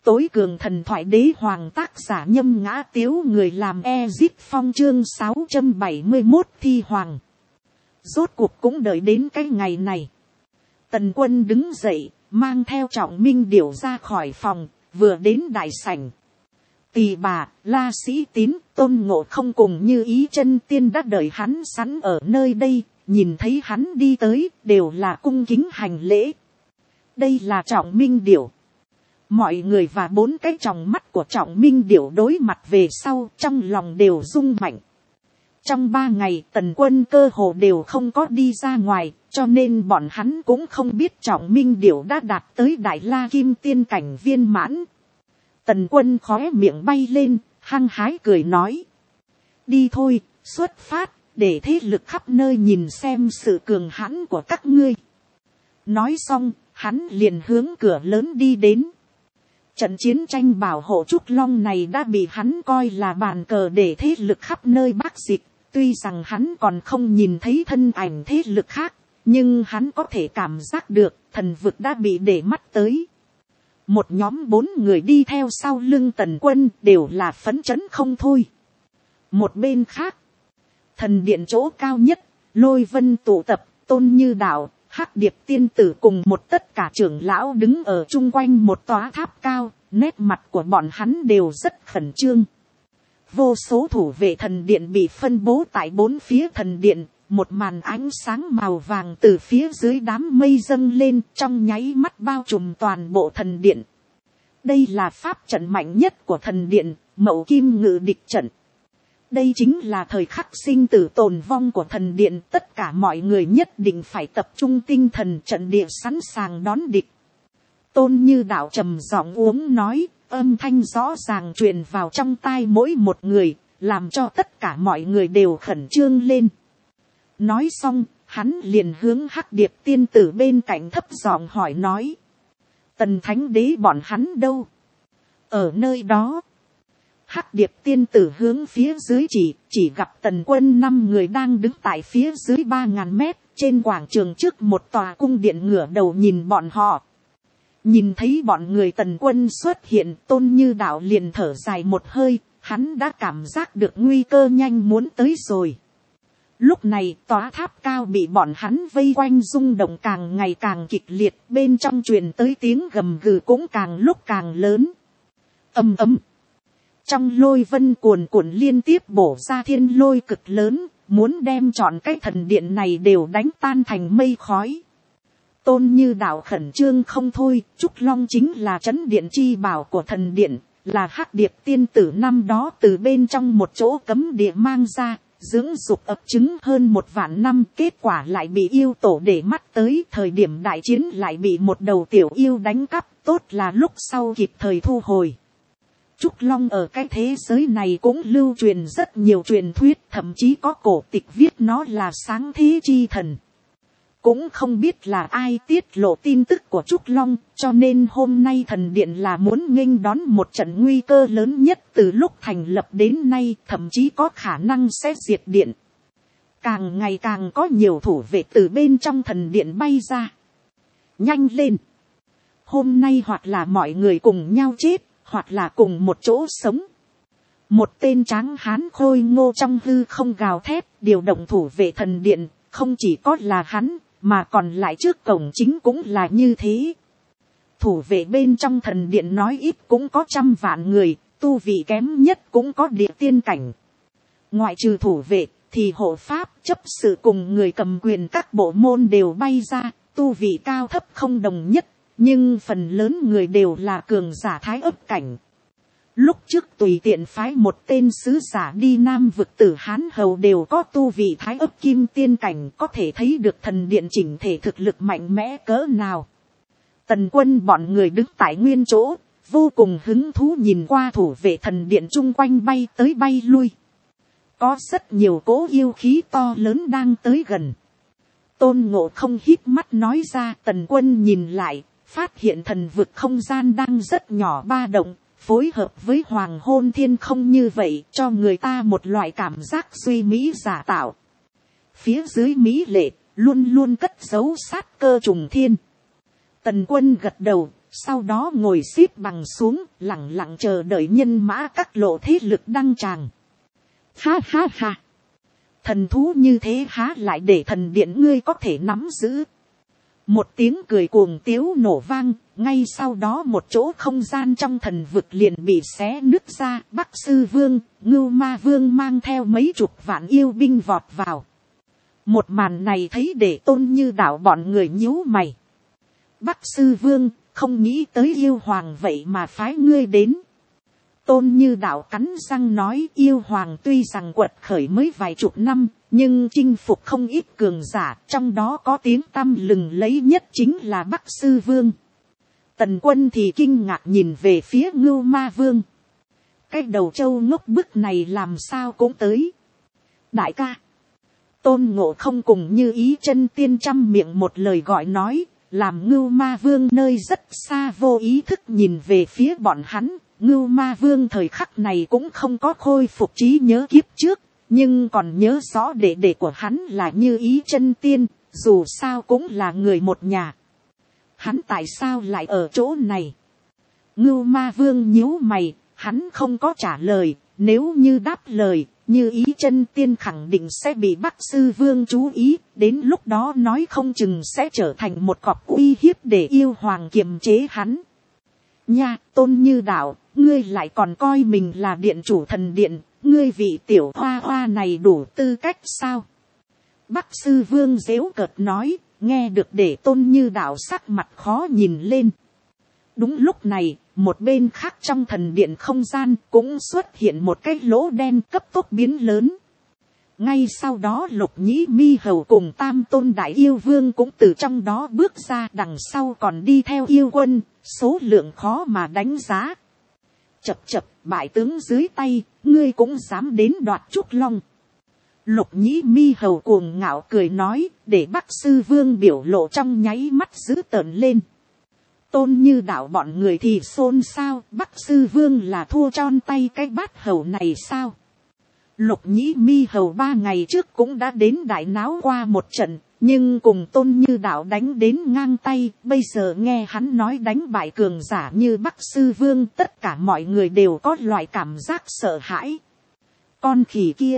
Tối cường thần thoại đế hoàng, tác giả Nhâm Ngã Tiếu, người làm Ezip Phong, chương 671 thi hoàng. Rốt cuộc cũng đợi đến cái ngày này. Tần Quân đứng dậy, mang theo Trọng Minh Điểu ra khỏi phòng, vừa đến đại sảnh. Tỳ bà, La Sĩ Tín, Tôn Ngộ Không cùng Như Ý Chân Tiên đã đợi hắn sẵn ở nơi đây, nhìn thấy hắn đi tới, đều là cung kính hành lễ. Đây là Trọng Minh Điểu. Mọi người và bốn cái tròng mắt của Trọng Minh Điểu đối mặt về sau, trong lòng đều rung mạnh. Trong 3 ngày, Tần Quân cơ hồ đều không có đi ra ngoài, cho nên bọn hắn cũng không biết Trọng Minh Điểu đã đạt tới Đại La Kim Tiên cảnh viên mãn. Tần Quân khóe miệng bay lên, hăng hái cười nói: đi thôi, xuất phát, để thế lực khắp nơi nhìn xem sự cường hãn của các ngươi. Nói xong, hắn liền hướng cửa lớn đi đến. Trận chiến tranh bảo hộ Trúc Long này đã bị hắn coi là bàn cờ để thế lực khắp nơi bác dịch. Tuy rằng hắn còn không nhìn thấy thân ảnh thế lực khác, nhưng hắn có thể cảm giác được thần vực đã bị để mắt tới. Một nhóm 4 người đi theo sau lưng Tần Quân đều là phấn chấn không thôi. Một bên khác, thần điện chỗ cao nhất, Lôi Vân tụ tập, Tôn Như Đạo, Hắc Điệp tiên tử cùng một tất cả trưởng lão đứng ở chung quanh một tòa tháp cao, nét mặt của bọn hắn đều rất khẩn trương. Vô số thủ vệ thần điện bị phân bố tại 4 phía thần điện, một màn ánh sáng màu vàng từ phía dưới đám mây dâng lên, trong nháy mắt bao trùm toàn bộ thần điện. Đây là pháp trận mạnh nhất của thần điện, Mậu Kim Ngự Địch trận. Đây chính là thời khắc sinh tử tồn vong của thần điện, tất cả mọi người nhất định phải tập trung tinh thần, trận địa sẵn sàng đón địch. Tôn Như Đạo trầm giọng uống nói, âm thanh rõ ràng truyền vào trong tai mỗi một người, làm cho tất cả mọi người đều khẩn trương lên. Nói xong, hắn liền hướng Hắc Điệp tiên tử bên cạnh thấp giọng hỏi nói: Tần Thánh Đế bọn hắn đâu? Ở nơi đó. Hắc Điệp tiên tử hướng phía dưới chỉ gặp Tần Quân 5 người đang đứng tại phía dưới 3000 mét, trên quảng trường trước một tòa cung điện, ngửa đầu nhìn bọn họ. Nhìn thấy bọn người Tần Quân xuất hiện, Tôn Như Đạo liền thở dài một hơi, hắn đã cảm giác được nguy cơ nhanh muốn tới rồi. Lúc này tòa tháp cao bị bọn hắn vây quanh rung động càng ngày càng kịch liệt, bên trong truyền tới tiếng gầm gừ cũng càng lúc càng lớn. Ầm ầm. Trong lôi vân cuồn cuộn liên tiếp bổ ra thiên lôi cực lớn, muốn đem trọn cái thần điện này đều đánh tan thành mây khói. Tôn Như Đạo khẩn trương không thôi, Trúc Long chính là trấn điện chi bảo của thần điện, là Hắc Điệp tiên tử năm đó từ bên trong một chỗ cấm địa mang ra, dưỡng dục ấp trứng hơn 1 vạn năm, kết quả lại bị yêu tổ để mắt tới, thời điểm đại chiến lại bị một đầu tiểu yêu đánh cắp, tốt là lúc sau kịp thời thu hồi. Trúc Long ở cái thế giới này cũng lưu truyền rất nhiều truyền thuyết, thậm chí có cổ tịch viết nó là sáng thế chi thần. Cũng không biết là ai tiết lộ tin tức của Trúc Long, cho nên hôm nay thần điện là muốn nghênh đón một trận nguy cơ lớn nhất từ lúc thành lập đến nay, thậm chí có khả năng sẽ diệt điện. Càng ngày càng có nhiều thủ vệ từ bên trong thần điện bay ra. Nhanh lên! Hôm nay hoặc là mọi người cùng nhau chết, hoặc là cùng một chỗ sống. Một tên tráng hán khôi ngô trong hư không gào thét, điều động thủ vệ thần điện, không chỉ có là hắn, mà còn lại trước cổng chính cũng là như thế. Thủ vệ bên trong thần điện nói ít cũng có 100 vạn người, tu vị kém nhất cũng có địa tiên cảnh. Ngoại trừ thủ vệ, thì hộ pháp, chấp sự cùng người cầm quyền các bộ môn đều bay ra, tu vị cao thấp không đồng nhất, nhưng phần lớn người đều là cường giả thái ấp cảnh. Lúc trước tùy tiện phái một tên sứ giả đi Nam vực Tử Hán Hầu đều có tu vị thái ấp kim tiên cảnh, có thể thấy được thần điện chỉnh thể thực lực mạnh mẽ cỡ nào. Tần Quân bọn người đứng tại nguyên chỗ, vô cùng hứng thú nhìn qua thủ vệ thần điện chung quanh bay tới bay lui. Có rất nhiều cỗ yêu khí to lớn đang tới gần. Tôn Ngộ Không híp mắt nói ra, Tần Quân nhìn lại, phát hiện thần vực không gian đang rất nhỏ ba động, phối hợp với hoàng hôn thiên không như vậy, cho người ta một loại cảm giác duy mỹ giả tạo. Phía dưới mỹ lệ, luôn luôn cất giấu sát cơ trùng thiên. Tần Quân gật đầu, sau đó ngồi xếp bằng xuống, lẳng lặng chờ đợi nhân mã các lộ thế lực đăng tràng. Ha ha ha, thần thú như thế há lại để thần điện ngươi có thể nắm giữ. Một tiếng cười cuồng tiếu nổ vang, ngay sau đó một chỗ không gian trong thần vực liền bị xé nứt ra. Bắc Sư Vương, Ngưu Ma Vương mang theo mấy chục vạn yêu binh vọt vào. Một màn này thấy để Tôn Như Đạo bọn người nhíu mày. Bắc Sư Vương, không nghĩ tới yêu hoàng vậy mà phái ngươi đến. Tôn Như Đạo cắn răng nói, yêu hoàng tuy rằng quật khởi mới vài chục năm, nhưng chinh phục không ít cường giả, trong đó có tiếng tăm lừng lẫy nhất chính là Bắc Sư Vương. Tần Quân thì kinh ngạc nhìn về phía Ngưu Ma Vương. Cái đầu trâu ngốc bức này làm sao cũng tới. Đại ca, Tôn Ngộ Không cùng Như Ý Chân Tiên trăm miệng một lời gọi nói, làm Ngưu Ma Vương nơi rất xa vô ý thức nhìn về phía bọn hắn. Ngưu Ma Vương thời khắc này cũng không có khôi phục trí nhớ kiếp trước, nhưng còn nhớ rõ đệ đệ của hắn là Như Ý Chân Tiên, dù sao cũng là người một nhà. Hắn tại sao lại ở chỗ này? Ngưu Ma Vương nhíu mày, hắn không có trả lời, nếu như đáp lời, Như Ý Chân Tiên khẳng định sẽ bị Bắc Sư Vương chú ý, đến lúc đó nói không chừng sẽ trở thành một cọp uy hiếp để yêu hoàng kiềm chế hắn. Nha, Tôn Như Đạo, ngươi lại còn coi mình là điện chủ thần điện, ngươi vị tiểu hoa hoa này đủ tư cách sao? Bắc Sư Vương giễu cợt nói, nghe được để Tôn Như Đạo sắc mặt khó nhìn lên. Đúng lúc này, một bên khác trong thần điện không gian cũng xuất hiện một cái lỗ đen cấp tốc biến lớn. Ngay sau đó Lục Nhĩ Mi Hầu cùng Tam Tôn Đại Yêu Vương cũng từ trong đó bước ra, đằng sau còn đi theo yêu quân, số lượng khó mà đánh giá. Chập chập, bại tướng dưới tay, ngươi cũng dám đến đoạt Trúc Long. Lục Nhĩ Mi Hầu cuồng ngạo cười nói, để Bắc Sư Vương biểu lộ trong nháy mắt dữ tợn lên. Tôn Như Đạo bọn người thì xôn xao, Bắc Sư Vương là thua tròn tay cái bát hầu này sao? Lục Nhĩ Mi Hầu 3 ngày trước cũng đã đến đại náo qua một trận, nhưng cùng Tôn Như Đạo đánh đến ngang tay, bây giờ nghe hắn nói đánh bại cường giả như Bắc Sư Vương, tất cả mọi người đều có loại cảm giác sợ hãi. Con khỉ kia!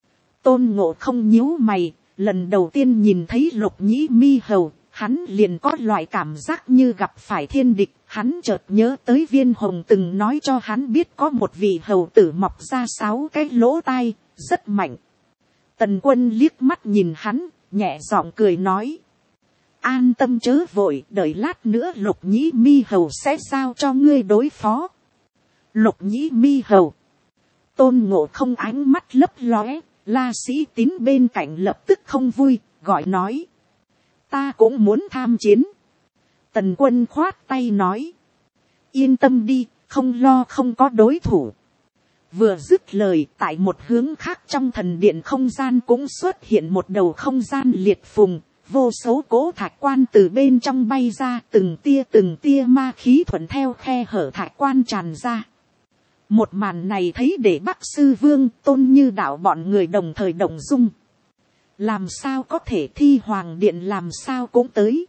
Tôn Ngộ Không nhíu mày, lần đầu tiên nhìn thấy Lục Nhĩ Mi Hầu, hắn liền có loại cảm giác như gặp phải thiên địch. Hắn chợt nhớ tới Viên Hồng từng nói cho hắn biết có một vị hầu tử mọc ra 6 cái lỗ tai, rất mạnh. Tần Quân liếc mắt nhìn hắn, nhẹ giọng cười nói. An tâm chớ vội, đợi lát nữa Lục Nhĩ Mi Hầu sẽ giao cho ngươi đối phó. Lục Nhĩ Mi Hầu. Tôn Ngộ Không ánh mắt lấp lóe, La Sĩ Tín bên cạnh lập tức không vui, gọi nói. Ta cũng muốn tham chiến. Tần Quân khoát tay nói. Yên tâm đi, không lo không có đối thủ. Vừa dứt lời, tại một hướng khác trong thần điện không gian cũng xuất hiện một đầu không gian liệt phùng. Vô số cỗ thạch quan từ bên trong bay ra, từng tia ma khí thuận theo khe hở thạch quan tràn ra. Một màn này thấy để Bắc Sư Vương, Tôn Như Đạo bọn người đồng thời động dung. Làm sao có thể, Thi Hoàng Điện làm sao cũng tới.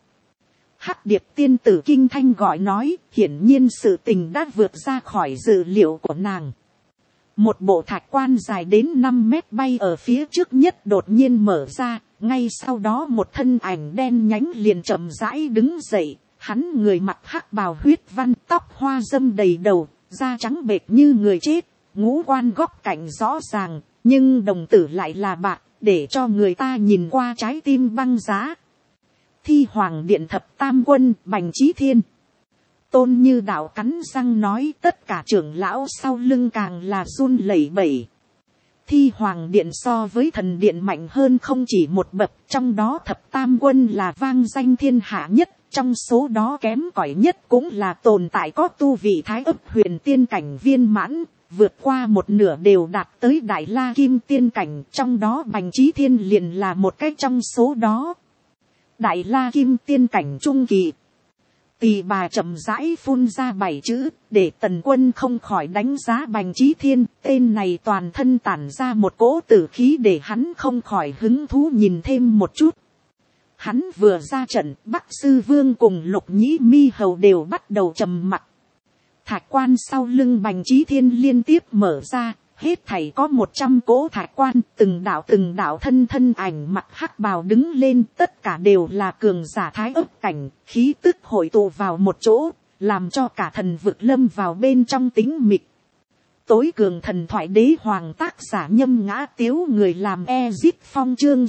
Hắc Điệp tiên tử kinh thanh gọi nói, hiển nhiên sự tình đã vượt ra khỏi dự liệu của nàng. Một bộ thạch quan dài đến 5 mét bay ở phía trước nhất đột nhiên mở ra, ngay sau đó một thân ảnh đen nhánh liền chậm rãi đứng dậy. Hắn người mặc hắc bào huyết văn, tóc hoa dâm đầy đầu, da trắng bệch như người chết, ngũ quan góc cạnh rõ ràng, nhưng đồng tử lại là bạc, để cho người ta nhìn qua trái tim băng giá. Thi Hoàng Điện thập tam quân Bành Chí Thiên. Tôn Như Đạo cắn răng nói, tất cả trưởng lão sau lưng càng là run lẩy bẩy. Thi Hoàng Điện so với thần điện mạnh hơn không chỉ một bậc, trong đó thập tam quân là vang danh thiên hạ nhất, trong số đó kém cỏi nhất cũng là tồn tại có tu vị thái ấp huyền tiên cảnh viên mãn, vượt qua một nửa đều đạt tới đại la kim tiên cảnh, trong đó Bành Chí Thiên liền là một cái trong số đó. Đại la kim tiên cảnh trung kỳ. Tỳ bà chậm rãi phun ra 7 chữ, để Tần Quân không khỏi đánh giá Bành Chí Thiên, tên này toàn thân tản ra một cỗ tử khí để hắn không khỏi hứng thú nhìn thêm một chút. Hắn vừa ra trận, Bắc Sư Vương cùng Lục Nhĩ Mi Hầu đều bắt đầu trầm mặc. Thạch quan sau lưng Bành Chí Thiên liên tiếp mở ra, hết thảy có 100 cỗ thạch quan, từng đạo thân ảnh mặc hắc bào đứng lên, tất cả đều là cường giả thái ấp cảnh, khí tức hội tụ vào một chỗ, làm cho cả thần vực lâm vào bên trong tĩnh mịch. Tối cường thần thoại đế hoàng tác giả Nhâm Ngã Tiếu, người làm Ezip Phong, chương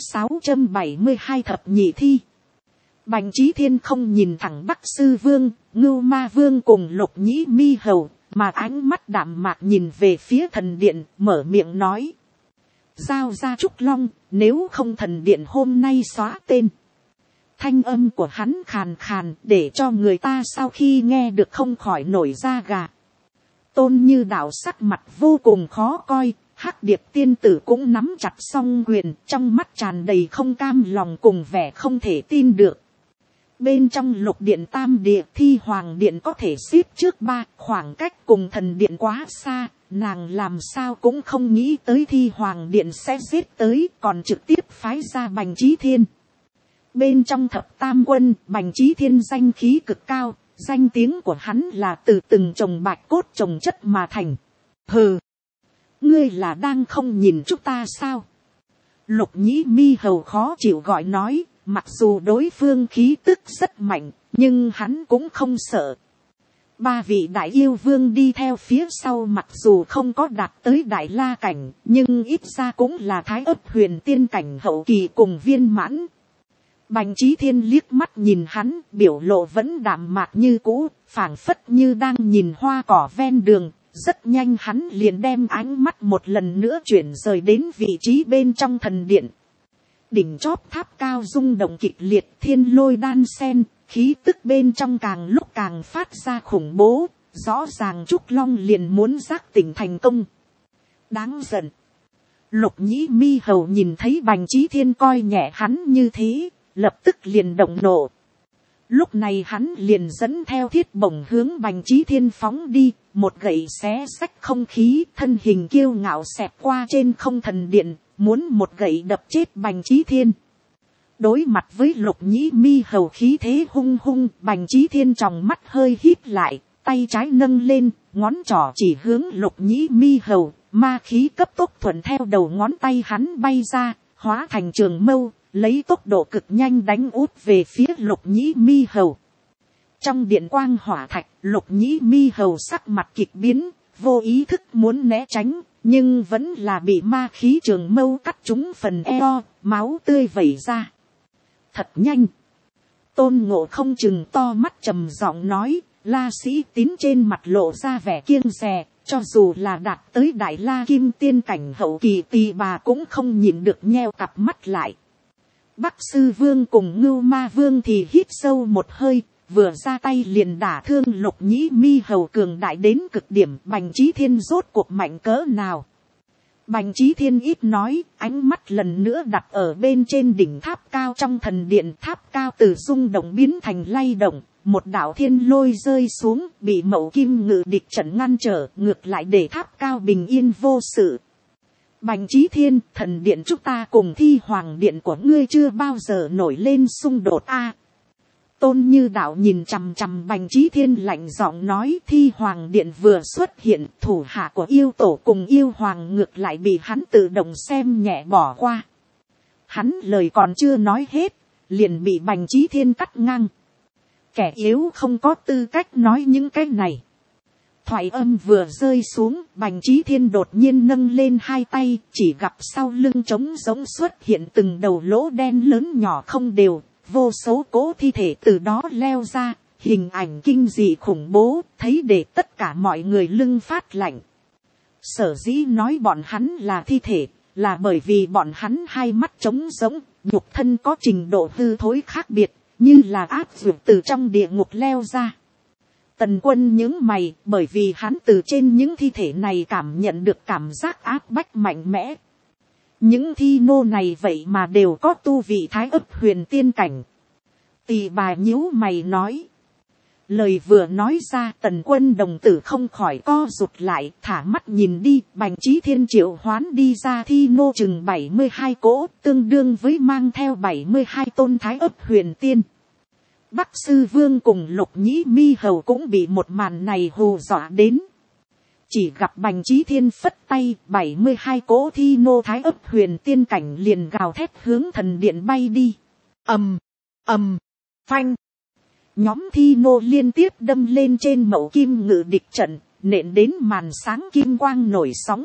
672 thập nhị thi. Bành Chí Thiên không nhìn thẳng Bắc Sư Vương, Ngưu Ma Vương cùng Lục Nhĩ Mi Hầu, mà ánh mắt đạm mạc nhìn về phía thần điện, mở miệng nói: giao ra Trúc Long, nếu không thần điện hôm nay xóa tên. Thanh âm của hắn khàn khàn, để cho người ta sau khi nghe được không khỏi nổi da gà. Tôn Như Đạo sắc mặt vô cùng khó coi, Hắc Điệp tiên tử cũng nắm chặt song quyền, trong mắt tràn đầy không cam lòng cùng vẻ không thể tin được. Bên trong Lục Điện Tam Địa, Thi Hoàng Điện có thể xếp trước 3, khoảng cách cùng thần điện quá xa, nàng làm sao cũng không nghĩ tới Thi Hoàng Điện sẽ giết tới, còn trực tiếp phái ra Bành Chí Thiên. Bên trong thập tam quân, Bành Chí Thiên danh khí cực cao, danh tiếng của hắn là từ từng chồng bạch cốt chồng chất mà thành. Hừ, ngươi là đang không nhìn chúng ta sao? Lục Nhĩ Mi Hầu khó chịu gọi nói, mặc dù đối phương khí tức rất mạnh, nhưng hắn cũng không sợ. 3 vị đại yêu vương đi theo phía sau, mặc dù không có đạt tới đại la cảnh, nhưng ít ra cũng là thái ấp huyền tiên cảnh hậu kỳ cùng viên mãn. Bành Chí Thiên liếc mắt nhìn hắn, biểu lộ vẫn đạm mạc như cũ, phảng phất như đang nhìn hoa cỏ ven đường. Rất nhanh hắn liền đem ánh mắt một lần nữa chuyển rời đến vị trí bên trong thần điện. Đỉnh chóp tháp cao rung động kịch liệt, thiên lôi đan sen, khí tức bên trong càng lúc càng phát ra khủng bố, rõ ràng Trúc Long liền muốn giác tỉnh thành công. Đáng giận. Lục Nhĩ Mi Hầu nhìn thấy Bành Chí Thiên coi nhẹ hắn như thế, lập tức liền động nộ. Lúc này hắn liền dẫn theo thiết bổng hướng Bành Chí Thiên phóng đi, một gậy xé xách không khí, thân hình kiêu ngạo xẹt qua trên không thần điện, muốn một gậy đập chết Bành Chí Thiên. Đối mặt với Lục Nhĩ Mi Hầu khí thế hung hung, Bành Chí Thiên tròng mắt hơi híp lại, tay trái nâng lên, ngón trỏ chỉ hướng Lục Nhĩ Mi Hầu, ma khí cấp tốc thuận theo đầu ngón tay hắn bay ra, hóa thành trường mâu, lấy tốc độ cực nhanh đánh út về phía Lục Nhĩ Mi Hầu. Trong điện quang hỏa thạch, Lục Nhĩ Mi Hầu sắc mặt kịch biến, vô ý thức muốn né tránh, nhưng vẫn là bị ma khí trường mâu cắt trúng phần eo, máu tươi vẩy ra. Thật nhanh. Tôn Ngộ Không chừng to mắt trầm giọng nói, La Sĩ Tín trên mặt lộ ra vẻ kiêng dè, cho dù là đạt tới đại la kim tiên cảnh hậu kỳ tỳ bà cũng không nhìn được nheo cặp mắt lại. Bắc Sư Vương cùng Ngưu Ma Vương thì hít sâu một hơi, vừa ra tay liền đả thương Lục Nhĩ Mi Hầu cường đại đến cực điểm. Bành Chí Thiên rốt cuộc mạnh cỡ nào? Bành Chí Thiên ít nói, ánh mắt lần nữa đặt ở bên trên đỉnh tháp cao trong thần điện. Tháp cao từ rung động biến thành lay động, một đạo thiên lôi rơi xuống, bị Mậu Kim Ngự địch trận ngăn trở, ngược lại để tháp cao bình yên vô sự. Bành Chí Thiên, thần điện chúng ta cùng Thi Hoàng điện của ngươi chưa bao giờ nổi lên xung đột a. Tôn Như Đạo nhìn chằm chằm Bành Chí Thiên lạnh giọng nói, Thi Hoàng điện vừa xuất hiện, thủ hạ của yêu tổ cùng yêu hoàng ngược lại bị hắn tự động xem nhẹ bỏ qua. Hắn lời còn chưa nói hết, liền bị Bành Chí Thiên cắt ngang. Kẻ yếu không có tư cách nói những cái này. Thoại âm vừa rơi xuống, Bành Chí Thiên đột nhiên nâng lên hai tay, chỉ gặp sau lưng trống rỗng xuất hiện từng đầu lỗ đen lớn nhỏ không đều, vô số cỗ thi thể từ đó leo ra, hình ảnh kinh dị khủng bố, thấy để tất cả mọi người lưng phát lạnh. Sở dĩ nói bọn hắn là thi thể, là bởi vì bọn hắn hai mắt trống rỗng, nhục thân có trình độ hư thối khác biệt, như là áp dược từ trong địa ngục leo ra. Tần Quân nhướng mày, bởi vì hắn từ trên những thi thể này cảm nhận được cảm giác áp bách mạnh mẽ. Những thi nô này vậy mà đều có tu vị thái ấp huyền tiên cảnh. Tỳ bà nhíu mày nói. Lời vừa nói ra, Tần Quân đồng tử không khỏi co rụt lại, thả mắt nhìn đi, Bành Chí Thiên triệu hoán đi ra thi nô chừng 72 cỗ, tương đương với mang theo 72 tôn thái ấp huyền tiên. Bắc Sư Vương cùng Lục Nhĩ Mi Hầu cũng bị một màn này hù dọa đến. Chỉ gặp Bành Chí Thiên phất tay, 72 cỗ thi nô thái ấp huyền tiên cảnh liền gào thét hướng thần điện bay đi. Ầm, ầm, phanh. Nhóm thi nô liên tiếp đâm lên trên mẩu kim ngự địch trận, nện đến màn sáng kim quang nổi sóng.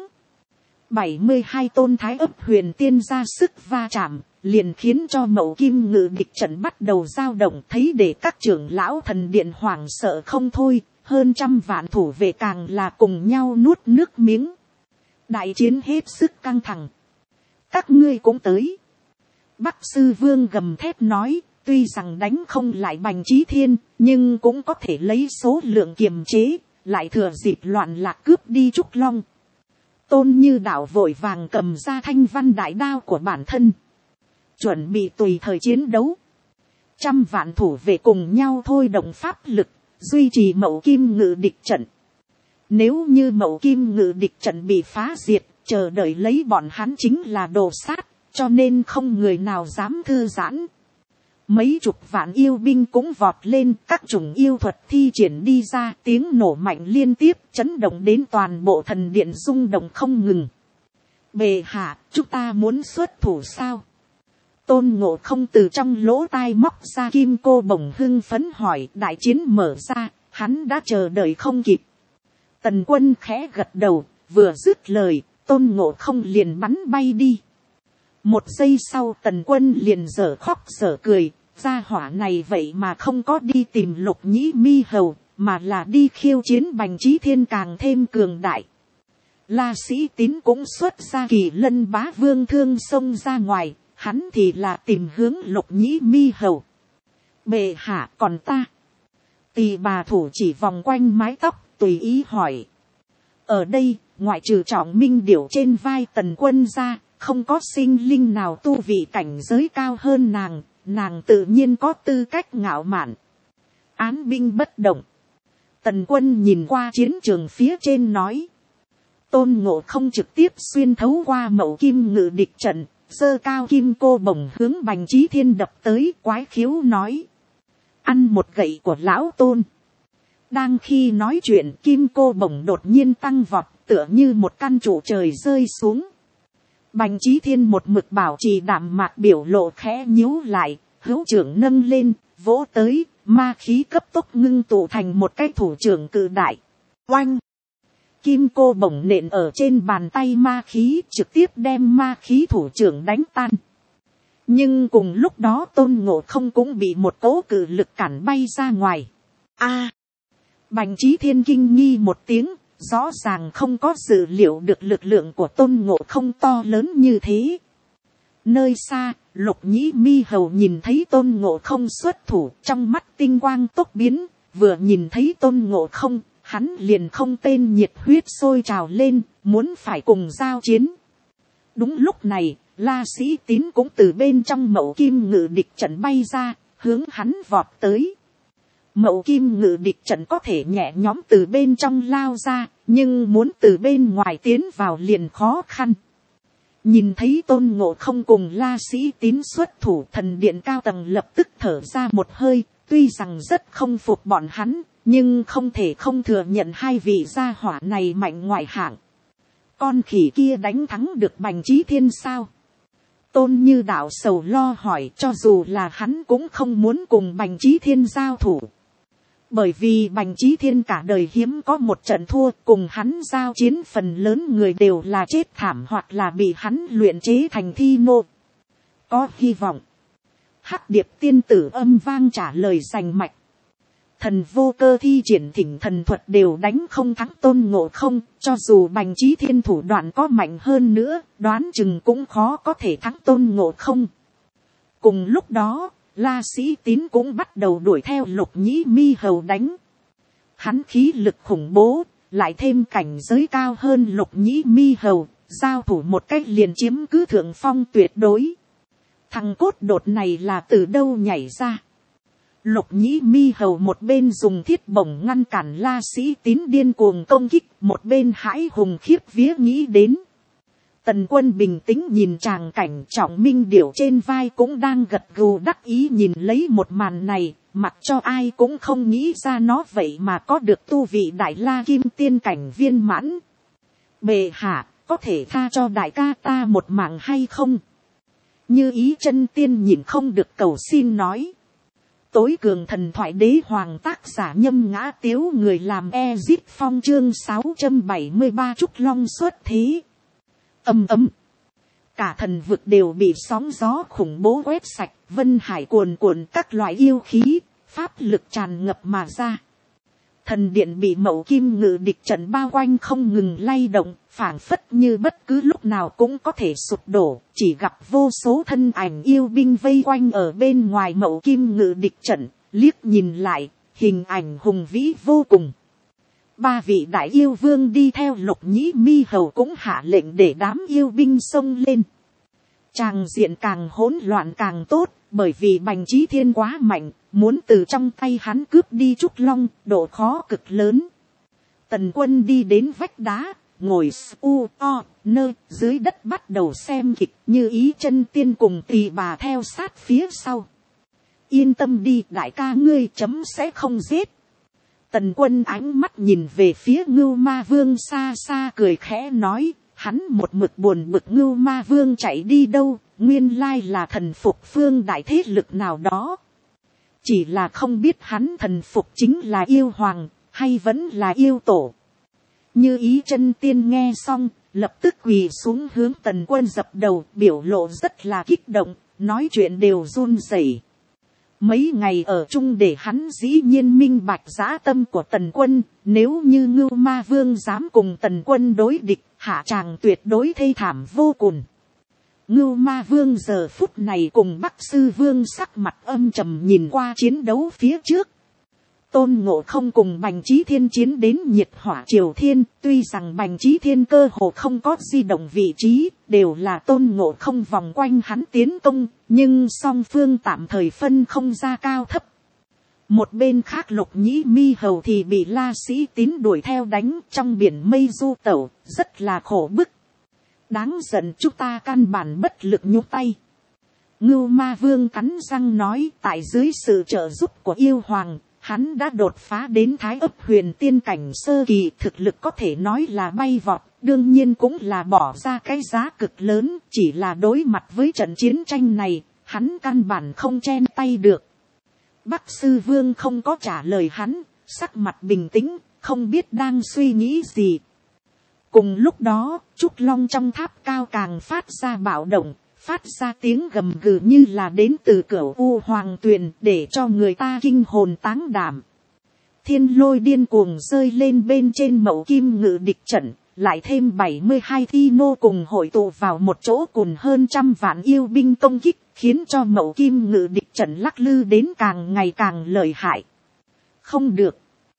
72 tôn thái ấp huyền tiên ra sức va chạm, liền khiến cho mẩu kim ngự địch trận bắt đầu dao động, thấy để các trưởng lão thần điện hoảng sợ không thôi, hơn trăm vạn thủ vệ càng là cùng nhau nuốt nước miếng. Đại chiến hết sức căng thẳng. Các ngươi cũng tới. Bắc Sư Vương gầm thét nói, tuy rằng đánh không lại Bành Chí Thiên, nhưng cũng có thể lấy số lượng kiềm chế, lại thừa dịp loạn lạc cướp đi Trúc Long. Tôn Như Đạo vội vàng cầm ra thanh văn đại đao của bản thân, chuẩn bị tùy thời chiến đấu. Trăm vạn thủ vệ cùng nhau thôi động pháp lực, duy trì mẩu kim ngự địch trận. Nếu như mẩu kim ngự địch trận bị phá diệt, chờ đợi lấy bọn hắn chính là đồ sát, cho nên không người nào dám thư giãn. Mấy chục vạn yêu binh cũng vọt lên, các chủng yêu thuật thi triển đi ra, tiếng nổ mạnh liên tiếp chấn động đến toàn bộ thần điện rung động không ngừng. Bệ hạ, chúng ta muốn xuất thủ sao? Tôn Ngộ Không từ trong lỗ tai móc ra kim cô bổng hưng phấn hỏi. Đại chiến mở ra, hắn đã chờ đợi không kịp. Tần Quân khẽ gật đầu, vừa dứt lời, Tôn Ngộ Không liền bắn bay đi. Một giây sau Tần Quân liền dở khóc dở cười, gia hỏa này vậy mà không có đi tìm Lục Nhĩ Mi Hầu, mà là đi khiêu chiến Bành Chí Thiên càng thêm cường đại. La Sĩ Tín cũng xuất ra Kỳ Lân Bá Vương thương xông ra ngoài, hắn thì là tìm hướng Lục Nhĩ Mi Hầu. Bệ hạ, còn ta? Tỳ bà thủ chỉ vòng quanh mái tóc, tùy ý hỏi. Ở đây, ngoại trừ Trọng Minh Điểu trên vai Tần Quân ra, không có sinh linh nào tu vị cảnh giới cao hơn nàng, nàng tự nhiên có tư cách ngạo mạn. Án binh bất động. Tần Quân nhìn qua chiến trường phía trên nói. Tôn Ngộ Không trực tiếp xuyên thấu qua mẩu kim ngự địch trận, giơ cao kim cô bổng hướng Bành Chí Thiên đập tới, quái khiếu nói. Ăn một gậy của lão Tôn. Đang khi nói chuyện, kim cô bổng đột nhiên tăng vọt, tựa như một căn trụ trời rơi xuống. Bành Chí Thiên một mực bảo trì đạm mạc biểu lộ khẽ nhíu lại, hữu trưởng nâng lên, vỗ tới, ma khí cấp tốc ngưng tụ thành một cái thủ trưởng cự đại. Oanh! Kim cô bổng nện ở trên bàn tay ma khí, trực tiếp đem ma khí thủ trưởng đánh tan. Nhưng cùng lúc đó Tôn Ngộ Không cũng bị một cỗ cự lực cản bay ra ngoài. A! Bành Chí Thiên kinh nghi một tiếng, rõ ràng không có dự liệu được lực lượng của Tôn Ngộ Không to lớn như thế. Nơi xa, Lục Nhĩ Mi Hầu nhìn thấy Tôn Ngộ Không xuất thủ, trong mắt tinh quang tốc biến, vừa nhìn thấy Tôn Ngộ Không, hắn liền không tên nhiệt huyết sôi trào lên, muốn phải cùng giao chiến. Đúng lúc này, La Sĩ Tín cũng từ bên trong mẩu kim ngự địch trận bay ra, hướng hắn vọt tới. Mẩu kim ngự địch trận có thể nhẹ nhõm từ bên trong lao ra, nhưng muốn từ bên ngoài tiến vào liền khó khăn. Nhìn thấy Tôn Ngộ Không cùng La Sĩ Tín xuất thủ, thần điện cao tầng lập tức thở ra một hơi, tuy rằng rất không phục bọn hắn, nhưng không thể không thừa nhận hai vị gia hỏa này mạnh ngoại hạng. Con khỉ kia đánh thắng được Bành Chí Thiên sao? Tôn Như Đạo sầu lo hỏi, cho dù là hắn cũng không muốn cùng Bành Chí Thiên giao thủ. Bởi vì Bành Chí Thiên cả đời hiếm có một trận thua, cùng hắn giao chiến phần lớn người đều là chết thảm hoặc là bị hắn luyện chế thành thi nô. Có hy vọng. Hắc Điệp tiên tử âm vang trả lời rành mạch. Thần Vô Cơ thi triển thỉnh thần thuật đều đánh không thắng Tôn Ngộ Không, cho dù Bành Chí Thiên thủ đoạn có mạnh hơn nữa, đoán chừng cũng khó có thể thắng Tôn Ngộ Không. Cùng lúc đó, La Sĩ Tín cũng bắt đầu đuổi theo Lục Nhĩ Mi Hầu đánh. Hắn khí lực khủng bố, lại thêm cảnh giới cao hơn Lục Nhĩ Mi Hầu, giao thủ một cách liền chiếm cứ thượng phong tuyệt đối. Thằng cốt đột này là từ đâu nhảy ra? Lục nhĩ mi hầu một bên dùng thiết bổng ngăn cản La Sĩ Tín điên cuồng công kích, một bên hãi hùng khiếp vía nghĩ đến. Tần Quân bình tĩnh nhìn tràng cảnh, Trọng Minh Điểu trên vai cũng đang gật gù đắc ý nhìn lấy một màn này, mặc cho ai cũng không nghĩ ra nó vậy mà có được tu vị Đại La Kim Tiên cảnh viên mãn. Bệ hạ, có thể tha cho đại ca ta một mạng hay không? Như Ý Chân Tiên nhìn không được cầu xin nói. Tối cường thần thoại đế hoàng, tác giả Nhâm Ngã Tiếu, người làm Ezip Phong, chương 673 Trúc Long xuất thế. Ầm ầm, cả thần vực đều bị sóng gió khủng bố quét sạch, vân hải cuồn cuộn các loại yêu khí, pháp lực tràn ngập mà ra. Thần điện bị Mậu Kim Ngự địch trận bao quanh không ngừng lay động, phảng phất như bất cứ lúc nào cũng có thể sụp đổ, chỉ gặp vô số thân ảnh yêu binh vây quanh ở bên ngoài Mậu Kim Ngự địch trận, liếc nhìn lại, hình ảnh hùng vĩ vô cùng. 3 vị đại yêu vương đi theo Lục nhĩ mi hầu cũng hạ lệnh để đám yêu binh xông lên. Tràng diện càng hỗn loạn càng tốt, bởi vì Bành Chí Thiên quá mạnh, muốn từ trong tay hắn cướp đi Trúc Long, độ khó cực lớn. Tần Quân đi đến vách đá, ngồi dưới đất bắt đầu xem kịch, Như Ý Chân Tiên cùng Tỳ Bà theo sát phía sau. Yên tâm đi, đại ca ngươi chấm sẽ không giết. Tần Quân ánh mắt nhìn về phía Ngưu Ma Vương xa xa cười khẽ nói, hắn một mực buồn bực Ngưu Ma Vương chạy đi đâu, nguyên lai là thần phục phương đại thế lực nào đó. Chỉ là không biết hắn thần phục chính là yêu hoàng, hay vẫn là yêu tổ. Như Ý Chân Tiên nghe xong, lập tức quỳ xuống hướng Tần Quân dập đầu, biểu lộ rất là kích động, nói chuyện đều run rẩy. Mấy ngày ở chung để hắn dĩ nhiên minh bạch dã tâm của Tần Quân, nếu như Ngưu Ma Vương dám cùng Tần Quân đối địch, hạ tràng tuyệt đối thê thảm vô cùng. Ngưu Ma Vương giờ phút này cùng Bắc Sư Vương sắc mặt âm trầm nhìn qua chiến đấu phía trước. Tôn Ngộ Không cùng Bành Chí Thiên chiến đến nhiệt hỏa triều thiên, tuy rằng Bành Chí Thiên cơ hồ không có di động vị trí, đều là Tôn Ngộ Không vòng quanh hắn tiến công, nhưng song phương tạm thời phân không ra cao thấp. Một bên khác Lục nhĩ mi hầu thì bị La Sĩ Tín đuổi theo đánh trong biển mây du tẩu, rất là khổ bức. Đáng giận, chúng ta căn bản bất lực nhúc tay. Ngưu Ma Vương cắn răng nói, tại dưới sự trợ giúp của yêu hoàng, hắn đã đột phá đến Thái Ấp Huyền Tiên cảnh sơ kỳ, thực lực có thể nói là bay vọt, đương nhiên cũng là bỏ ra cái giá cực lớn, chỉ là đối mặt với trận chiến tranh này, hắn căn bản không chen tay được. Bắc Sư Vương không có trả lời hắn, sắc mặt bình tĩnh, không biết đang suy nghĩ gì. Cùng lúc đó, Trúc Long trong tháp cao càng phát ra bạo động, phát ra tiếng gầm gừ như là đến từ Cửu U Hoàng Tuyền, để cho người ta kinh hồn táng đảm. Thiên lôi điên cuồng rơi lên bên trên Mậu Kim Ngự địch trận, lại thêm 72 thi nô cùng hội tụ vào một chỗ cùng hơn 100 vạn yêu binh công kích, khiến cho Mậu Kim Ngự địch trận lắc lư đến càng ngày càng lợi hại. Không được.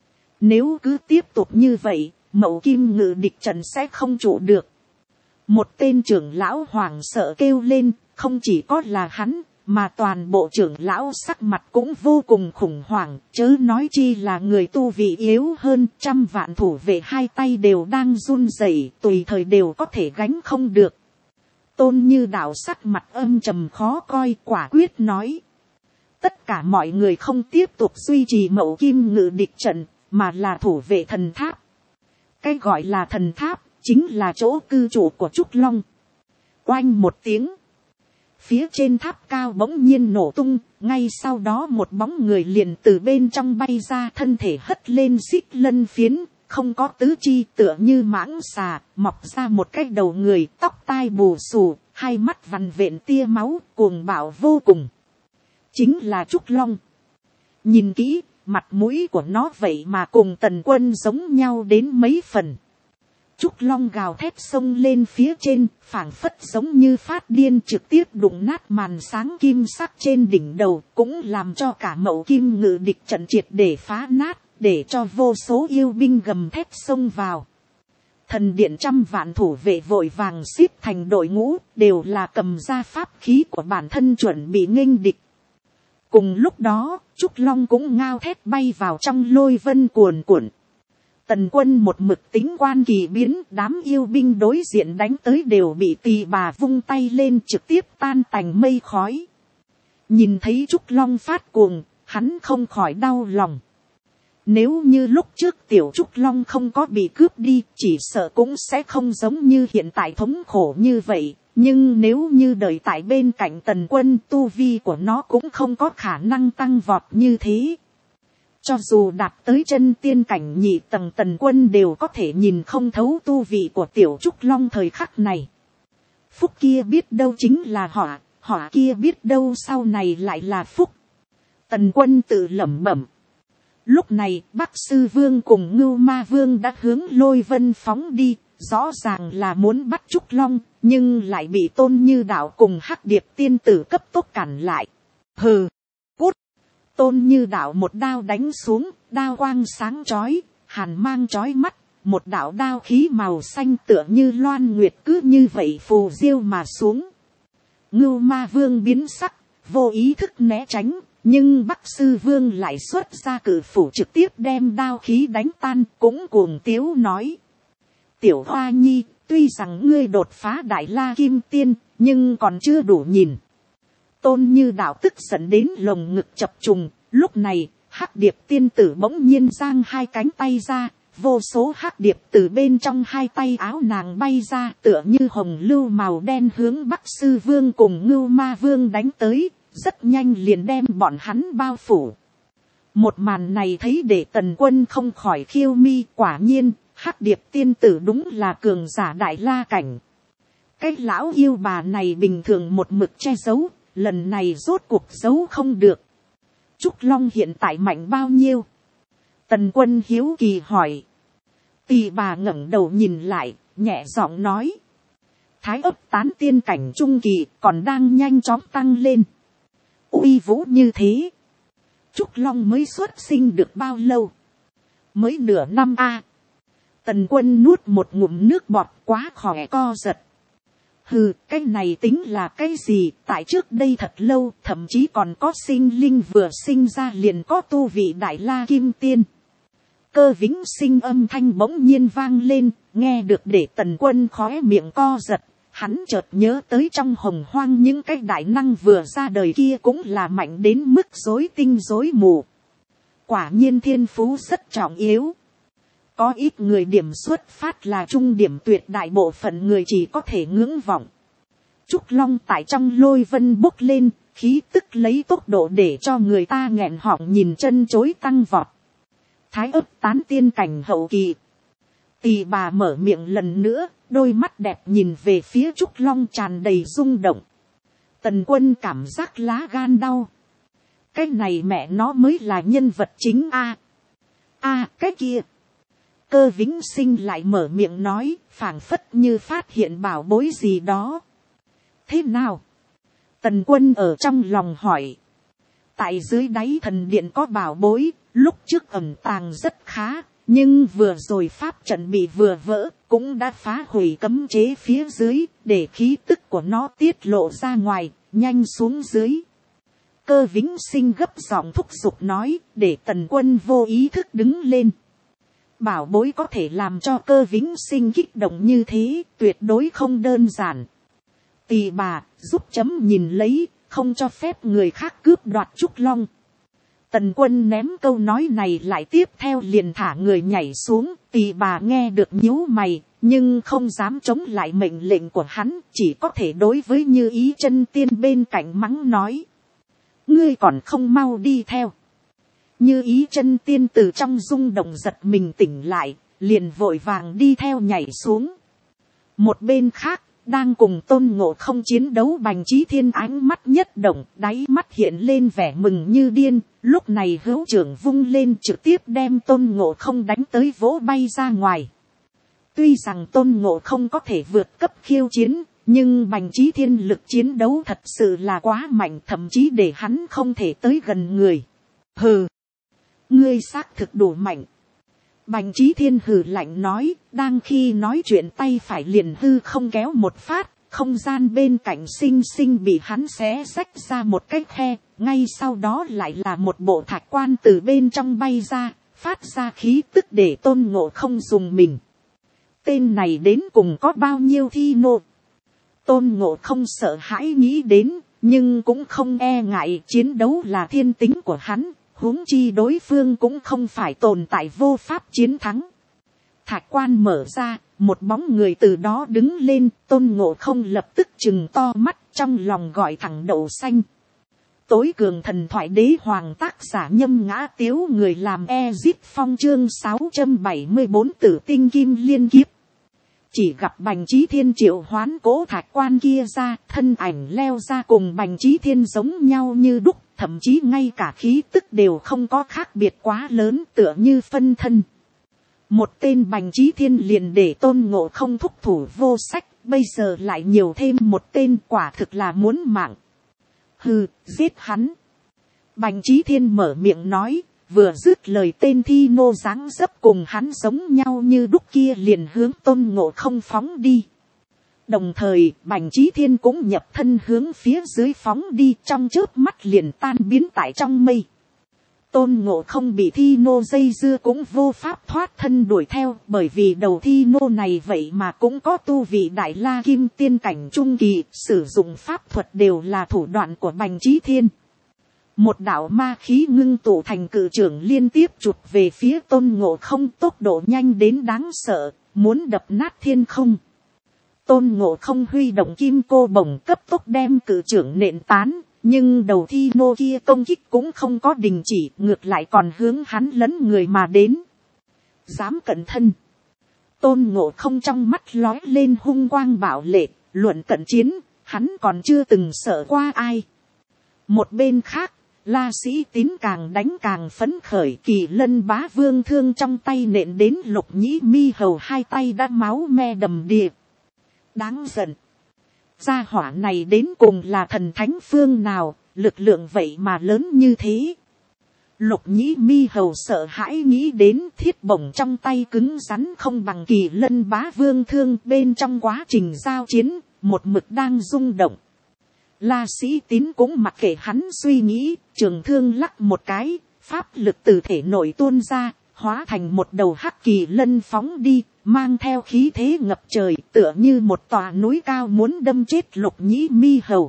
Nếu cứ tiếp tục như vậy, Mậu Kim Ngự địch trận sẽ không trụ được. Một tên trưởng lão hoảng sợ kêu lên, không chỉ có là hắn, mà toàn bộ trưởng lão sắc mặt cũng vô cùng khủng hoảng, chớ nói chi là người tu vị yếu hơn, 100 vạn thủ vệ hai tay đều đang run rẩy, tùy thời đều có thể gánh không được. Tôn Như Đạo sắc mặt âm trầm khó coi, quả quyết nói. Tất cả mọi người không tiếp tục duy trì Mậu Kim Ngự địch trận, mà là thủ vệ thần tháp. Cái gọi là thần tháp, chính là chỗ cư trụ của Trúc Long. Oanh một tiếng. Phía trên tháp cao bỗng nhiên nổ tung, ngay sau đó một bóng người liền từ bên trong bay ra, thân thể hất lên xích lân phiến, không có tứ chi, tựa như mãng xà, mọc ra một cái đầu người, tóc tai bù xù, hai mắt vằn vện tia máu, cuồng bạo vô cùng. Chính là Trúc Long. Nhìn kỹ, mặt mũi của nó vậy mà cùng Tần Quân giống nhau đến mấy phần. Trúc Long gào thét xông lên phía trên, phảng phất giống như phát điên, trực tiếp đụng nát màn sáng kim sắc trên đỉnh đầu, cũng làm cho cả Mậu Kim Ngự địch trận triệt để phá nát, để cho vô số yêu binh gầm thét xông vào. Thần điện 100 vạn thủ vệ vội vàng xếp thành đội ngũ, đều là cầm ra pháp khí của bản thân chuẩn bị nghênh địch. Cùng lúc đó, Trúc Long cũng ngao thét bay vào trong lôi vân cuồn cuộn. Tần Quân một mực tính quan kỳ biến, đám yêu binh đối diện đánh tới đều bị Tỳ Bà vung tay lên trực tiếp tan tành mây khói. Nhìn thấy Trúc Long phát cuồng, hắn không khỏi đau lòng. Nếu như lúc trước tiểu Trúc Long không có bị cướp đi, chỉ sợ cũng sẽ không giống như hiện tại thống khổ như vậy. Nhưng nếu như đợi tại bên cạnh Tần Quân, tu vi của nó cũng không có khả năng tăng vọt như thế. Cho dù đạt tới chân tiên cảnh nhị tầng, Tần Quân đều có thể nhìn không thấu tu vị của tiểu Trúc Long thời khắc này. Phúc kia biết đâu chính là họa, họa kia biết đâu sau này lại là phúc. Tần Quân tự lẩm bẩm. Lúc này Bắc Sư Vương cùng Ngưu Ma Vương đã hướng Lôi Vân phóng đi, rõ ràng là muốn bắt Trúc Long, nhưng lại bị Tôn Như Đạo cùng Hắc Điệp tiên tử cấp tốc cản lại. Hừ, cút! Tôn Như Đạo một đao đánh xuống, đao quang sáng chói, hàn mang chói mắt, một đạo đao khí màu xanh tựa như loan nguyệt cứ như vậy phù diêu mà xuống. Ngưu Ma Vương biến sắc, vô ý thức né tránh, nhưng Bắc Sư Vương lại xuất ra cử phủ trực tiếp đem đao khí đánh tan, cũng cuồng tiếu nói. Tiểu Hoa Nhi, tuy rằng ngươi đột phá Đại La Kim Tiên, nhưng còn chưa đủ nhìn. Tôn Như Đạo tức giận đến lồng ngực chập trùng, lúc này, Hắc Điệp tiên tử bỗng nhiên giang hai cánh tay ra, vô số hắc điệp từ bên trong hai tay áo nàng bay ra, tựa như hồng lưu màu đen hướng Bắc Sư Vương cùng Ngưu Ma Vương đánh tới, rất nhanh liền đem bọn hắn bao phủ. Một màn này thấy để Tần Quân không khỏi khiêu mi, quả nhiên, Hắc Điệp tiên tử đúng là cường giả Đại La cảnh. Cái lão yêu bà này bình thường một mực che giấu, lần này rốt cuộc giấu không được. Trúc Long hiện tại mạnh bao nhiêu? Tần Quân hiếu kỳ hỏi. Tỳ Bà ngẩng đầu nhìn lại, nhẹ giọng nói. Thái ấp tán tiên cảnh trung kỳ còn đang nhanh chóng tăng lên. Uy vũ như thế. Trúc Long mới xuất sinh được bao lâu? Mới nửa năm a. Tần Quân nuốt một ngụm nước bọt, quá khỏe co giật. Hừ, cái này tính là cái gì? Tại trước đây thật lâu, thậm chí còn có sinh linh vừa sinh ra liền có tu vị Đại La Kim Tiên. Cơ Vĩnh Sinh âm thanh bỗng nhiên vang lên, nghe được để Tần Quân khóe miệng co giật. Hắn chợt nhớ tới trong hồng hoang những cái đại năng vừa ra đời kia cũng là mạnh đến mức rối tinh rối mù. Quả nhiên thiên phú rất trọng yếu. Có ít người điểm xuất phát là trung điểm, tuyệt đại bộ phận người chỉ có thể ngưỡng vọng. Trúc Long tại trong Lôi Vân bốc lên, khí tức lấy tốc độ để cho người ta nghẹn họng nhìn chân chối tăng vọt. Thái ấp tán tiên cảnh hậu kỳ. Tỳ Bà mở miệng lần nữa, đôi mắt đẹp nhìn về phía Trúc Long tràn đầy rung động. Tần Quân cảm giác lá gan đau. Cái này mẹ nó mới là nhân vật chính a. Cái kia. Cơ Vĩnh Sinh lại mở miệng nói, phảng phất như phát hiện bảo bối gì đó. Thế nào? Tần Quân ở trong lòng hỏi. Tại dưới đáy thần điện có bảo bối, lúc trước ẩn tàng rất khá, nhưng vừa rồi pháp trận bị vừa vỡ, cũng đã phá hủy cấm chế phía dưới, để khí tức của nó tiết lộ ra ngoài, nhanh xuống dưới. Cơ Vĩnh Sinh gấp giọng thúc giục nói, để Tần Quân vô ý thức đứng lên. Bảo bối có thể làm cho Cơ Vĩnh Sinh kích động như thế, tuyệt đối không đơn giản. Tỳ Bà, giúp chấm nhìn lấy, không cho phép người khác cướp đoạt Trúc Long. Tần Quân ném câu nói này lại tiếp theo liền thả người nhảy xuống. Tỳ Bà nghe được nhíu mày, nhưng không dám chống lại mệnh lệnh của hắn, chỉ có thể đối với Như Ý chân tiên bên cạnh mắng nói. Ngươi còn không mau đi theo. Như Ý chân tiên từ trong rung động giật mình tỉnh lại, liền vội vàng đi theo nhảy xuống. Một bên khác, đang cùng Tôn Ngộ Không chiến đấu Bành Chí Thiên ánh mắt nhất động, đáy mắt hiện lên vẻ mừng như điên, lúc này hữu trưởng vung lên trực tiếp đem Tôn Ngộ Không đánh tới vỗ bay ra ngoài. Tuy rằng Tôn Ngộ Không có thể vượt cấp khiêu chiến, nhưng Bành Chí Thiên lực chiến đấu thật sự là quá mạnh, thậm chí để hắn không thể tới gần người. Hừ, ngươi xác thực đủ mạnh. Bành Chí Thiên hừ lạnh nói, đang khi nói chuyện tay phải liền hư không kéo một phát, không gian bên cạnh xinh xinh bị hắn xé rách ra một cái khe, ngay sau đó lại là một bộ thạch quan từ bên trong bay ra, phát ra khí tức để Tôn Ngộ Không dùng mình. Tên này đến cùng có bao nhiêu thi nô? Tôn Ngộ Không sợ hãi nghĩ đến, nhưng cũng không e ngại, chiến đấu là thiên tính của hắn, huống chi đối phương cũng không phải tồn tại vô pháp chiến thắng. Thạch quan mở ra, một bóng người từ đó đứng lên, Tôn Ngộ Không lập tức trừng to mắt, trong lòng gọi thẳng đậu xanh. Tối cường thần thoại đế hoàng, tác giả Nhâm Ngã Tiếu, người làm Ezip Phong, chương 674 Tử Tinh Kim Liên Kiếp. Chỉ gặp Bành Chí Thiên triệu hoán cỗ thạch quan kia ra, thân ảnh leo ra cùng Bành Chí Thiên giống nhau như đúc, thậm chí ngay cả khí tức đều không có khác biệt quá lớn, tựa như phân thân. Một tên Bành Chí Thiên liền để Tôn Ngộ Không thúc thủ vô sách, bây giờ lại nhiều thêm một tên, quả thực là muốn mạng. Hừ, giết hắn. Bành Chí Thiên mở miệng nói, vừa dứt lời tên thi nô dáng dấp cùng hắn giống nhau như đúc kia liền hướng Tôn Ngộ Không phóng đi. Đồng thời Bành Chí Thiên cũng nhập thân hướng phía dưới phóng đi, trong chớp mắt liền tan biến tại trong mây. Tôn Ngộ Không bị thi nô dây dưa cũng vô pháp thoát thân đuổi theo, bởi vì đầu thi nô này vậy mà cũng có tu vị đại la kim tiên cảnh trung kỳ, sử dụng pháp thuật đều là thủ đoạn của Bành Chí Thiên. Một đạo ma khí ngưng tụ thành cự trưởng liên tiếp chụp về phía Tôn Ngộ Không, tốc độ nhanh đến đáng sợ, muốn đập nát thiên không. Tôn Ngộ Không huy động kim cô bổng cấp tốc đem cự trưởng nện tán, nhưng đầu thi nô kia công kích cũng không có đình chỉ, ngược lại còn hướng hắn lấn người mà đến. Dám cận thân. Tôn Ngộ Không trong mắt lói lên hung quang bảo lệ, luận cận chiến, hắn còn chưa từng sợ qua ai. Một bên khác, La Sĩ Tín càng đánh càng phấn khởi, Kỳ Lân Bá Vương thương trong tay nện đến Lục Nhĩ Mi Hầu hai tay đã máu me đầm đìa. Đáng giận. Gia hỏa này đến cùng là thần thánh phương nào, lực lượng vậy mà lớn như thế. Lục Nhĩ Mi Hầu sợ hãi nghĩ đến, thiết bổng trong tay cứng rắn không bằng Kỳ Lân Bá Vương thương, bên trong quá trình giao chiến, một mực đang rung động. La Sĩ Tín cũng mặc kệ hắn suy nghĩ, trường thương lắc một cái, pháp lực từ thể nội tuôn ra, hóa thành một đầu hắc kỳ lân phóng đi, mang theo khí thế ngập trời, tựa như một tòa núi cao muốn đâm chết Lục Nhĩ Mi Hầu.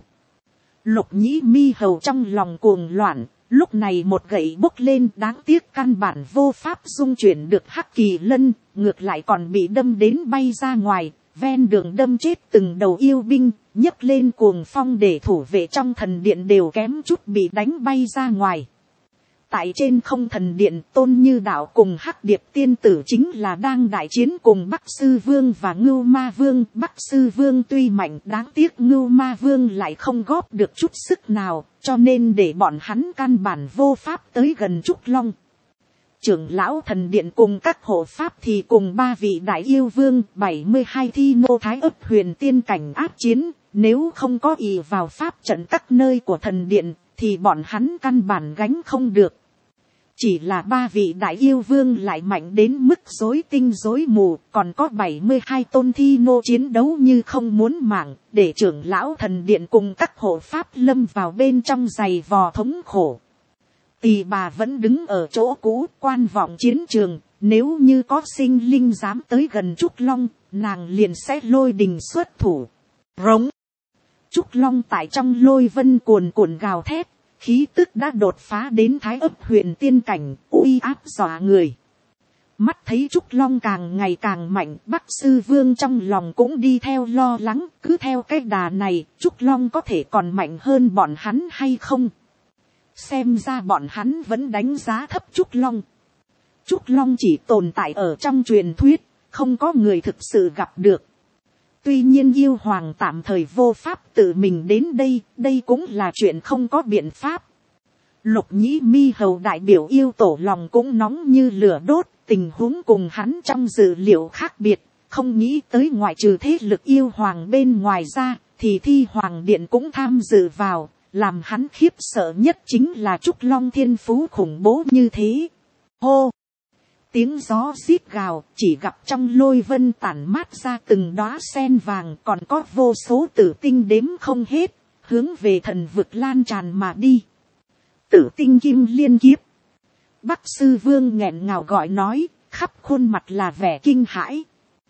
Lục Nhĩ Mi Hầu trong lòng cuồng loạn, lúc này một gậy bốc lên, đáng tiếc căn bản vô pháp dung chuyển được hắc kỳ lân, ngược lại còn bị đâm đến bay ra ngoài, ven đường đâm chết từng đầu yêu binh, nhấc lên cuồng phong để thủ vệ trong thần điện đều kém chút bị đánh bay ra ngoài. Tại trên không thần điện, Tôn Như Đạo cùng Hắc Điệp tiên tử chính là đang đại chiến cùng Bắc Sư Vương và Ngưu Ma Vương. Bắc Sư Vương tuy mạnh, đáng tiếc Ngưu Ma Vương lại không góp được chút sức nào, cho nên để bọn hắn căn bản vô pháp tới gần Trúc Long. Trưởng lão thần điện cùng các hộ pháp thì cùng ba vị đại yêu vương, 72 thi nô thái ấp huyền tiên cảnh áp chiến, nếu không có ỷ vào pháp trận các nơi của thần điện, thì bọn hắn căn bản gánh không được. Chỉ là ba vị đại yêu vương lại mạnh đến mức rối tinh rối mù, còn có 72 tôn thi nô chiến đấu như không muốn mạng, để trưởng lão thần điện cùng các hộ pháp lâm vào bên trong giày vò thống khổ. Tỳ bà vẫn đứng ở chỗ cũ quan vọng chiến trường, nếu như có sinh linh dám tới gần Trúc Long, nàng liền sẽ lôi đình xuất thủ. Rống. Trúc Long tại trong lôi vân cuồn cuộn gào thét, khí tức đã đột phá đến thái ấp huyền tiên cảnh, uy áp dọa người. Mắt thấy Trúc Long càng ngày càng mạnh, Bắc Sư Vương trong lòng cũng đi theo lo lắng, cứ theo cái đà này, Trúc Long có thể còn mạnh hơn bọn hắn hay không? Xem ra bọn hắn vẫn đánh giá thấp Trúc Long. Trúc Long chỉ tồn tại ở trong truyền thuyết, không có người thực sự gặp được. Tuy nhiên yêu hoàng tạm thời vô pháp tự mình đến đây, đây cũng là chuyện không có biện pháp. Lục Nhĩ Mi Hầu đại biểu yêu tổ lòng cũng nóng như lửa đốt, tình huống cùng hắn trong dự liệu khác biệt, không nghĩ tới ngoại trừ thế lực yêu hoàng bên ngoài ra, thì thi hoàng điện cũng tham dự vào, làm hắn khiếp sợ nhất chính là Trúc Long thiên phú khủng bố như thế. Hô! Tiếng gió rít gào, chỉ gặp trong lôi vân tản mát ra từng đóa sen vàng, còn có vô số tử tinh đếm không hết, hướng về thần vực lan tràn mà đi. Tử tinh kim liên kiếp. Bắc sư vương nghẹn ngào gọi nói, khắp khuôn mặt là vẻ kinh hãi.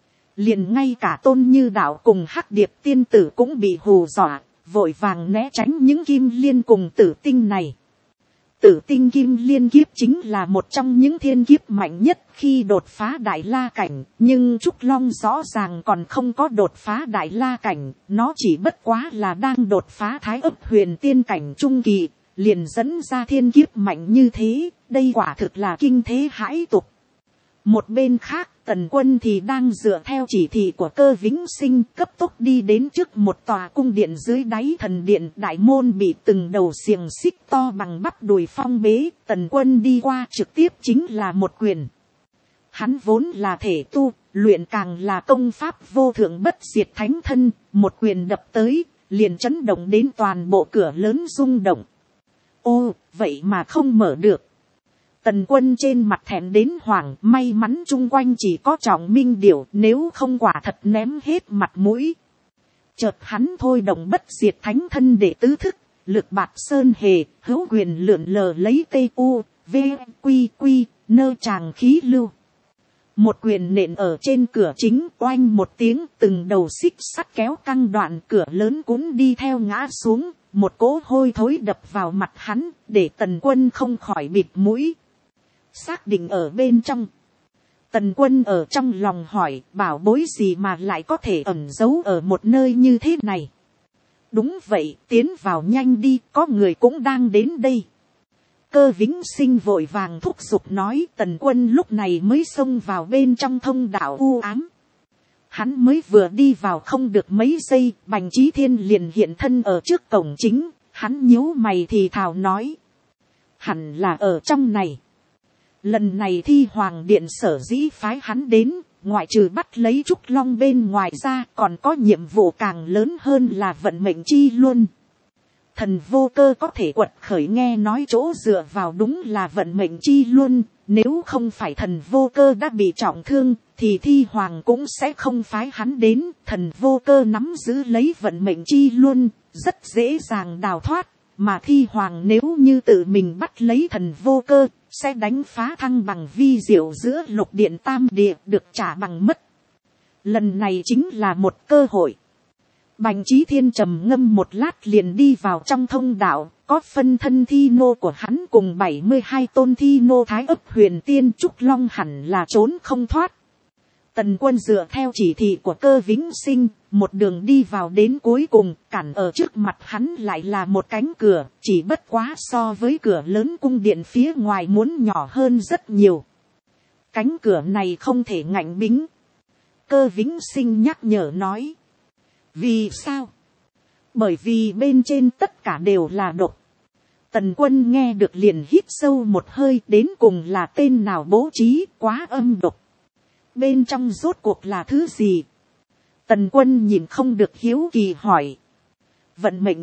Liền ngay cả Tôn Như Đạo cùng Hắc Điệp tiên tử cũng bị hù dọa, vội vàng né tránh những kim liên cùng tử tinh này. Tử tinh kim liên kiếp chính là một trong những thiên kiếp mạnh nhất khi đột phá đại la cảnh, nhưng Trúc Long rõ ràng còn không có đột phá đại la cảnh, nó chỉ bất quá là đang đột phá thái ấp huyền tiên cảnh trung kỳ, liền dẫn ra thiên kiếp mạnh như thế, đây quả thực là kinh thế hãi tục. Một bên khác, Tần Quân thì đang dựa theo chỉ thị của Cơ Vĩnh Sinh cấp tốc đi đến trước một tòa cung điện dưới đáy thần điện, đại môn bị từng đầu xiềng xích to bằng bắp đùi phong bế. Tần Quân đi qua trực tiếp chính là một quyền. Hắn vốn là thể tu, luyện càng là công pháp vô thượng bất diệt thánh thân, một quyền đập tới, liền chấn động đến toàn bộ cửa lớn rung động. Ô, vậy mà không mở được. Tần Quân trên mặt thẹn đến hoảng, may mắn chung quanh chỉ có Trọng Minh Điểu, nếu không quả thật ném hết mặt mũi. Chợt hắn thôi động bất diệt thánh thân để tứ thức, lực bạt sơn hề, hữu quyền lượn lờ lấy tê u, v, quy quy, nơ tràng khí lưu. Một quyền nện ở trên cửa chính, oanh một tiếng, từng đầu xích sắt kéo căng đoạn, cửa lớn cũng đi theo ngã xuống, một cỗ hôi thối đập vào mặt hắn, để Tần Quân không khỏi bịt mũi. Xác định ở bên trong. Tần Quân ở trong lòng hỏi, bảo bối gì mà lại có thể ẩn giấu ở một nơi như thế này. Đúng vậy, tiến vào nhanh đi, có người cũng đang đến đây. Cơ Vĩnh Sinh vội vàng thúc giục nói. Tần Quân lúc này mới xông vào bên trong thông đạo u ám. Hắn mới vừa đi vào không được mấy giây, Bành Chí Thiên liền hiện thân ở trước cổng chính. Hắn nhíu mày thì thào nói, hẳn là ở trong này. Lần này Thi Hoàng Điện sở dĩ phái hắn đến, ngoại trừ bắt lấy Trúc Long bên ngoài ra, còn có nhiệm vụ càng lớn hơn là vận mệnh chi luân. Thần Vô Cơ có thể quật khởi, nghe nói chỗ dựa vào đúng là vận mệnh chi luân. Nếu không phải Thần Vô Cơ đã bị trọng thương, thì Thi Hoàng cũng sẽ không phái hắn đến. Thần Vô Cơ nắm giữ lấy vận mệnh chi luân, rất dễ dàng đào thoát. Mà Thi Hoàng nếu như tự mình bắt lấy Thần Vô Cơ, sẽ đánh phá thăng bằng vi diệu giữa lục điện tam địa, được trả bằng mất. Lần này chính là một cơ hội. Bành Chí Thiên trầm ngâm một lát liền đi vào trong thông đạo, có phân thân thi nô của hắn cùng 72 tôn thi nô thái ấp huyền tiên. Trúc Long hẳn là trốn không thoát. Tần Quân dựa theo chỉ thị của Cơ Vĩnh Sinh, một đường đi vào đến cuối cùng, cản ở trước mặt hắn lại là một cánh cửa, chỉ bất quá so với cửa lớn cung điện phía ngoài muốn nhỏ hơn rất nhiều. Cánh cửa này không thể ngạnh bính. Cơ Vĩnh Sinh nhắc nhở nói. Vì sao? Bởi vì bên trên tất cả đều là độc. Tần Quân nghe được liền hít sâu một hơi, đến cùng là tên nào bố trí, quá âm độc. Bên trong rốt cuộc là thứ gì? Tần Quân nhìn không được hiếu kỳ hỏi. Vận mệnh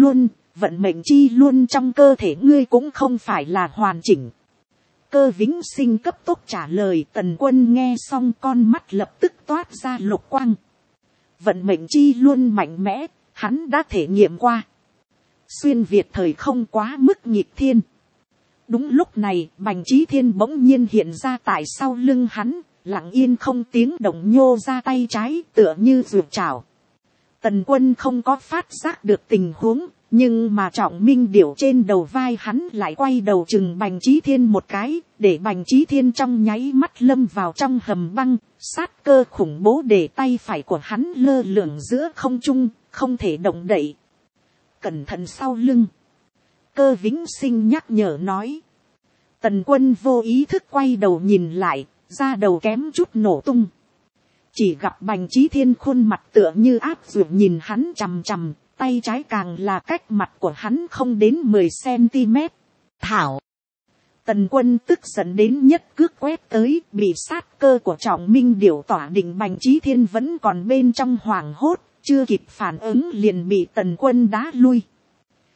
chi luân trong cơ thể ngươi cũng không phải là hoàn chỉnh. Cơ Vĩnh Sinh cấp tốc trả lời. Tần Quân nghe xong con mắt lập tức toát ra lục quang. Vận mệnh chi luân mạnh mẽ, hắn đã thể nghiệm qua. Xuyên việt thời không quá mức nghịch thiên. Đúng lúc này, Bành Chí Thiên bỗng nhiên hiện ra tại sau lưng hắn, lặng yên không tiếng động nhô ra tay trái, tựa như ruột chảo. Tần Quân không có phát giác được tình huống, nhưng mà Trọng Minh Điểu trên đầu vai hắn lại quay đầu chừng Bành Chí Thiên một cái, để Bành Chí Thiên trong nháy mắt lâm vào trong hầm băng. Sát cơ khủng bố để tay phải của hắn lơ lửng giữa không trung, không thể động đậy. Cẩn thận sau lưng. Cơ Vĩnh Sinh nhắc nhở nói. Tần Quân vô ý thức quay đầu nhìn lại, da đầu kém chút nổ tung. Chỉ gặp Bành Chí Thiên khuôn mặt tựa như áp dược nhìn hắn chằm chằm, tay trái càng là cách mặt của hắn không đến 10 cm. Thảo. Tần Quân tức giận đến nhất cước quét tới, bị sát cơ của Trọng Minh Điểu tỏa định. Bành Chí Thiên vẫn còn bên trong hoảng hốt, chưa kịp phản ứng liền bị Tần Quân đá lui.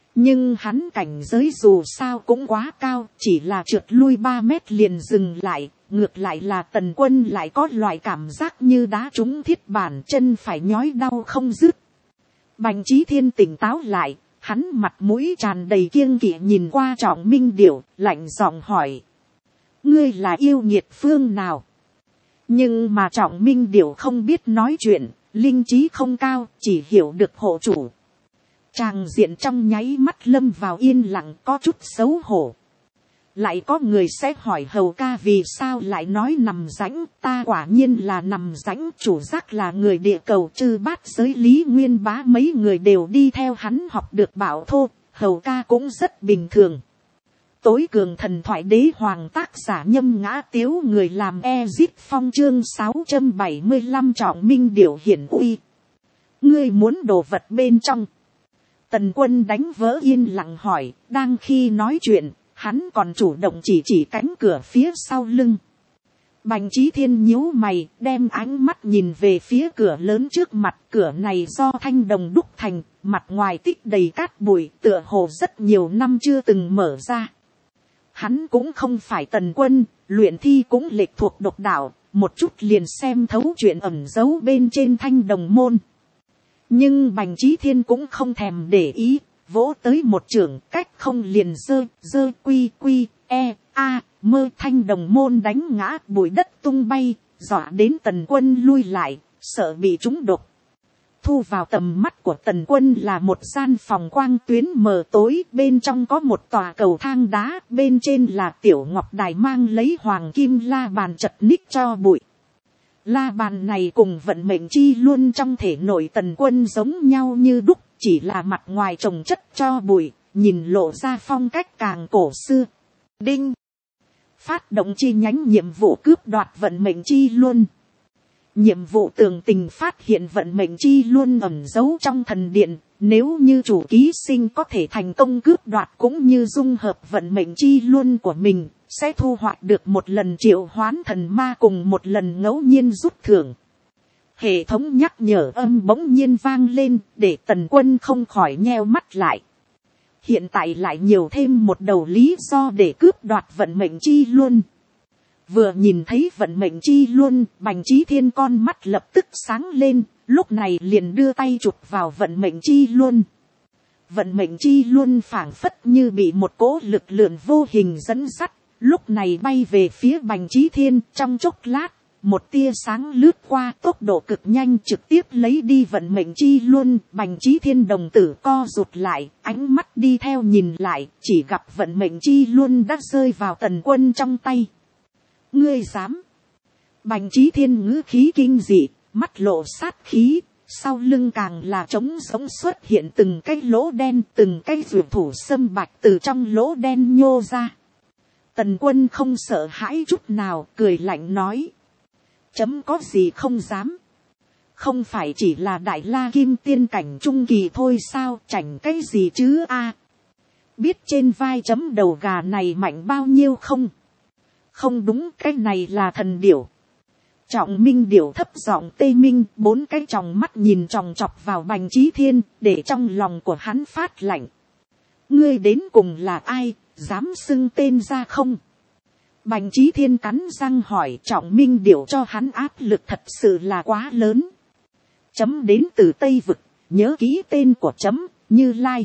Nhưng hắn cảnh giới dù sao cũng quá cao, chỉ là trượt lui 3 mét liền dừng lại. Ngược lại là Tần Quân lại có loại cảm giác như đá trúng thiết bản, chân phải nhói đau không dứt. Bành Chí Thiên tỉnh táo lại, hắn mặt mũi tràn đầy kiêng kỵ nhìn qua Trọng Minh Điểu, lạnh giọng hỏi: ngươi là yêu nghiệt phương nào? Nhưng mà Trọng Minh Điểu không biết nói chuyện, linh trí không cao, chỉ hiểu được hộ chủ. Tràng diện trong nháy mắt lâm vào yên lặng, có chút xấu hổ. Lại có người sẽ hỏi hầu ca vì sao lại nói nằm rãnh, ta quả nhiên là nằm rãnh, chủ giác là người địa cầu chư bát giới Lý Nguyên Bá mấy người đều đi theo hắn học được bảo thô, hầu ca cũng rất bình thường. Tối cường thần thoại đế hoàng tác giả Nhâm Ngã Tiếu, người làm Ezip Phong chương 675 Trọng Minh Điểu hiển uy. Ngươi muốn đồ vật bên trong? Tần Quân đánh vỡ yên lặng hỏi, đang khi nói chuyện, hắn còn chủ động chỉ cánh cửa phía sau lưng. Bành Chí Thiên nhíu mày, đem ánh mắt nhìn về phía cửa lớn trước mặt. Cửa này do thanh đồng đúc thành, mặt ngoài tích đầy cát bụi, tựa hồ rất nhiều năm chưa từng mở ra. Hắn cũng không phải Tần Quân, luyện thi cũng lệch thuộc độc đạo, một chút liền xem thấu chuyện ẩn giấu bên trên thanh đồng môn. Nhưng Bành Chí Thiên cũng không thèm để ý, vỗ tới một chưởng, cách không liền dơ quy mơ thanh đồng môn đánh ngã, bụi đất tung bay, dọa đến Tần Quân lui lại, sợ bị trúng độc. Thu vào tầm mắt của Tần Quân là một gian phòng quang tuyến mờ tối, bên trong có một tòa cầu thang đá, bên trên là tiểu ngọc đài mang lấy hoàng kim la bàn chật ních cho bụi. La bàn này cùng vận mệnh chi luôn trong thể nội Tần Quân giống nhau như đúc, chỉ là mặt ngoài trồng chất cho bụi, nhìn lộ ra phong cách càng cổ xưa. Đinh! Phát động chi nhánh nhiệm vụ cướp đoạt vận mệnh chi luôn. Nhiệm vụ tường tình phát hiện vận mệnh chi luôn ẩn giấu trong thần điện. Nếu như chủ ký sinh có thể thành công cướp đoạt cũng như dung hợp vận mệnh chi luôn của mình, sẽ thu hoạch được một lần triệu hoán thần ma cùng một lần ngẫu nhiên rút thưởng. Hệ thống nhắc nhở âm bỗng nhiên vang lên, để Tần Quân không khỏi nheo mắt lại. Hiện tại lại nhiều thêm một đầu lý do để cướp đoạt vận mệnh chi luôn. Vừa nhìn thấy vận mệnh chi luôn, Bành Chí Thiên con mắt lập tức sáng lên, lúc này liền đưa tay chụp vào vận mệnh chi luôn. Vận mệnh chi luôn phảng phất như bị một cỗ lực lượng vô hình dẫn dắt, lúc này bay về phía Bành Chí Thiên. Trong chốc lát, một tia sáng lướt qua, tốc độ cực nhanh trực tiếp lấy đi vận mệnh chi luôn. Bành Chí Thiên đồng tử co rụt lại, ánh mắt đi theo nhìn lại, chỉ gặp vận mệnh chi luôn đã rơi vào Tần Quân trong tay. Ngươi dám? Bành Chí Thiên ngữ khí kinh dị, mắt lộ sát khí, sau lưng càng là trống rỗng xuất hiện từng cái lỗ đen, từng cái dược thủ sâm bạch từ trong lỗ đen nhô ra. Tần Quân không sợ hãi chút nào, cười lạnh nói: chấm có gì không dám? Không phải chỉ là đại la kim tiên cảnh trung kỳ thôi sao, chảnh cái gì chứ a? Biết trên vai chấm đầu gà này mạnh bao nhiêu không? Không đúng, cái này là thần điểu. Trọng Minh Điểu thấp giọng tê minh, 4 cái tròng mắt nhìn chòng chọc vào Bành Chí Thiên, để trong lòng của hắn phát lạnh. Ngươi đến cùng là ai, dám xưng tên ra không? Bành Chí Thiên cắn răng hỏi. Trọng Minh Điểu cho hắn áp lực thật sự là quá lớn. Chấm đến từ Tây Vực, nhớ kỹ tên của chấm, Như Lai.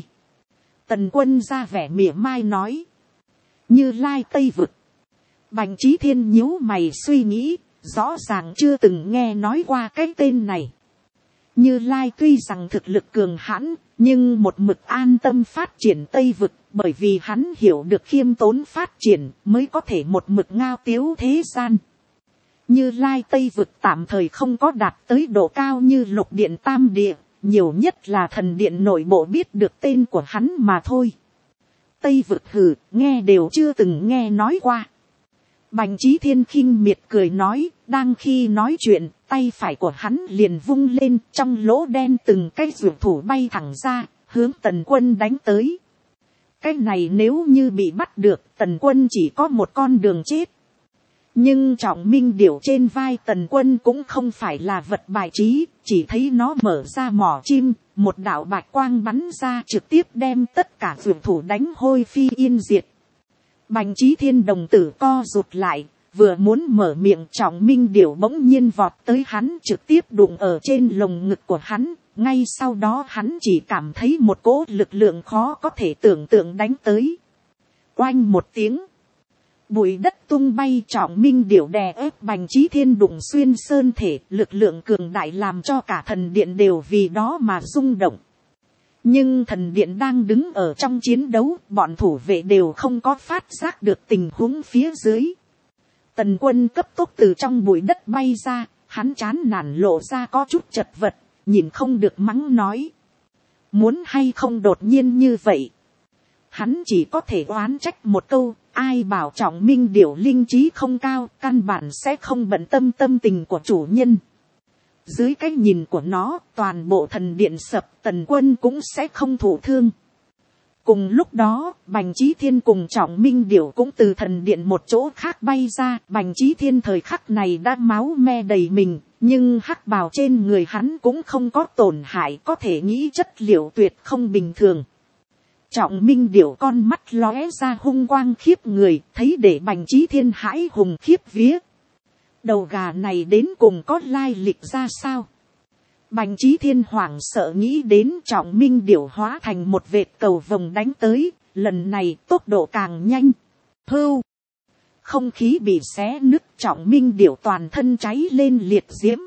Tần Quân ra vẻ mỉa mai nói: Như Lai Tây Vực. Bành Chí Thiên nhíu mày suy nghĩ, rõ ràng chưa từng nghe nói qua cái tên này. Như Lai tuy rằng thực lực cường hãn, nhưng một mực an tâm phát triển Tây Vực, bởi vì hắn hiểu được khiêm tốn phát triển mới có thể một mực ngao tiếu thế gian. Như Lai Tây Vực tạm thời không có đạt tới độ cao như Lục Điện Tam Địa, nhiều nhất là thần điện nội bộ biết được tên của hắn mà thôi. Tây Vực hừ, nghe đều chưa từng nghe nói qua. Bành Chí Thiên khinh miệt cười nói, đang khi nói chuyện, tay phải của hắn liền vung lên, trong lỗ đen từng cái dược thủ bay thẳng ra, hướng Tần Quân đánh tới. Cái này nếu như bị bắt được, Tần Quân chỉ có một con đường chết. Nhưng Trọng Minh Điểu trên vai Tần Quân cũng không phải là vật bài trí, chỉ thấy nó mở ra mỏ chim, một đạo bạch quang bắn ra trực tiếp đem tất cả dược thủ đánh hôi phi yên diệt. Bành Chí Thiên đồng tử co rụt lại, vừa muốn mở miệng Trọng Minh Điểu bỗng nhiên vọt tới hắn, trực tiếp đụng ở trên lồng ngực của hắn. Ngay sau đó hắn chỉ cảm thấy một cỗ lực lượng khó có thể tưởng tượng đánh tới. Oanh một tiếng, bụi đất tung bay, Trọng Minh Điểu đè ép Bành Chí Thiên đụng xuyên sơn thể, lực lượng cường đại làm cho cả thần điện đều vì đó mà rung động. Nhưng thần điện đang đứng ở trong chiến đấu, bọn thủ vệ đều không có phát giác được tình huống phía dưới. Tần Quân cấp tốc từ trong bụi đất bay ra, hắn chán nản lộ ra có chút chật vật, nhìn không được mắng nói. Muốn hay không đột nhiên như vậy. Hắn chỉ có thể oán trách một câu, ai bảo Trọng Minh Điểu linh trí không cao, căn bản sẽ không bận tâm tâm tình của chủ nhân. Dưới cái nhìn của nó, toàn bộ thần điện sập, Tần Quân cũng sẽ không thụ thương. Cùng lúc đó, Bành Chí Thiên cùng Trọng Minh Điểu cũng từ thần điện một chỗ khác bay ra. Bành Chí Thiên thời khắc này đã máu me đầy mình, nhưng hắc bào trên người hắn cũng không có tổn hại, có thể nghĩ chất liệu tuyệt không bình thường. Trọng Minh Điểu con mắt lóe ra hung quang khiếp người, thấy để Bành Chí Thiên hãi hùng khiếp vía. Đầu gà này đến cùng có lai lịch ra sao? Bành Chí Thiên hoảng sợ nghĩ đến Trọng Minh Điểu hóa thành một vệt cầu vồng đánh tới, lần này tốc độ càng nhanh. Hưu! Không khí bị xé nứt, Trọng Minh Điểu toàn thân cháy lên liệt diễm.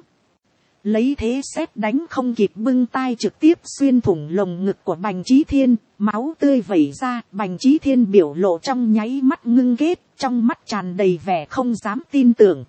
Lấy thế sét đánh không kịp bưng tay trực tiếp xuyên thủng lồng ngực của Bành Chí Thiên, máu tươi vẩy ra, Bành Chí Thiên biểu lộ trong nháy mắt ngưng ghét, trong mắt tràn đầy vẻ không dám tin tưởng.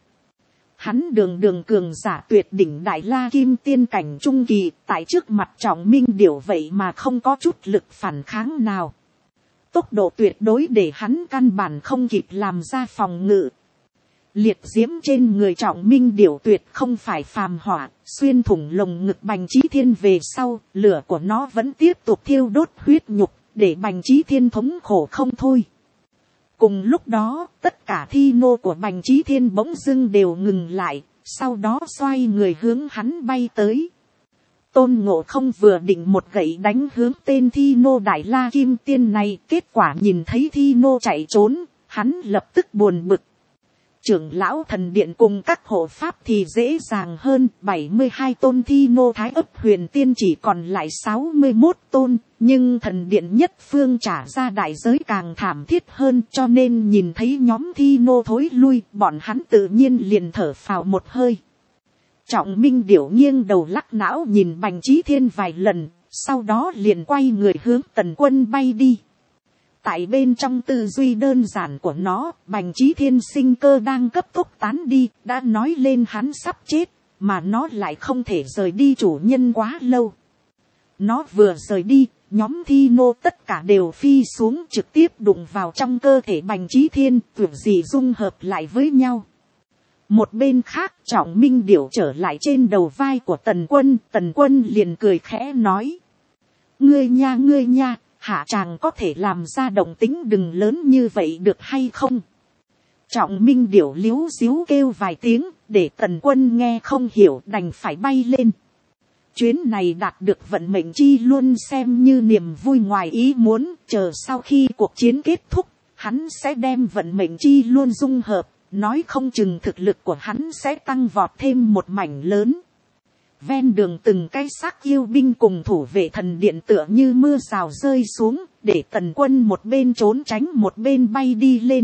Hắn đường cường giả tuyệt đỉnh đại la kim tiên cảnh trung kỳ, tại trước mặt Trọng Minh Điểu vậy mà không có chút lực phản kháng nào. Tốc độ tuyệt đối để hắn căn bản không kịp làm ra phòng ngự. Liệt diễm trên người Trọng Minh Điểu tuyệt không phải phàm hỏa, xuyên thủng lồng ngực Bành Chí Thiên về sau, lửa của nó vẫn tiếp tục thiêu đốt huyết nhục, để Bành Chí Thiên thống khổ không thôi. Cùng lúc đó, tất cả thi nô của Bành Chí Thiên bỗng dưng đều ngừng lại, sau đó xoay người hướng hắn bay tới. Tôn Ngộ Không vừa định một gậy đánh hướng tên thi nô đại la kim tiên này, kết quả nhìn thấy thi nô chạy trốn, hắn lập tức buồn bực. Trưởng lão thần điện cùng các hộ pháp thì dễ dàng hơn, 72 tôn thi nô thái ấp huyền tiên chỉ còn lại 61 tôn, nhưng thần điện nhất phương trả ra đại giới càng thảm thiết hơn, cho nên nhìn thấy nhóm thi nô thối lui, bọn hắn tự nhiên liền thở phào một hơi. Trọng Minh Điểu nghiêng đầu lắc não nhìn Bành Chí Thiên vài lần, sau đó liền quay người hướng Tần Quân bay đi. Tại bên trong tư duy đơn giản của nó, Bành Chí Thiên sinh cơ đang cấp tốc tán đi, đã nói lên hắn sắp chết, mà nó lại không thể rời đi chủ nhân quá lâu. Nó vừa rời đi, nhóm thi nô tất cả đều phi xuống trực tiếp đụng vào trong cơ thể Bành Chí Thiên, tưởng gì dung hợp lại với nhau. Một bên khác, Trọng Minh Điểu trở lại trên đầu vai của Tần Quân liền cười khẽ nói. Ngươi nha, hạ chàng có thể làm ra động tính đừng lớn như vậy được hay không? Trọng Minh Điểu líu díu kêu vài tiếng, để Tần Quân nghe không hiểu đành phải bay lên. Chuyến này đạt được vận mệnh chi luôn xem như niềm vui ngoài ý muốn, chờ sau khi cuộc chiến kết thúc, hắn sẽ đem vận mệnh chi luôn dung hợp, nói không chừng thực lực của hắn sẽ tăng vọt thêm một mảnh lớn. Ven đường từng cái xác yêu binh cùng thủ vệ thần điện tựa như mưa rào rơi xuống, để Tần Quân một bên trốn tránh một bên bay đi lên.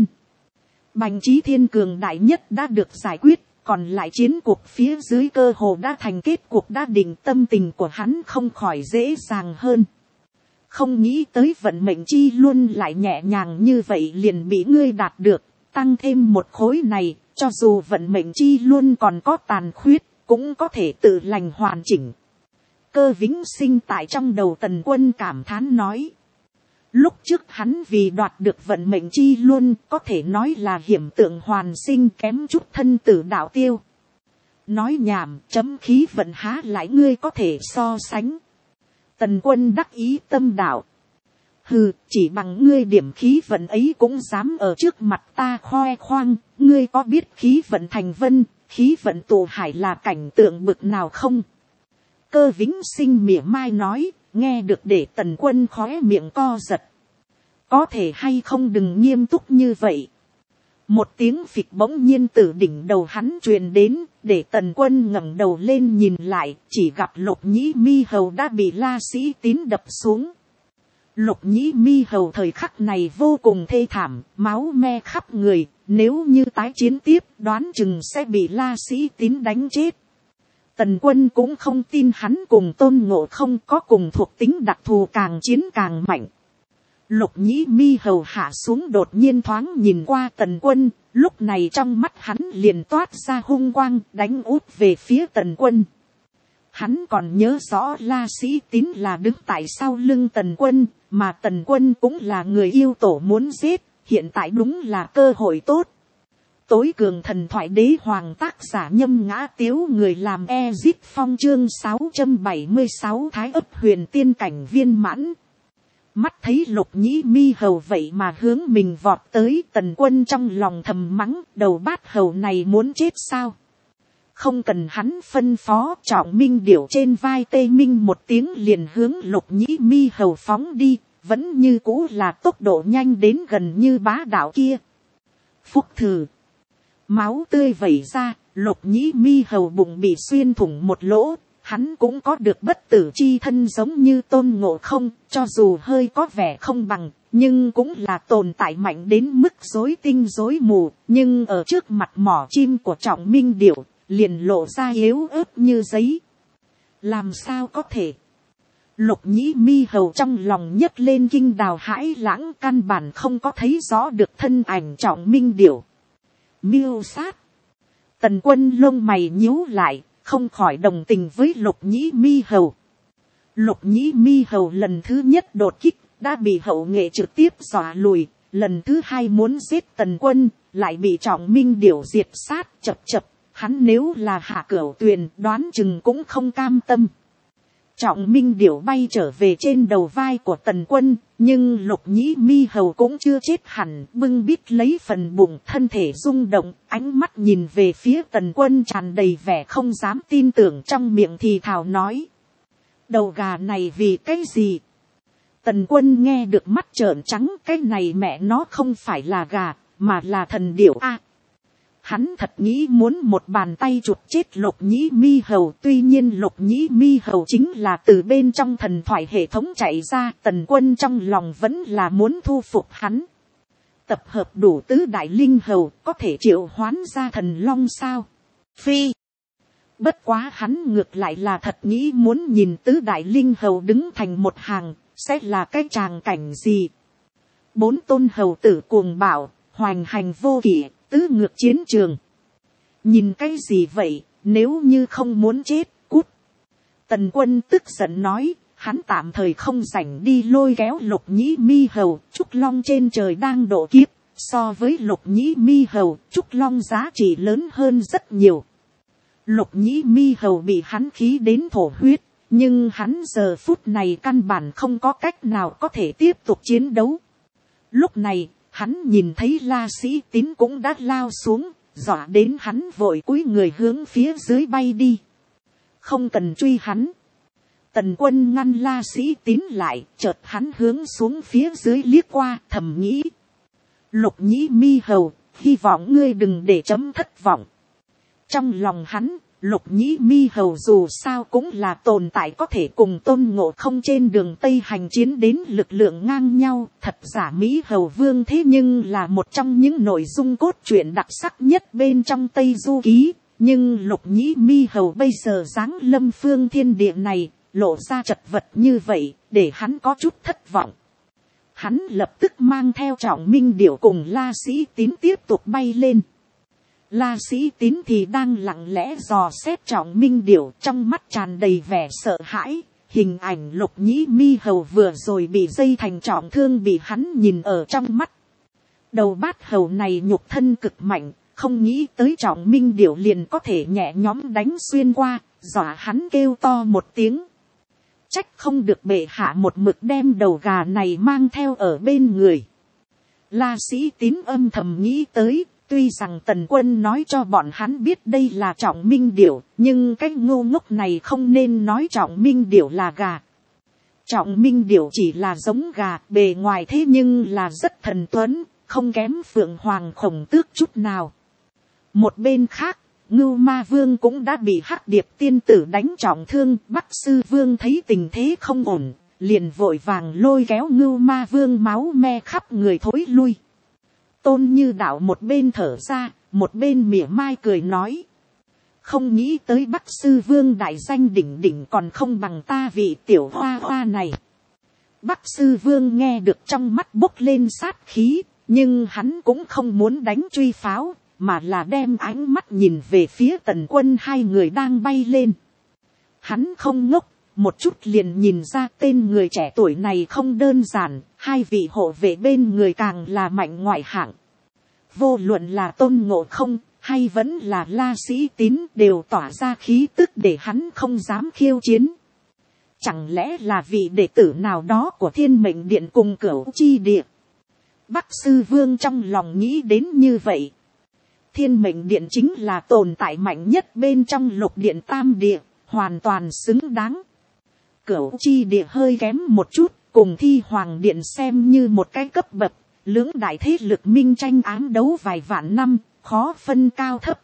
Bành Chí Thiên cường đại nhất đã được giải quyết, còn lại chiến cuộc phía dưới cơ hồ đã thành kết cuộc đã định, tâm tình của hắn không khỏi dễ dàng hơn. Không nghĩ tới vận mệnh chi luôn lại nhẹ nhàng như vậy liền bị ngươi đạt được, tăng thêm một khối này, cho dù vận mệnh chi luôn còn có tàn khuyết, cũng có thể tự lành hoàn chỉnh. Cơ vĩnh sinh tại trong đầu Tần Quân cảm thán nói. Lúc trước hắn vì đoạt được vận mệnh chi luôn, có thể nói là hiểm tượng hoàn sinh, kém chút thân tử đạo tiêu. Nói nhảm, chấm khí vận há lại ngươi có thể so sánh. Tần Quân đắc ý tâm đạo. Hừ, chỉ bằng ngươi điểm khí vận ấy cũng dám ở trước mặt ta khoe khoang, ngươi có biết khí vận thành vân, khí vận tụ hải là cảnh tượng bực nào không? Cơ Vĩnh Sinh mỉa mai nói, nghe được để Tần Quân khóe miệng co giật. Có thể hay không đừng nghiêm túc như vậy. Một tiếng phịch bỗng nhiên từ đỉnh đầu hắn truyền đến, để Tần Quân ngẩng đầu lên nhìn lại, chỉ gặp Lục Nhĩ Mi Hầu đã bị La Sĩ Tín đập xuống. Lục Nhĩ Mi Hầu thời khắc này vô cùng thê thảm, máu me khắp người, nếu như tái chiến tiếp đoán chừng sẽ bị La Sĩ Tín đánh chết. Tần Quân cũng không tin hắn cùng Tôn Ngộ Không có cùng thuộc tính đặc thù, càng chiến càng mạnh. Lục Nhĩ Mi Hầu hạ xuống đột nhiên thoáng nhìn qua Tần Quân, lúc này trong mắt hắn liền toát ra hung quang, đánh út về phía Tần Quân. Hắn còn nhớ rõ La Sĩ Tín là đứng tại sau lưng Tần Quân, mà Tần Quân cũng là người yêu tổ muốn giết, hiện tại đúng là cơ hội tốt. Tối cường thần thoại đế hoàng tác giả Nhâm Ngã Tiếu, người làm Ezip Phong, chương 676 Thái ấp huyền tiên cảnh viên mãn. Mắt thấy Lục Nhĩ Mi Hầu vậy mà hướng mình vọt tới, Tần Quân trong lòng thầm mắng, đầu bát hầu này muốn chết sao? Không cần hắn phân phó, Trọng Minh Điểu trên vai Tê Minh một tiếng liền hướng Lục Nhĩ Mi Hầu phóng đi, vẫn như cũ là tốc độ nhanh đến gần như bá đạo kia. Phúc thử. Máu tươi vẩy ra, Lục Nhĩ Mi Hầu bụng bị xuyên thủng một lỗ. Hắn cũng có được bất tử chi thân giống như Tôn Ngộ Không, cho dù hơi có vẻ không bằng, nhưng cũng là tồn tại mạnh đến mức rối tinh rối mù, nhưng ở trước mặt mỏ chim của Trọng Minh Điểu, liền lộ ra yếu ớt như giấy. Làm sao có thể? Lục Nhĩ Mi Hầu trong lòng nhấc lên kinh đào hãi lãng, căn bản không có thấy rõ được thân ảnh Trọng Minh Điểu. Miêu sát. Tần Quân lông mày nhíu lại, không khỏi đồng tình với Lục Nhĩ Mi Hầu. Lục Nhĩ Mi Hầu lần thứ nhất đột kích, đã bị hậu nghệ trực tiếp dọa lùi, lần thứ hai muốn giết Tần Quân, lại bị Trọng Minh Điểu diệt sát. Chập chập, hắn nếu là Hạ Cửu Tuyền đoán chừng cũng không cam tâm. Trọng Minh Điểu bay trở về trên đầu vai của Tần Quân, nhưng Lục Nhĩ Mi Hầu cũng chưa chết hẳn, bưng bít lấy phần bụng, thân thể rung động, ánh mắt nhìn về phía Tần Quân tràn đầy vẻ không dám tin tưởng, trong miệng thì thào nói. Đầu gà này vì cái gì? Tần Quân nghe được mắt trợn trắng, cái này mẹ nó không phải là gà, mà là thần điểu a. Hắn thật nghĩ muốn một bàn tay chụp chết Lục Nhĩ Mi Hầu. Tuy nhiên Lục Nhĩ Mi Hầu chính là từ bên trong thần thoại hệ thống chạy ra. Tần Quân trong lòng vẫn là muốn thu phục hắn. Tập hợp đủ tứ đại linh hầu, có thể triệu hoán ra thần long sao? Phi. Bất quá hắn ngược lại là thật nghĩ muốn nhìn tứ đại linh hầu đứng thành một hàng, sẽ là cái tràng cảnh gì? 4 tôn hầu tử cuồng bạo, hoành hành vô kỷ, tứ ngược chiến trường. Nhìn cái gì vậy, nếu như không muốn chết, cút. Tần Quân tức giận nói, hắn tạm thời không rảnh đi lôi kéo Lục Nhĩ Mi Hầu. Trúc Long trên trời đang độ kiếp, so với Lục Nhĩ Mi Hầu, Trúc Long giá trị lớn hơn rất nhiều. Lục Nhĩ Mi Hầu bị hắn khí đến thổ huyết, nhưng hắn giờ phút này căn bản không có cách nào có thể tiếp tục chiến đấu. Lúc này, hắn nhìn thấy La Sĩ Tín cũng đã lao xuống, dọa đến hắn vội cúi người hướng phía dưới bay đi. Không cần truy hắn. Tần Quân ngăn La Sĩ Tín lại, chợt hắn hướng xuống phía dưới liếc qua, thầm nghĩ. Lục Nhĩ Mi Hầu, hy vọng ngươi đừng để chấm thất vọng. Trong lòng hắn, Lục Nhĩ Mi Hầu dù sao cũng là tồn tại có thể cùng Tôn Ngộ Không trên đường Tây hành chiến đến lực lượng ngang nhau. Thật giả Mỹ Hầu Vương thế nhưng là một trong những nội dung cốt truyện đặc sắc nhất bên trong Tây Du Ký. Nhưng Lục Nhĩ Mi Hầu bây giờ giáng lâm phương thiên địa này, lộ ra chật vật như vậy, để hắn có chút thất vọng. Hắn lập tức mang theo Trọng Minh Điểu cùng La Sĩ Tín tiếp tục bay lên. La Sĩ Tín thì đang lặng lẽ dò xét Trọng Minh Điểu, trong mắt tràn đầy vẻ sợ hãi. Hình ảnh Lục Nhĩ Mi Hầu vừa rồi bị dây thành trọng thương bị hắn nhìn ở trong mắt. Đầu bát hầu này nhục thân cực mạnh, không nghĩ tới Trọng Minh Điểu liền có thể nhẹ nhõm đánh xuyên qua, dọa hắn kêu to một tiếng. Trách không được bệ hạ một mực đem đầu gà này mang theo ở bên người. La Sĩ Tín âm thầm nghĩ tới, tuy rằng Tần Quân nói cho bọn hắn biết đây là Trọng Minh Điểu, nhưng cái ngu ngốc này không nên nói Trọng Minh Điểu là gà. Trọng Minh Điểu chỉ là giống gà, bề ngoài thế nhưng là rất thần tuấn, không kém Phượng Hoàng Khổng Tước chút nào. Một bên khác, Ngưu Ma Vương cũng đã bị Hắc Điệp tiên tử đánh trọng thương. Bắc Sư Vương thấy tình thế không ổn, liền vội vàng lôi kéo Ngưu Ma Vương máu me khắp người thối lui. Tôn Như Đạo một bên thở ra, một bên mỉa mai cười nói. Không nghĩ tới Bắc Sư Vương đại danh đỉnh đỉnh còn không bằng ta vị tiểu hoa hoa này. Bắc Sư Vương nghe được trong mắt bốc lên sát khí, nhưng hắn cũng không muốn đánh truy pháo, mà là đem ánh mắt nhìn về phía Tần Quân hai người đang bay lên. Hắn không ngốc, một chút liền nhìn ra tên người trẻ tuổi này không đơn giản, hai vị hộ vệ bên người càng là mạnh ngoại hạng. Vô luận là Tôn Ngộ Không, hay vẫn là La Sĩ Tín đều tỏa ra khí tức để hắn không dám khiêu chiến. Chẳng lẽ là vị đệ tử nào đó của Thiên Mệnh Điện cùng Cửu Chi Địa? Bắc Sư Vương trong lòng nghĩ đến như vậy. Thiên Mệnh Điện chính là tồn tại mạnh nhất bên trong Lục Điện Tam Địa, hoàn toàn xứng đáng. Cửu Chi Địa hơi kém một chút, cùng Thi Hoàng Điện xem như một cái cấp bậc, lưỡng đại thế lực minh tranh ám đấu vài vạn năm, khó phân cao thấp.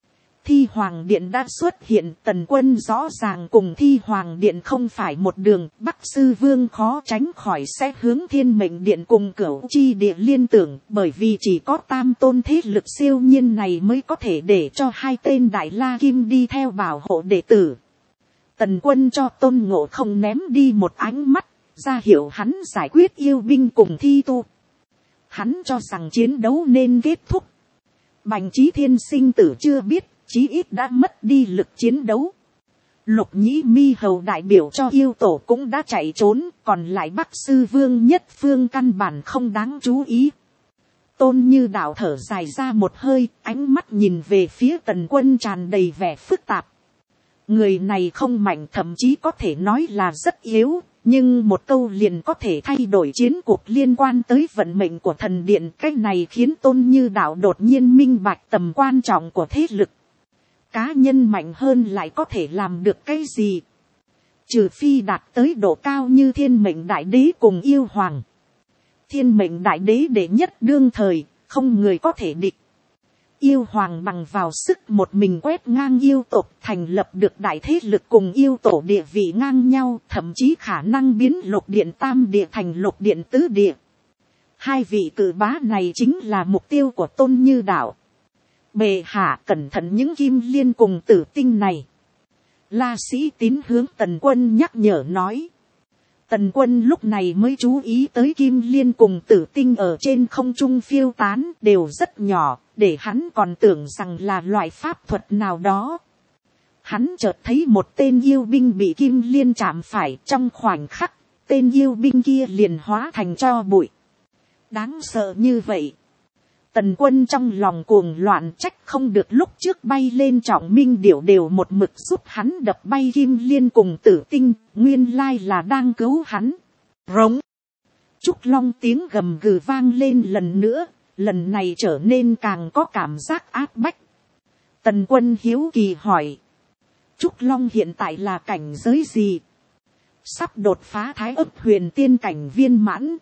Thi Hoàng Điện đã xuất hiện, Tần Quân rõ ràng cùng Thi Hoàng Điện không phải một đường, Bắc Sư Vương khó tránh khỏi sẽ hướng Thiên Mệnh Điện cùng Cửu Chi Địa liên tưởng, bởi vì chỉ có tam tôn thế lực siêu nhiên này mới có thể để cho hai tên Đại La Kim đi theo bảo hộ đệ tử. Tần Quân cho Tôn Ngộ Không ném đi một ánh mắt, ra hiệu hắn giải quyết yêu binh cùng thi tu. Hắn cho rằng chiến đấu nên kết thúc. Bành Chí Thiên sinh tử chưa biết, chí ít đã mất đi lực chiến đấu. Lục Nhĩ Mi Hầu đại biểu cho yêu tổ cũng đã chạy trốn, còn lại Bắc Sư Vương nhất phương căn bản không đáng chú ý. Tôn Như Đạo thở dài ra một hơi, ánh mắt nhìn về phía Tần Quân tràn đầy vẻ phức tạp. Người này không mạnh, thậm chí có thể nói là rất yếu, nhưng một câu liền có thể thay đổi chiến cuộc liên quan tới vận mệnh của thần điện. Cái này khiến Tôn Như Đạo đột nhiên minh bạch tầm quan trọng của thế lực. Cá nhân mạnh hơn lại có thể làm được cái gì? Trừ phi đạt tới độ cao như Thiên Mệnh Đại Đế cùng Yêu Hoàng. Thiên Mệnh Đại Đế đệ nhất đương thời, không người có thể địch. Yêu Hoàng bằng vào sức một mình quét ngang yêu tộc, thành lập được đại thế lực cùng yêu tổ địa vị ngang nhau, thậm chí khả năng biến Lục Điện Tam Địa thành Lục Điện Tứ Địa. Hai vị cử bá này chính là mục tiêu của Tôn Như Đạo. Bệ hạ cẩn thận những kim liên cùng tử tinh này. La Sĩ Tín hướng Tần Quân nhắc nhở nói. Tần Quân lúc này mới chú ý tới kim liên cùng tử tinh ở trên không trung phiêu tán đều rất nhỏ, để hắn còn tưởng rằng là loại pháp thuật nào đó. Hắn chợt thấy một tên yêu binh bị kim liên chạm phải, trong khoảnh khắc, tên yêu binh kia liền hóa thành tro bụi. Đáng sợ như vậy. Tần Quân trong lòng cuồng loạn, trách không được lúc trước bay lên Trọng Minh Điểu đều một mực giúp hắn đập bay kim liên cùng tử tinh, nguyên lai là đang cứu hắn. Rống. Trúc Long tiếng gầm gừ vang lên lần nữa, lần này trở nên càng có cảm giác áp bách. Tần Quân hiếu kỳ hỏi. Trúc Long hiện tại là cảnh giới gì? Sắp đột phá Thái Ức Huyền Tiên cảnh viên mãn.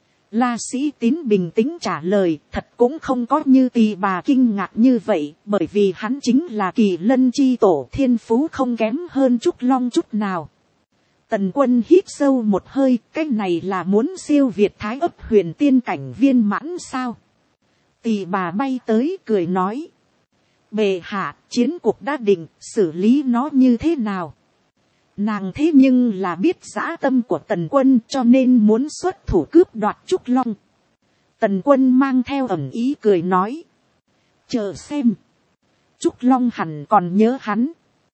La Sĩ Tín bình tĩnh trả lời, thật cũng không có như Tỳ Bà kinh ngạc như vậy, bởi vì hắn chính là Kỳ Lân chi tổ, thiên phú không kém hơn Trúc Long chút nào. Tần Quân hít sâu một hơi, cái này là muốn siêu việt Thái Ức Huyền Tiên cảnh viên mãn sao? Tỳ Bà bay tới cười nói. Bệ hạ, chiến cuộc đã định, xử lý nó như thế nào? Nàng thế nhưng là biết dã tâm của Tần Quân, cho nên muốn xuất thủ cướp đoạt Trúc Long. Tần Quân mang theo ẩn ý cười nói. Chờ xem. Trúc Long hẳn còn nhớ hắn.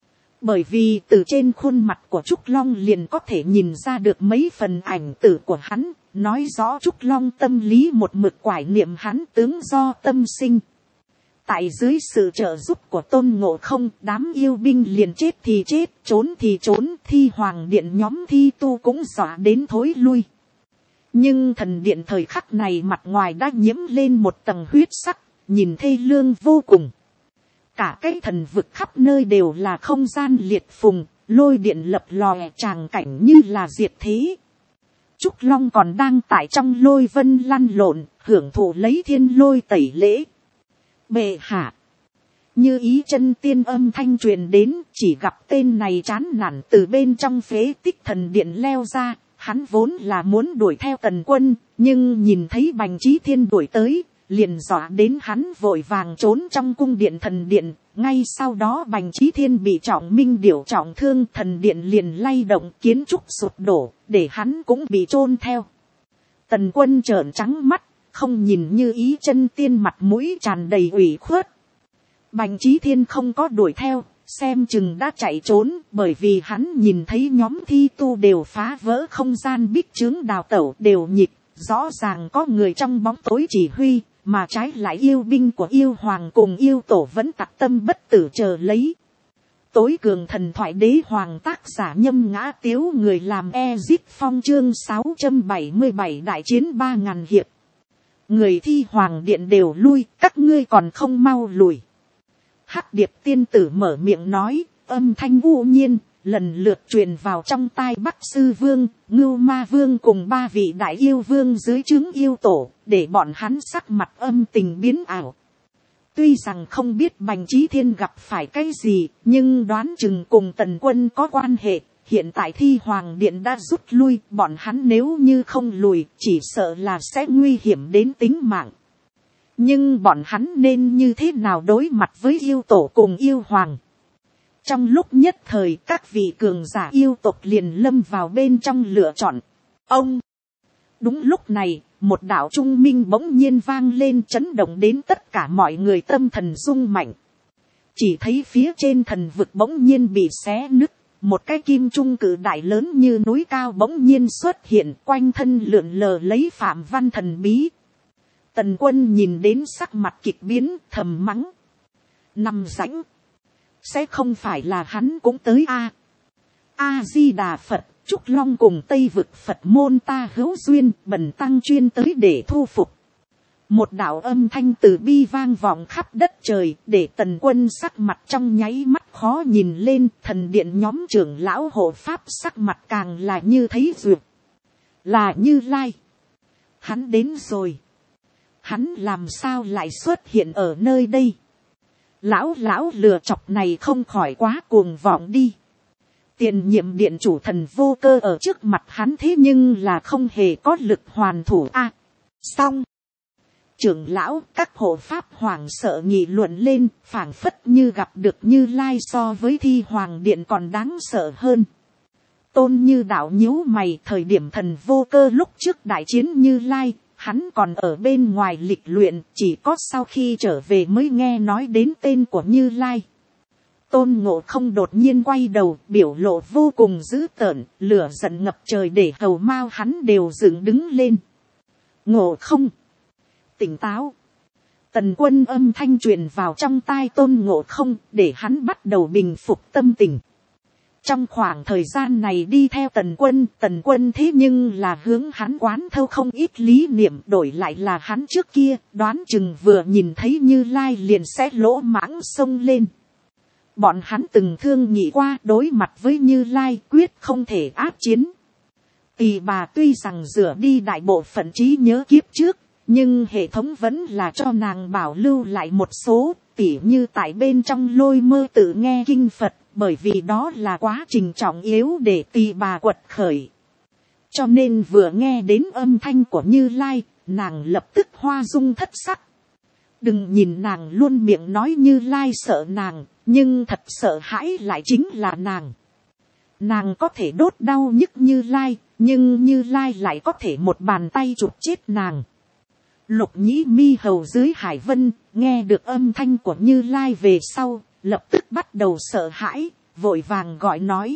Bởi vì từ trên khuôn mặt của Trúc Long liền có thể nhìn ra được mấy phần ảnh tử của hắn, nói rõ Trúc Long tâm lý một mực quải niệm hắn tướng do tâm sinh. Tại dưới sự trợ giúp của Tôn Ngộ Không, đám yêu binh liền chết thì chết, trốn thì trốn, Thi Hoàng Điện nhóm Thi Tu cũng dọa đến thối lui. Nhưng thần điện thời khắc này mặt ngoài đã nhiễm lên một tầng huyết sắc, nhìn thê lương vô cùng. Cả cái thần vực khắp nơi đều là không gian liệt phùng, lôi điện lập lòe, tràng cảnh như là diệt thế. Trúc Long còn đang tại trong lôi vân lăn lộn, hưởng thụ lấy thiên lôi tẩy lễ. Bệ hạ, Như Ý chân tiên âm thanh truyền đến, chỉ gặp tên này chán nản từ bên trong phế tích thần điện leo ra. Hắn vốn là muốn đuổi theo Tần Quân, nhưng nhìn thấy Bành Chí Thiên đuổi tới, liền dọa đến hắn vội vàng trốn trong cung điện thần điện. Ngay sau đó Bành Chí Thiên bị trọng minh điểu trọng thương, thần điện liền lay động, kiến trúc sụp đổ, để hắn cũng bị chôn theo. Tần Quân trợn trắng mắt, không nhìn Như Ý chân tiên, mặt mũi tràn đầy ủy khuất. Bành Chí Thiên không có đuổi theo, xem chừng đã chạy trốn, bởi vì hắn nhìn thấy nhóm Thi Tu đều phá vỡ không gian bích chướng đào tẩu, đều nhịp, rõ ràng có người trong bóng tối chỉ huy, mà trái lại yêu binh của yêu hoàng cùng yêu tổ vẫn tặc tâm bất tử chờ lấy. Tối cường thần thoại đế hoàng, tác giả Nhâm Ngã Tiếu, người làm Ezip Phong, chương 677, đại chiến 3000 hiệp. Người Thi Hoàng Điện đều lui, các ngươi còn không mau lùi. Hắc Điệp tiên tử mở miệng nói, âm thanh u nhiên, lần lượt truyền vào trong tai Bắc Sư Vương, Ngưu Ma Vương cùng 3 vị đại yêu vương dưới trướng yêu tổ, để bọn hắn sắc mặt âm tình biến ảo. Tuy rằng không biết Bành Chí Thiên gặp phải cái gì, nhưng đoán chừng cùng Tần Quân có quan hệ. Hiện tại Thi Hoàng Điện đã rút lui, bọn hắn nếu như không lùi, chỉ sợ là sẽ nguy hiểm đến tính mạng. Nhưng bọn hắn nên như thế nào đối mặt với yêu tổ cùng yêu hoàng? Trong lúc nhất thời, các vị cường giả yêu tộc liền lâm vào bên trong lựa chọn. Ông! Đúng lúc này, một đạo trung minh bỗng nhiên vang lên, chấn động đến tất cả mọi người tâm thần rung mạnh. Chỉ thấy phía trên thần vực bỗng nhiên bị xé nứt, một cái kim trung cự đại lớn như núi cao bỗng nhiên xuất hiện, quanh thân lượn lờ lấy phạm văn thần bí. Tần Quân nhìn đến sắc mặt kịch biến, thầm mắng. Nằm rãnh. Sẽ không phải là hắn cũng tới a? A-di-đà Phật, Trúc Long cùng Tây vực Phật môn ta hữu duyên, bần tăng chuyên tới để thu phục. Một đạo âm thanh từ bi vang vọng khắp đất trời, để Tần Quân sắc mặt trong nháy mắt khó nhìn lên. Thần điện nhóm trưởng lão hộ pháp sắc mặt càng là như thấy duyệt. Là Như Lai. Hắn đến rồi. Hắn làm sao lại xuất hiện ở nơi đây? Lão lừa chọc này không khỏi quá cuồng vọng đi. Tiền nhiệm điện chủ Thần Vô Cơ ở trước mặt hắn thế nhưng là không hề có lực hoàn thủ a. Xong. Trưởng lão, các hộ pháp hoảng sợ nghị luận lên, phảng phất như gặp được Như Lai, so với Thi Hoàng Điện còn đáng sợ hơn. Tôn Như đạo nhíu mày, thời điểm Thần Vô Cơ lúc trước đại chiến Như Lai, hắn còn ở bên ngoài lịch luyện, chỉ có sau khi trở về mới nghe nói đến tên của Như Lai. Tôn Ngộ Không đột nhiên quay đầu, biểu lộ vô cùng dữ tợn, lửa giận ngập trời để hầu mao hắn đều dựng đứng lên. Ngộ Không! Tỉnh táo! Tần Quân âm thanh truyền vào trong tai Tôn Ngộ Không, để hắn bắt đầu bình phục tâm tình. Trong khoảng thời gian này đi theo Tần Quân thế nhưng là hướng hắn quán thâu không ít lý niệm, đổi lại là hắn trước kia, đoán chừng vừa nhìn thấy Như Lai liền sẽ lỗ mãng xông lên. Bọn hắn từng thương nghị qua, đối mặt với Như Lai quyết không thể áp chiến. Tỳ bà tuy rằng rửa đi đại bộ phận trí nhớ kiếp trước, nhưng hệ thống vẫn là cho nàng bảo lưu lại một số, tỉ như tại bên trong Lôi Mơ tự nghe kinh Phật, bởi vì đó là quá trình trọng yếu để tỳ bà quật khởi. Cho nên vừa nghe đến âm thanh của Như Lai, nàng lập tức hoa dung thất sắc. Đừng nhìn nàng luôn miệng nói Như Lai sợ nàng, nhưng thật sợ hãi lại chính là nàng. Nàng có thể đốt đau nhức Như Lai, nhưng Như Lai lại có thể một bàn tay chụp chết nàng. Lục Nhĩ Mi hầu dưới hải vân, nghe được âm thanh của Như Lai về sau, lập tức bắt đầu sợ hãi, vội vàng gọi nói.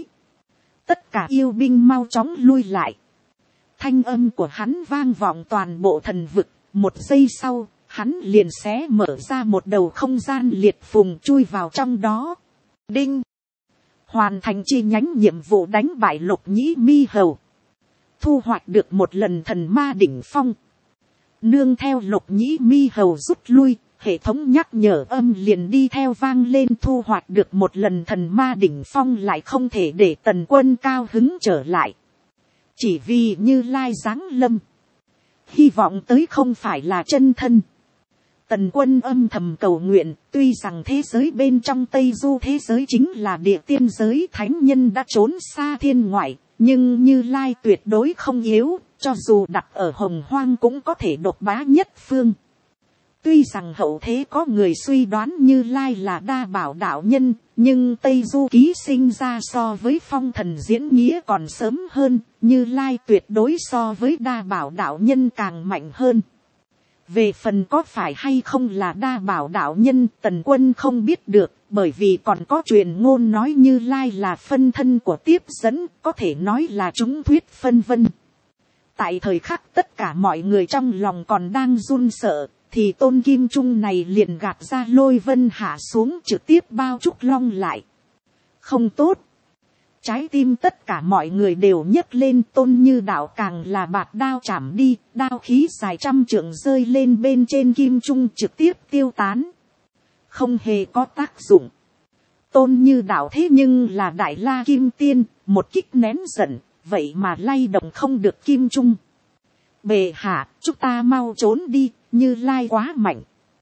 Tất cả yêu binh mau chóng lui lại. Thanh âm của hắn vang vọng toàn bộ thần vực, một giây sau, hắn liền xé mở ra một đầu không gian liệt phùng chui vào trong đó. Đinh, hoàn thành chi nhánh nhiệm vụ đánh bại Lục Nhĩ Mi Hầu, thu hoạch được một lần thần ma đỉnh phong. Nương theo Lục Nhĩ Mi Hầu rút lui, hệ thống nhắc nhở âm liền đi theo vang lên. Thu hoạch được một lần thần ma đỉnh phong lại không thể để Tần Quân cao hứng trở lại, chỉ vì Như Lai giáng lâm, hy vọng tới không phải là chân thân. Tần Quân âm thầm cầu nguyện, tuy rằng thế giới bên trong Tây Du thế giới chính là địa tiên giới, thánh nhân đã trốn xa thiên ngoại, nhưng Như Lai tuyệt đối không yếu, cho dù đặt ở Hồng Hoang cũng có thể độc bá nhất phương. Tuy rằng hậu thế có người suy đoán Như Lai là Đa Bảo đạo nhân, nhưng Tây Du ký sinh ra so với Phong Thần diễn nghĩa còn sớm hơn, Như Lai tuyệt đối so với Đa Bảo đạo nhân càng mạnh hơn. Về phần có phải hay không là Đa Bảo đạo nhân, Tần Quân không biết được, bởi vì còn có truyền ngôn nói Như Lai là phân thân của tiếp dẫn, có thể nói là chúng thuyết phân vân. Tại thời khắc tất cả mọi người trong lòng còn đang run sợ, thì Tôn Kim Trung này liền gạt ra lôi vân hạ xuống trực tiếp bao Trúc Long lại. Không tốt. Trái tim tất cả mọi người đều nhấc lên. Tôn Như Đạo càng là bạt đao chảm đi, đao khí dài 100 trượng rơi lên bên trên Kim Trung trực tiếp tiêu tán. Không hề có tác dụng. Tôn Như Đạo thế nhưng là Đại La Kim Tiên, một kích nén giận, vậy mà lay động không được Kim Trung. Bệ hạ, chúng ta mau trốn đi, Như Lai quá mạnh.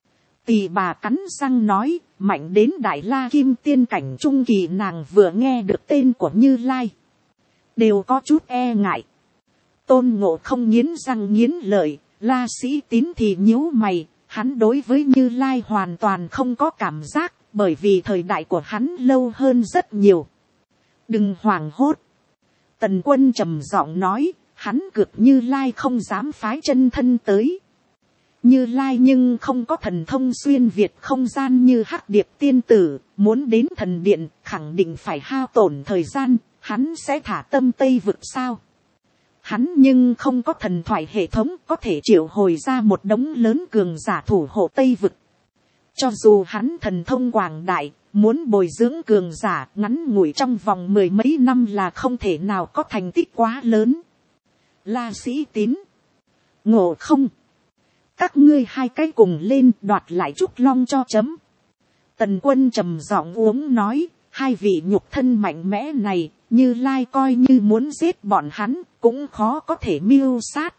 Tỳ bà cắn răng nói, mạnh đến Đại La Kim Tiên cảnh trung kỳ. Nàng vừa nghe được tên của Như Lai, đều có chút e ngại. Tôn Ngộ không nghiến răng nghiến lợi, La Sĩ Tín thì nhíu mày, hắn đối với Như Lai hoàn toàn không có cảm giác, bởi vì thời đại của hắn lâu hơn rất nhiều. Đừng hoảng hốt. Tần Quân trầm giọng nói, hắn cực Như Lai không dám phái chân thân tới. Như Lai nhưng không có thần thông xuyên việt không gian như Hắc Điệp tiên tử, muốn đến thần điện khẳng định phải hao tổn thời gian, hắn sẽ thả tâm Tây vực sao? Hắn nhưng không có thần thoại hệ thống có thể triệu hồi ra một đống lớn cường giả thủ hộ Tây vực. Cho dù hắn thần thông quảng đại, muốn bồi dưỡng cường giả ngắn ngủi trong vòng 10 mấy năm là không thể nào có thành tích quá lớn. La Sĩ Tín, Ngộ không, các ngươi hai cái cùng lên đoạt lại Trúc Long cho chấm. Tần Quân trầm giọng uống nói, hai vị nhục thân mạnh mẽ này, Như Lai coi như muốn giết bọn hắn, cũng khó có thể mưu sát.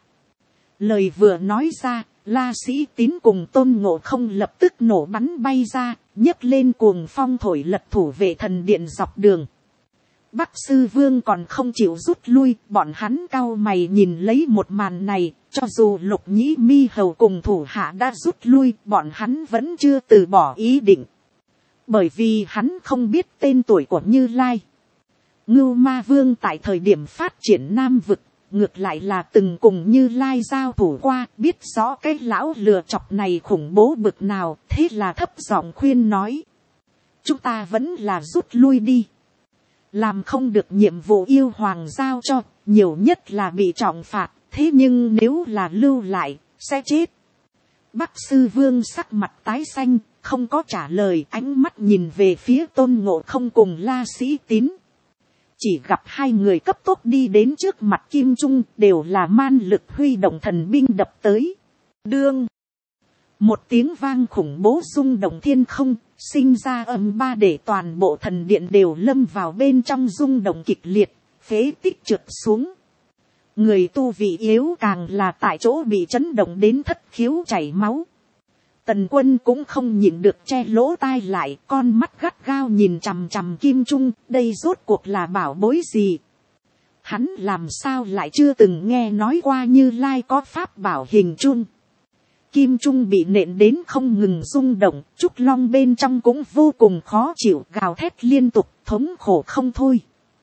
Lời vừa nói ra, La Sĩ Tín cùng Tôn Ngộ không lập tức nổ bắn bay ra, nhấc lên cuồng phong thổi lật thủ vệ thần điện dọc đường. Bắc Sư Vương còn không chịu rút lui, bọn hắn cau mày nhìn lấy một màn này, cho dù Lục Nhĩ Mi Hầu cùng thủ hạ đã rút lui, bọn hắn vẫn chưa từ bỏ ý định. Bởi vì hắn không biết tên tuổi của Như Lai. Ngưu Ma Vương tại thời điểm phát triển Nam Vực, ngược lại là từng cùng Như Lai giao thủ qua, biết rõ cái lão lừa chọc này khủng bố bực nào, thế là thấp giọng khuyên nói. Chúng ta vẫn là rút lui đi. Làm không được nhiệm vụ yêu hoàng giao cho, nhiều nhất là bị trọng phạt, thế nhưng nếu là lưu lại, sẽ chết. Bắc Sư Vương sắc mặt tái xanh, không có trả lời, ánh mắt nhìn về phía Tôn Ngộ không cùng La Sĩ Tín. Chỉ gặp hai người cấp tốc đi đến trước mặt Kim Trung, đều là man lực huy động thần binh đập tới. Đương, một tiếng vang khủng bố rung động thiên không, sinh ra âm ba để toàn bộ thần điện đều lâm vào bên trong rung động kịch liệt, phế tích trượt xuống. Người tu vị yếu càng là tại chỗ bị chấn động đến thất khiếu chảy máu. Tần Quân cũng không nhịn được che lỗ tai lại, con mắt gắt gao nhìn chằm chằm Kim Trung, đây rốt cuộc là bảo bối gì? Hắn làm sao lại chưa từng nghe nói qua Như Lai có pháp bảo hình chun. Kim Trung bị nện đến không ngừng rung động, Trúc Long bên trong cũng vô cùng khó chịu, gào thét liên tục, thống khổ không thôi.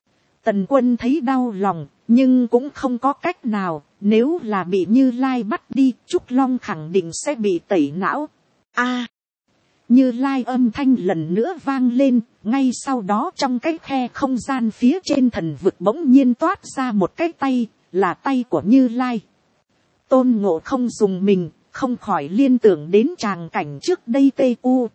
Tần Quân thấy đau lòng, nhưng cũng không có cách nào, nếu là bị Như Lai bắt đi, Trúc Long khẳng định sẽ bị tẩy não. Như Lai âm thanh lần nữa vang lên, ngay sau đó trong cái khe không gian phía trên thần vực bỗng nhiên toát ra một cái tay, là tay của Như Lai. Tôn Ngộ không dùng mình, không khỏi liên tưởng đến tràng cảnh trước đây tu,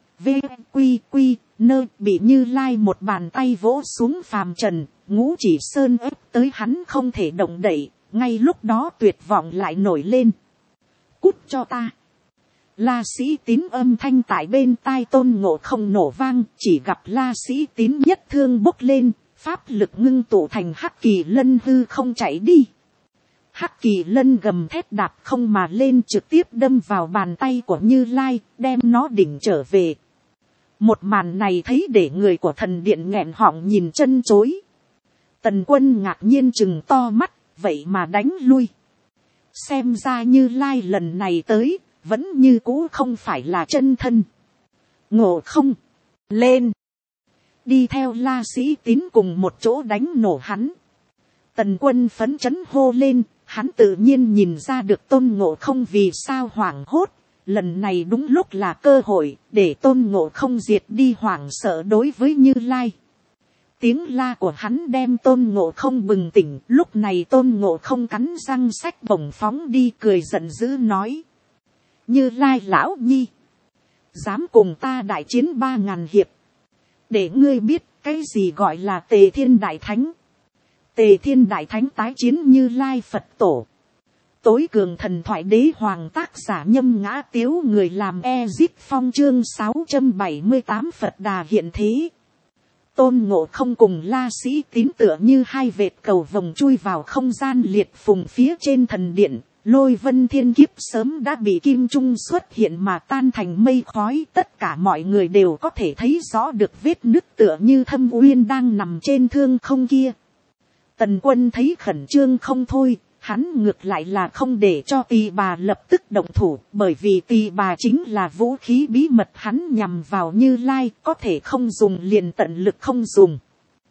vq, nơi bị Như Lai một bàn tay vỗ xuống phàm trần, ngũ chỉ sơn ép tới hắn không thể động đậy, ngay lúc đó tuyệt vọng lại nổi lên. Cút cho ta. La Sĩ Tín âm thanh tại bên tai Tôn Ngộ Không nổ vang, chỉ gặp La Sĩ Tín nhất thương bốc lên, pháp lực ngưng tụ thành Hắc Kỳ Lân hư không chạy đi. Hắc Kỳ Lân gầm thét đạp không mà lên, trực tiếp đâm vào bàn tay của Như Lai, đem nó đỉnh trở về. Một màn này thấy để người của thần điện nghẹn họng nhìn chân chối. Tần Quân ngạc nhiên chừng to mắt, vậy mà đánh lui. Xem ra Như Lai lần này tới, vẫn như cũ không phải là chân thân. Ngộ Không, lên. Đi theo La Sĩ Tín cùng một chỗ đánh nổ hắn. Tần Quân phấn chấn hô lên, hắn tự nhiên nhìn ra được Tôn Ngộ Không vì sao hoảng hốt. Lần này đúng lúc là cơ hội, để Tôn Ngộ Không diệt đi hoảng sợ đối với Như Lai. Tiếng la của hắn đem Tôn Ngộ Không bừng tỉnh, lúc này Tôn Ngộ Không cắn răng sách bổng phóng đi, cười giận dữ nói. Như Lai lão nhi, dám cùng ta đại chiến 3000 hiệp, để ngươi biết cái gì gọi là Tề Thiên Đại Thánh. Tề Thiên Đại Thánh tái chiến Như Lai Phật Tổ. Tối cường thần thoại đế hoàng, tác giả Nhâm Ngã Tiếu, người làm Ezip Phong, chương 678 Phật Đà hiện thế. Tôn Ngộ Không cùng La Sĩ Tín tựa như hai vệt cầu vồng chui vào không gian liệt phùng phía trên thần điện. Lôi vân thiên kiếp sớm đã bị kim trung xuất hiện mà tan thành mây khói, tất cả mọi người đều có thể thấy rõ được vết nứt tựa như thâm uyên đang nằm trên thương không kia. Tần Quân thấy khẩn trương không thôi, hắn ngược lại là không để cho Tỳ Bà lập tức động thủ, bởi vì Tỳ Bà chính là vũ khí bí mật hắn nhằm vào Như Lai, có thể không dùng liền tận lực không dùng.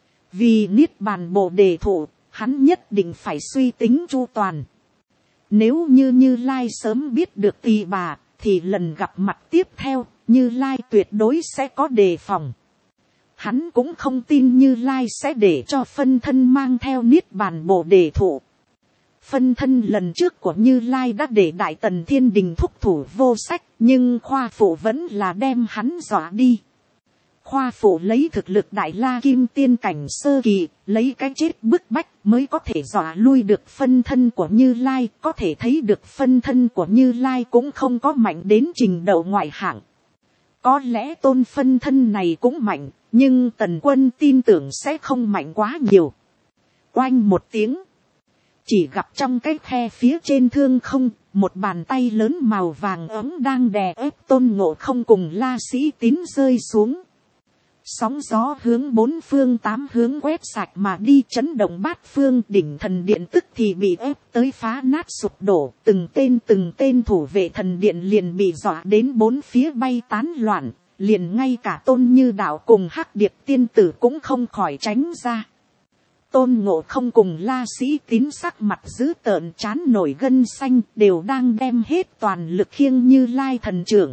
Vì Niết Bàn Bồ Đề thụ, hắn nhất định phải suy tính chu toàn. Nếu như Như Lai sớm biết được Tỳ Bà, thì lần gặp mặt tiếp theo, Như Lai tuyệt đối sẽ có đề phòng. Hắn cũng không tin Như Lai sẽ để cho phân thân mang theo Niết Bàn Bồ Đề thụ. Phân thân lần trước của Như Lai đã để Đại Tần Thiên Đình thúc thủ vô sách, nhưng Khoa Phụ vẫn là đem hắn dọa đi. Khoa Phụ lấy thực lực Đại La Kim Tiên cảnh sơ kỳ, lấy cái chết bức bách mới có thể dọa lui được phân thân của Như Lai, có thể thấy được phân thân của Như Lai cũng không có mạnh đến trình độ ngoại hạng. Có lẽ tôn phân thân này cũng mạnh, nhưng Tần Quân tin tưởng sẽ không mạnh quá nhiều. Oanh một tiếng. Chỉ gặp trong cái khe phía trên thương không, một bàn tay lớn màu vàng ấm đang đè ép Tôn Ngộ Không cùng La Sĩ Tín rơi xuống. Sóng gió hướng bốn phương tám hướng quét sạch mà đi, chấn động bát phương, đỉnh thần điện tức thì bị ép tới phá nát sụp đổ. Từng tên thủ vệ thần điện liền bị dọa đến bốn phía bay tán loạn, liền ngay cả Tôn Như Đạo cùng Hắc Điệp tiên tử cũng không khỏi tránh ra. Tôn Ngộ Không cùng La Sĩ Tín sắc mặt dữ tợn, trán nổi gân xanh, đều đang đem hết toàn lực khiêng Như Lai thần trưởng.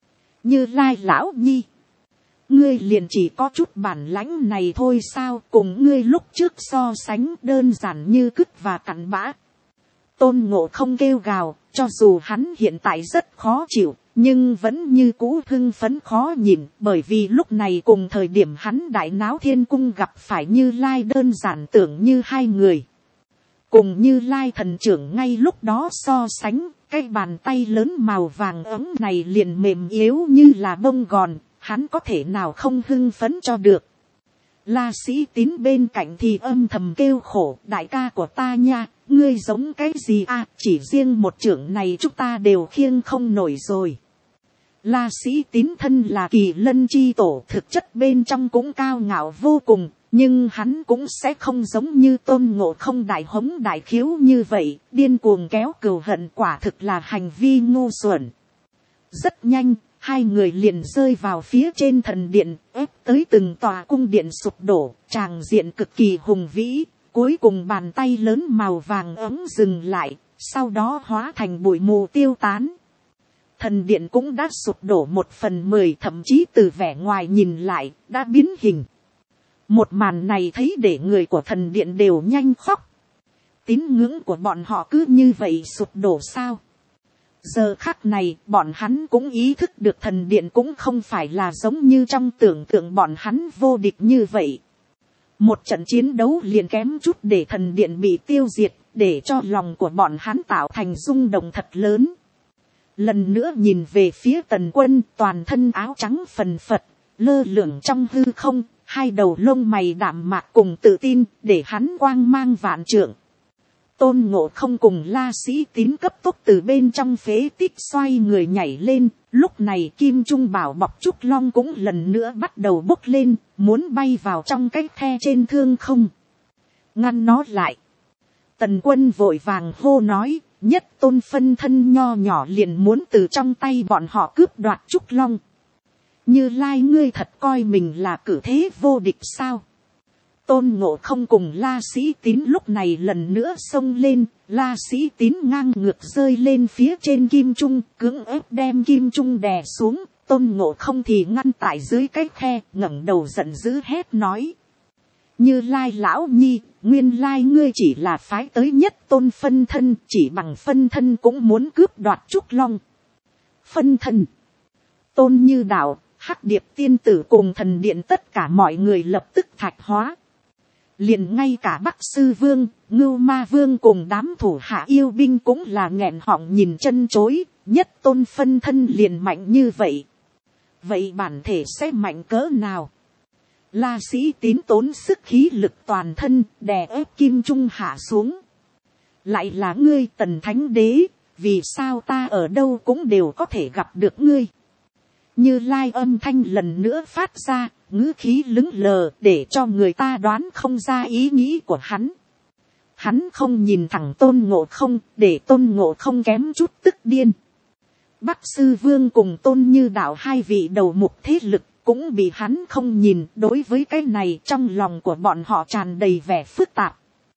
Như Lai lão nhi, ngươi liền chỉ có chút bản lãnh này thôi sao, cùng ngươi lúc trước so sánh đơn giản như cứt và cặn bã. Tôn Ngộ Không kêu gào, cho dù hắn hiện tại rất khó chịu, nhưng vẫn như cũ hưng phấn khó nhìn, bởi vì lúc này cùng thời điểm hắn đại náo thiên cung gặp phải Như Lai đơn giản tưởng như hai người. Cùng Như Lai thần trưởng ngay lúc đó so sánh, cái bàn tay lớn màu vàng ấm này liền mềm yếu như là bông gòn, hắn có thể nào không hưng phấn cho được. La Sĩ Tín bên cạnh thì âm thầm kêu khổ, đại ca của ta nha, ngươi giống cái gì à, chỉ riêng một trưởng này chúng ta đều khiêng không nổi rồi. La Sĩ Tín thân là Kỳ Lân chi tổ, thực chất bên trong cũng cao ngạo vô cùng, nhưng hắn cũng sẽ không giống như Tôn Ngộ Không đại hống đại khiếu như vậy, điên cuồng kéo cừu hận, quả thực là hành vi ngu xuẩn. Rất nhanh, hai người liền rơi vào phía trên thần điện, ép tới từng tòa cung điện sụp đổ, tràng diện cực kỳ hùng vĩ. Cuối cùng bàn tay lớn màu vàng ấm dừng lại, sau đó hóa thành bụi mù tiêu tán. Thần điện cũng đã sụp đổ 1/10, thậm chí từ vẻ ngoài nhìn lại, đã biến hình. Một màn này thấy để người của thần điện đều nhanh khóc. Tín ngưỡng của bọn họ cứ như vậy sụp đổ sao? Giờ khắc này bọn hắn cũng ý thức được thần điện cũng không phải là giống như trong tưởng tượng bọn hắn vô địch như vậy. Một trận chiến đấu liền kém chút để thần điện bị tiêu diệt, để cho lòng của bọn hắn tạo thành rung động thật lớn. Lần nữa nhìn về phía Tần Quân, toàn thân áo trắng phần phật, lơ lửng trong hư không, hai đầu lông mày đạm mạc cùng tự tin, để hắn quang mang vạn trượng. Tôn Ngộ Không cùng La Sĩ Tín cấp tốc từ bên trong phế tích xoay người nhảy lên, lúc này Kim Trung Bảo bọc Trúc Long cũng lần nữa bắt đầu bốc lên, muốn bay vào trong cái khe trên thương không. Ngăn nó lại. Tần Quân vội vàng hô nói, Nhất Tôn phân thân nho nhỏ liền muốn từ trong tay bọn họ cướp đoạt Trúc Long. Như Lai ngươi thật coi mình là cử thế vô địch sao? Tôn Ngộ Không cùng La Sĩ Tín lúc này lần nữa xông lên, La Sĩ Tín ngang ngược rơi lên phía trên kim trung, cưỡng ép đem kim trung đè xuống, Tôn Ngộ Không thì ngăn tại dưới cái khe, ngẩng đầu giận dữ hét nói. Như Lai lão nhi, nguyên lai ngươi chỉ là phái tới Nhất Tôn phân thân, chỉ bằng phân thân cũng muốn cướp đoạt Trúc Long. Phân thân. Tôn Như Đạo, Hắc Điệp tiên tử cùng thần điện tất cả mọi người lập tức thạch hóa. Liền ngay cả Bắc Sư Vương, Ngưu Ma Vương cùng đám thủ hạ yêu binh cũng là nghẹn họng nhìn chân chối, Nhất Tôn phân thân liền mạnh như vậy. Vậy bản thể sẽ mạnh cỡ nào? La Sĩ Tín tốn sức khí lực toàn thân, đè ép kim trung hạ xuống. Lại là ngươi Tần Thánh Đế, vì sao ta ở đâu cũng đều có thể gặp được ngươi? Như Lai âm thanh lần nữa phát ra, ngữ khí lững lờ để cho người ta đoán không ra ý nghĩ của hắn. Hắn không nhìn thẳng Tôn Ngộ Không, để Tôn Ngộ Không kém chút tức điên. Bắc Sư Vương cùng Tôn Như Đạo hai vị đầu mục thế lực cũng bị hắn không nhìn, đối với cái này trong lòng của bọn họ tràn đầy vẻ phức tạp.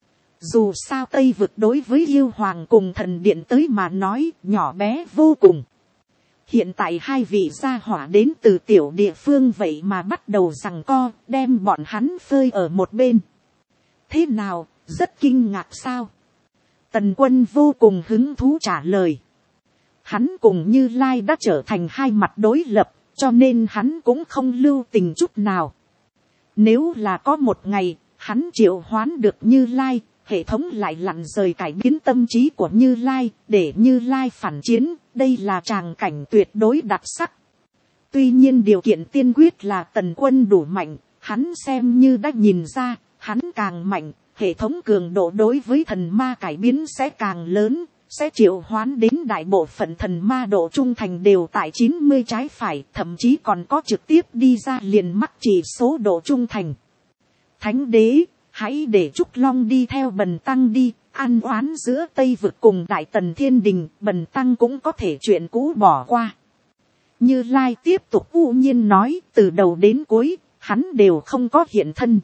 Dù sao Tây Vực đối với yêu hoàng cùng thần điện tới mà nói nhỏ bé vô cùng. Hiện tại hai vị gia hỏa đến từ tiểu địa phương vậy mà bắt đầu giằng co, đem bọn hắn phơi ở một bên. Thế nào, rất kinh ngạc sao? Tần Quân vô cùng hứng thú trả lời. Hắn cùng Như Lai đã trở thành hai mặt đối lập, cho nên hắn cũng không lưu tình chút nào. Nếu là có một ngày, hắn triệu hoán được Như Lai, hệ thống lại lặn rời cải biến tâm trí của Như Lai, để Như Lai phản chiến, đây là tràng cảnh tuyệt đối đặc sắc. Tuy nhiên điều kiện tiên quyết là Tần Quân đủ mạnh, hắn xem như đã nhìn ra, hắn càng mạnh, hệ thống cường độ đối với thần ma cải biến sẽ càng lớn, sẽ triệu hoán đến đại bộ phận thần ma độ trung thành đều tại 90 trái phải, thậm chí còn có trực tiếp đi ra liền mắc chỉ số độ trung thành. Thánh Đế, hãy để Trúc Long đi theo Bần Tăng đi, ăn oán giữa Tây Vực cùng Đại Tần Thiên Đình, Bần Tăng cũng có thể chuyện cũ bỏ qua. Như Lai tiếp tục u nhiên nói, từ đầu đến cuối, hắn đều không có hiện thân.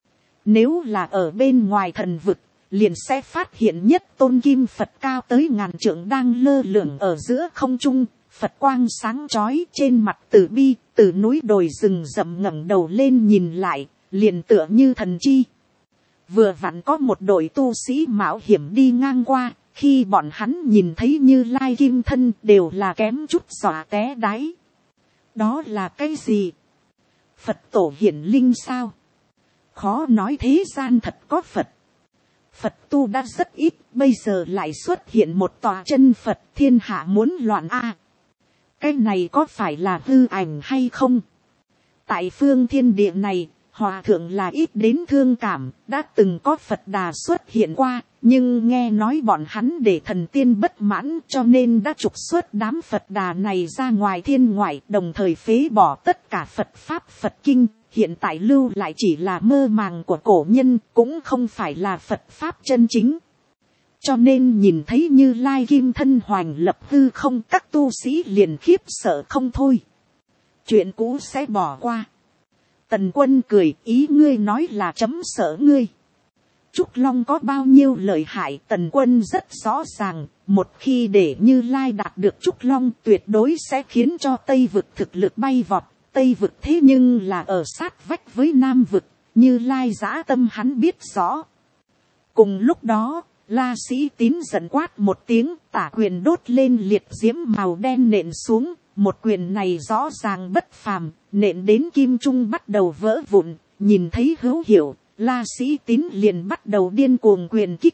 Nếu là ở bên ngoài thần vực, liền sẽ phát hiện Nhất Tôn Kim Phật cao tới ngàn trượng đang lơ lửng ở giữa không trung, Phật quang sáng chói trên mặt từ bi, từ núi đồi rừng rậm ngẩng đầu lên nhìn lại, liền tựa như thần chi. Vừa vặn có một đội tu sĩ mạo hiểm đi ngang qua, khi bọn hắn nhìn thấy Như Lai kim thân đều là kém chút dọa té đáy. Đó là cái gì? Phật tổ hiển linh sao? Khó nói thế gian thật có Phật. Phật tu đã rất ít, bây giờ lại xuất hiện một tòa chân Phật, thiên hạ muốn loạn a. Cái này có phải là hư ảnh hay không? Tại phương thiên địa này, hòa thượng là ít đến thương cảm, đã từng có Phật Đà xuất hiện qua, nhưng nghe nói bọn hắn để thần tiên bất mãn cho nên đã trục xuất đám Phật Đà này ra ngoài thiên ngoại, đồng thời phế bỏ tất cả Phật Pháp Phật Kinh. Hiện tại lưu lại chỉ là mơ màng của cổ nhân, cũng không phải là Phật Pháp chân chính. Cho nên nhìn thấy Như Lai kim thân hoành lập hư không, các tu sĩ liền khiếp sợ không thôi. Chuyện cũ sẽ bỏ qua. Tần Quân cười, ý ngươi nói là chấm sợ ngươi. Trúc Long có bao nhiêu lợi hại Tần Quân rất rõ ràng, một khi để Như Lai đạt được Trúc Long tuyệt đối sẽ khiến cho Tây Vực thực lực bay vọt. Tây Vực thế nhưng là ở sát vách với Nam Vực, Như Lai dã tâm hắn biết rõ. Cùng lúc đó, La Sĩ Tín giận quát một tiếng, tả quyền đốt lên liệt diễm màu đen nện xuống, một quyền này rõ ràng bất phàm, nện đến kim trung bắt đầu vỡ vụn, nhìn thấy hữu hiệu, La Sĩ Tín liền bắt đầu điên cuồng quyền kích.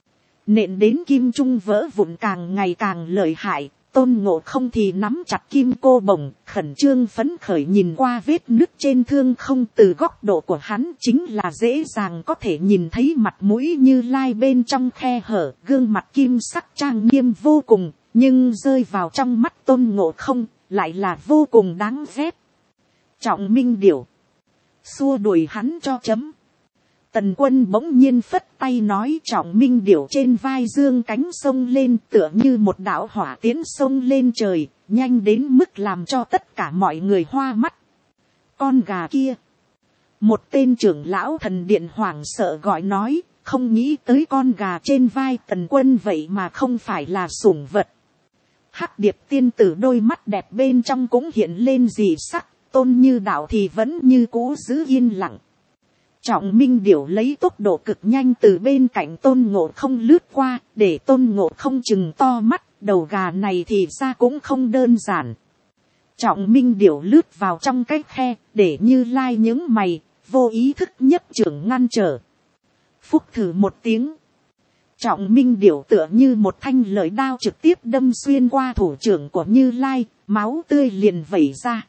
Nện đến kim trung vỡ vụn càng ngày càng lợi hại, Tôn Ngộ Không thì nắm chặt kim cô bổng, khẩn trương phấn khởi nhìn qua vết nứt trên thương không, từ góc độ của hắn chính là dễ dàng có thể nhìn thấy mặt mũi Như Lai bên trong khe hở, gương mặt kim sắc trang nghiêm vô cùng, nhưng rơi vào trong mắt Tôn Ngộ Không lại là vô cùng đáng ghét. Trọng Minh Điểu, xua đuổi hắn cho chấm. Tần Quân bỗng nhiên phất tay nói, Trọng Minh Điểu trên vai dương cánh sông lên, tựa như một đạo hỏa tiến sông lên trời, nhanh đến mức làm cho tất cả mọi người hoa mắt. Con gà kia, một tên trưởng lão thần điện hoảng sợ gọi nói, không nghĩ tới con gà trên vai Tần Quân vậy mà không phải là sủng vật. Hắc Điệp tiên tử đôi mắt đẹp bên trong cũng hiện lên dị sắc, Tôn Như Đạo thì vẫn như cũ giữ yên lặng. Trọng Minh Điểu lấy tốc độ cực nhanh từ bên cạnh Tôn Ngộ Không lướt qua, để Tôn Ngộ Không chừng to mắt, đầu gà này thì ra cũng không đơn giản. Trọng Minh Điểu lướt vào trong cái khe, để Như Lai những mày, vô ý thức nhất trưởng ngăn trở. Phúc thử một tiếng. Trọng Minh Điểu tựa như một thanh lợi đao trực tiếp đâm xuyên qua thủ trưởng của Như Lai, máu tươi liền vẩy ra.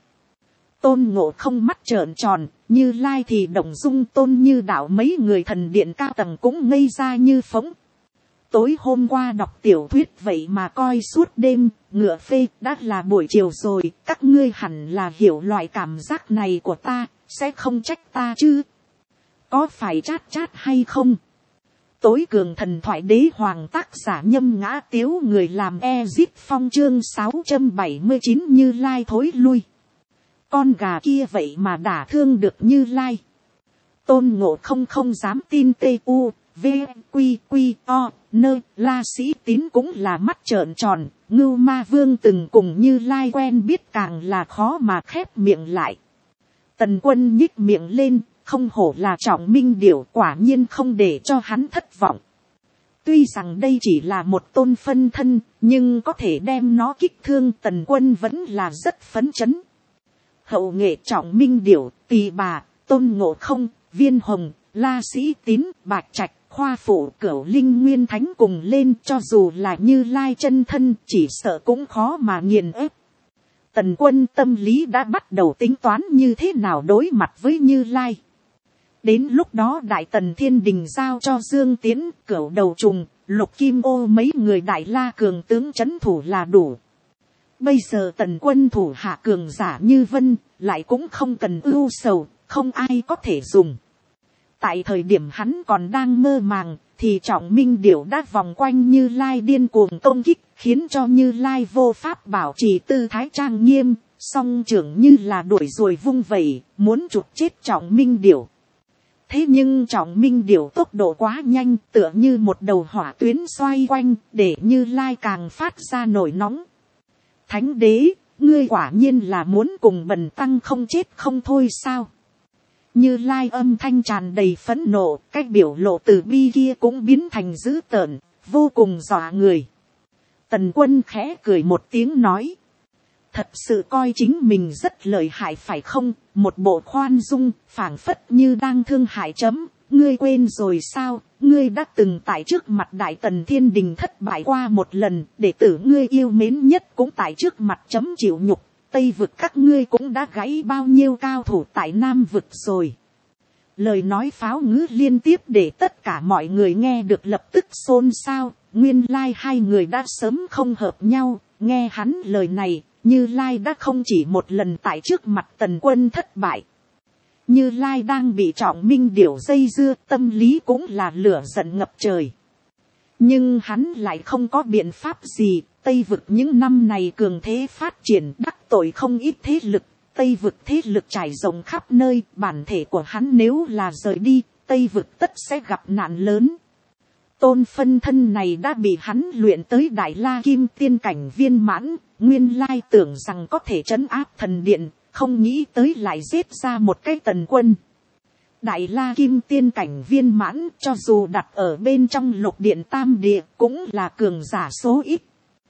Tôn Ngộ Không mắt trợn tròn, Như Lai thì động dung, Tôn Như Đạo mấy người thần điện cao tầng cũng ngây ra như phỗng. Tối hôm qua đọc tiểu thuyết vậy mà coi suốt đêm, ngựa phê, đã là buổi chiều rồi, các ngươi hẳn là hiểu loại cảm giác này của ta, sẽ không trách ta chứ. Có phải chát chát hay không? Tối cường thần thoại đế hoàng tác giả Nhâm Ngã Tiếu, người làm Ezip Phong, chương 679 Như Lai thối lui. Con gà kia vậy mà đả thương được Như Lai. Tôn Ngộ Không không dám tin. Tu, V, Quy, Quy, O, Nơ, La Sĩ Tín cũng là mắt trợn tròn. Ngưu Ma Vương từng cùng Như Lai quen biết càng là khó mà khép miệng lại. Tần Quân nhích miệng lên, không hổ là Trọng Minh Điểu, quả nhiên không để cho hắn thất vọng. Tuy rằng đây chỉ là một tôn phân thân, nhưng có thể đem nó kích thương, Tần Quân vẫn là rất phấn chấn. Hậu nghệ Trọng Minh Điểu, Tỳ Bà, Tôn Ngộ Không, Viên Hồng, La Sĩ Tín, Bạch Trạch, Khoa Phụ, Cửu Linh Nguyên Thánh cùng lên, cho dù là Như Lai chân thân chỉ sợ cũng khó mà nghiền ép. Tần Quân tâm lý đã bắt đầu tính toán như thế nào đối mặt với Như Lai. Đến lúc đó Đại Tần Thiên Đình giao cho Dương Tiễn, Cửu Đầu Trùng, Lục Kim Ô mấy người Đại La cường tướng trấn thủ là đủ. Bây giờ Tần Quân thủ hạ cường giả như vân, lại cũng không cần ưu sầu, không ai có thể dùng. Tại thời điểm hắn còn đang mơ màng, thì Trọng Minh Điểu đã vòng quanh Như Lai điên cuồng công kích, khiến cho Như Lai vô pháp bảo trì tư thái trang nghiêm, song trưởng như là đuổi ruồi vung vẩy, muốn chụp chết Trọng Minh Điểu. Thế nhưng Trọng Minh Điểu tốc độ quá nhanh, tựa như một đầu hỏa tuyến xoay quanh, để Như Lai càng phát ra nổi nóng. Thánh đế, ngươi quả nhiên là muốn cùng bần tăng không chết không thôi sao? Như Lai âm thanh tràn đầy phẫn nộ, cách biểu lộ từ bi kia cũng biến thành dữ tợn, vô cùng dọa người. Tần Quân khẽ cười một tiếng nói. Thật sự coi chính mình rất lợi hại phải không? Một bộ khoan dung, phảng phất như đang thương hại chấm. Ngươi quên rồi sao? Ngươi đã từng tại trước mặt Đại Tần Thiên Đình thất bại qua một lần. Đệ tử ngươi yêu mến nhất cũng tại trước mặt chấm chịu nhục. Tây vực các ngươi cũng đã gãy bao nhiêu cao thủ tại Nam vực rồi. Lời nói pháo ngữ liên tiếp để tất cả mọi người nghe được lập tức xôn xao. Nguyên lai hai người đã sớm không hợp nhau. Nghe hắn lời này, Như Lai đã không chỉ một lần tại trước mặt Tần Quân thất bại. Như Lai đang bị Trọng Minh Điểu dây dưa, tâm lý cũng là lửa giận ngập trời. Nhưng hắn lại không có biện pháp gì. Tây vực những năm này cường thế phát triển, đắc tội không ít thế lực. Tây vực thế lực trải rộng khắp nơi, bản thể của hắn nếu là rời đi, Tây vực tất sẽ gặp nạn lớn. Tôn phân thân này đã bị hắn luyện tới Đại La Kim Tiên cảnh viên mãn, nguyên lai tưởng rằng có thể trấn áp thần điện, không nghĩ tới lại giết ra một cái Tần Quân. Đại la kim tiên cảnh viên mãn cho dù đặt ở bên trong lục điện tam địa cũng là cường giả số ít.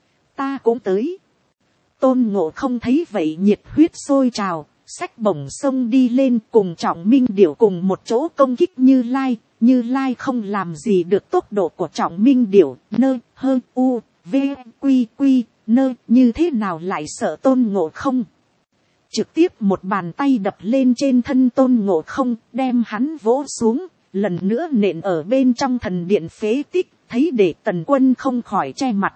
Ta cũng tới. Tôn Ngộ Không thấy vậy nhiệt huyết sôi trào, xách bổng sông đi lên cùng Trọng Minh Điểu cùng một chỗ công kích Như Lai. Như Lai không làm gì được tốc độ của Trọng Minh Điểu, nơ hơ u v quy quy nơ, như thế nào lại sợ Tôn Ngộ Không. Trực tiếp một bàn tay đập lên trên thân Tôn Ngộ Không, đem hắn vỗ xuống, lần nữa nện ở bên trong thần điện phế tích, thấy để Tần Quân không khỏi che mặt.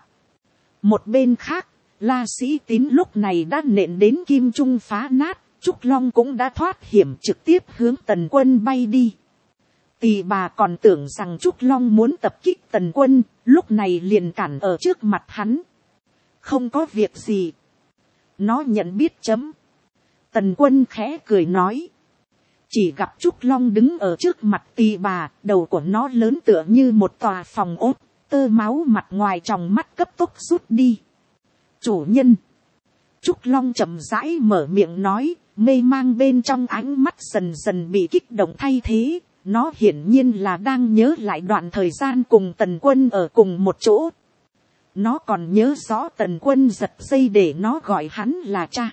Một bên khác, La Sĩ Tín lúc này đã nện đến kim trung phá nát, Trúc Long cũng đã thoát hiểm trực tiếp hướng Tần Quân bay đi. Tỳ bà còn tưởng rằng Trúc Long muốn tập kích Tần Quân, lúc này liền cản ở trước mặt hắn. Không có việc gì. Nó nhận biết chấm. Tần Quân khẽ cười nói. Chỉ gặp Trúc Long đứng ở trước mặt tỳ bà, đầu của nó lớn tựa như một tòa phòng ốt, tơ máu mặt ngoài tròng mắt cấp tốc rút đi. Chủ nhân. Trúc Long chậm rãi mở miệng nói, mê mang bên trong ánh mắt dần dần bị kích động thay thế. Nó hiển nhiên là đang nhớ lại đoạn thời gian cùng Tần Quân ở cùng một chỗ. Nó còn nhớ rõ Tần Quân giật dây để nó gọi hắn là cha.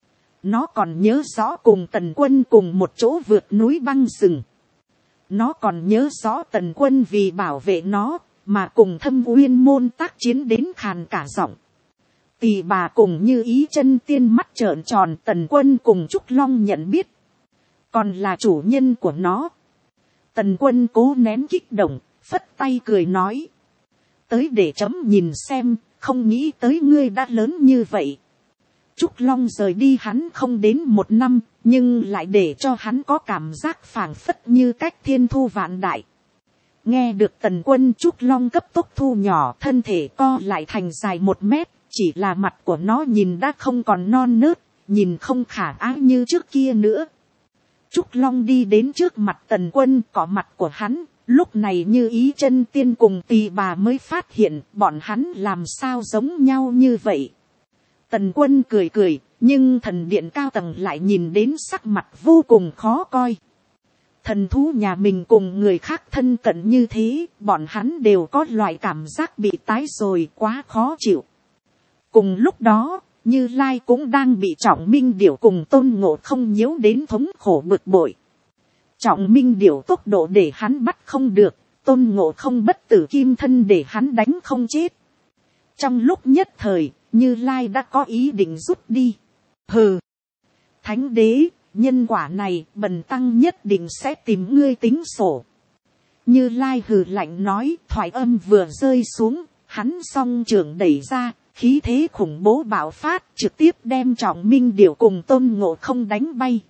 Nó còn nhớ rõ cùng Tần Quân cùng một chỗ vượt núi băng rừng. Nó còn nhớ rõ Tần Quân vì bảo vệ nó mà cùng Thâm Uyên môn tác chiến đến khàn cả giọng. Tỳ bà cùng Như Ý chân tiên mắt trợn tròn, Tần Quân cùng Trúc Long nhận biết. Còn là chủ nhân của nó. Tần Quân cố nén kích động, phất tay cười nói. Tới để chấm nhìn xem, không nghĩ tới ngươi đã lớn như vậy. Trúc Long rời đi hắn không đến 1 năm, nhưng lại để cho hắn có cảm giác phảng phất như cách thiên thu vạn đại. Nghe được Tần Quân, Trúc Long cấp tốc thu nhỏ, thân thể co lại thành dài 1 mét, chỉ là mặt của nó nhìn đã không còn non nớt, nhìn không khả ái như trước kia nữa. Trúc Long đi đến trước mặt Tần Quân, cọ mặt của hắn, lúc này Như Ý chân tiên cùng tỳ bà mới phát hiện bọn hắn làm sao giống nhau như vậy. Tần Quân cười cười, nhưng thần điện cao tầng lại nhìn đến sắc mặt vô cùng khó coi. Thần thú nhà mình cùng người khác thân cận như thế, bọn hắn đều có loại cảm giác bị tái rồi, quá khó chịu. Cùng lúc đó, Như Lai cũng đang bị Trọng Minh Điểu cùng Tôn Ngộ Không nhiễu đến thống khổ bực bội. Trọng Minh Điểu tốc độ để hắn bắt không được, Tôn Ngộ Không bất tử kim thân để hắn đánh không chết. Trong lúc nhất thời, Như Lai đã có ý định rút đi. Hừ! Thánh đế, nhân quả này bần tăng nhất định sẽ tìm ngươi tính sổ. Như Lai hừ lạnh nói, thoại âm vừa rơi xuống, hắn song trường đẩy ra, khí thế khủng bố bạo phát, trực tiếp đem Trọng Minh Điểu cùng Tôn Ngộ Không đánh bay.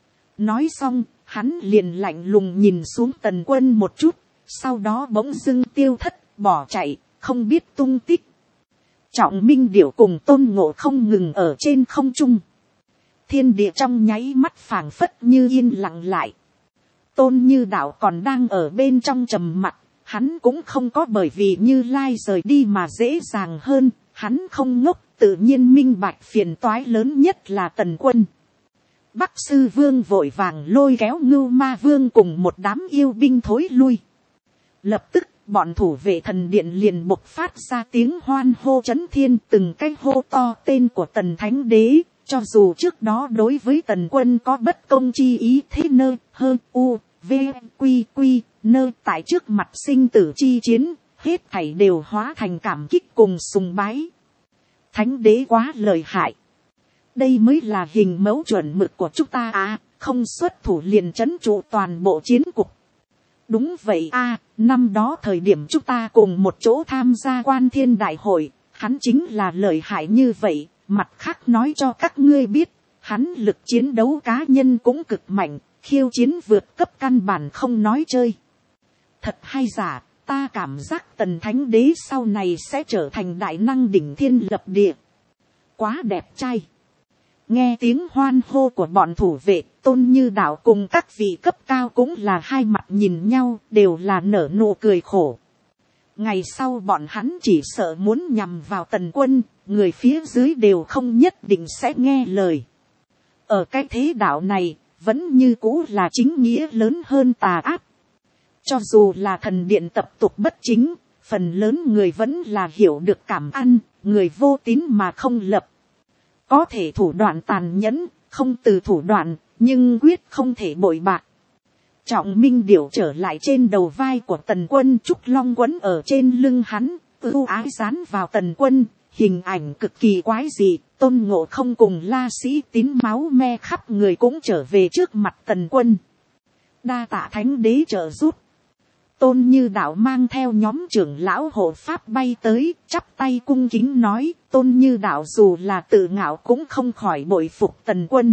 Nói xong, hắn liền lạnh lùng nhìn xuống Tần Quân một chút, sau đó bỗng dưng tiêu thất, bỏ chạy, không biết tung tích. Trọng Minh Điểu cùng Tôn Ngộ Không ngừng ở trên không trung. Thiên địa trong nháy mắt phảng phất như yên lặng lại. Tôn Như Đạo còn đang ở bên trong trầm mặc, hắn cũng không có bởi vì Như Lai rời đi mà dễ dàng hơn, hắn không ngốc, tự nhiên minh bạch phiền toái lớn nhất là Tần Quân. Bắc Sư Vương vội vàng lôi kéo Ngưu Ma Vương cùng một đám yêu binh thối lui. Lập tức, bọn thủ vệ thần điện liền bộc phát ra tiếng hoan hô chấn thiên, từng cái hô to tên của Tần Thánh Đế, cho dù trước đó đối với Tần Quân có bất công chi ý, thế nơ, hơ, u, v, quy, quy, nơ, tại trước mặt sinh tử chi chiến, hết thảy đều hóa thành cảm kích cùng sùng bái. Thánh Đế quá lợi hại. Đây mới là hình mẫu chuẩn mực của chúng ta à, không xuất thủ liền trấn trụ toàn bộ chiến cục. Đúng vậy à, năm đó thời điểm chúng ta cùng một chỗ tham gia Quan Thiên Đại hội, hắn chính là lợi hại như vậy. Mặt khác nói cho các ngươi biết, hắn lực chiến đấu cá nhân cũng cực mạnh, khiêu chiến vượt cấp căn bản không nói chơi. Thật hay giả, ta cảm giác Tần Thánh Đế sau này sẽ trở thành đại năng đỉnh thiên lập địa. Quá đẹp trai. Nghe tiếng hoan hô của bọn thủ vệ, Tôn Như Đạo cùng các vị cấp cao cũng là hai mặt nhìn nhau, đều là nở nụ cười khổ. Ngày sau bọn hắn chỉ sợ muốn nhằm vào Tần Quân, người phía dưới đều không nhất định sẽ nghe lời. Ở cái thế đạo này, vẫn như cũ là chính nghĩa lớn hơn tà ác. Cho dù là thần điện tập tục bất chính, phần lớn người vẫn là hiểu được cảm ăn, người vô tín mà không lập. Có thể thủ đoạn tàn nhẫn, không từ thủ đoạn, nhưng quyết không thể bội bạc. Trọng minh điểu trở lại trên đầu vai của Tần Quân, Trúc Long quấn ở trên lưng hắn, ưu ái dán vào Tần Quân, hình ảnh cực kỳ quái dị. Tôn Ngộ Không cùng La Sĩ Tín máu me khắp người cũng trở về trước mặt Tần Quân. Đa tạ Thánh Đế trợ giúp. Tôn Như Đạo mang theo nhóm trưởng lão hộ pháp bay tới, chắp tay cung kính nói, Tôn Như Đạo dù là tự ngạo cũng không khỏi bội phục Tần Quân.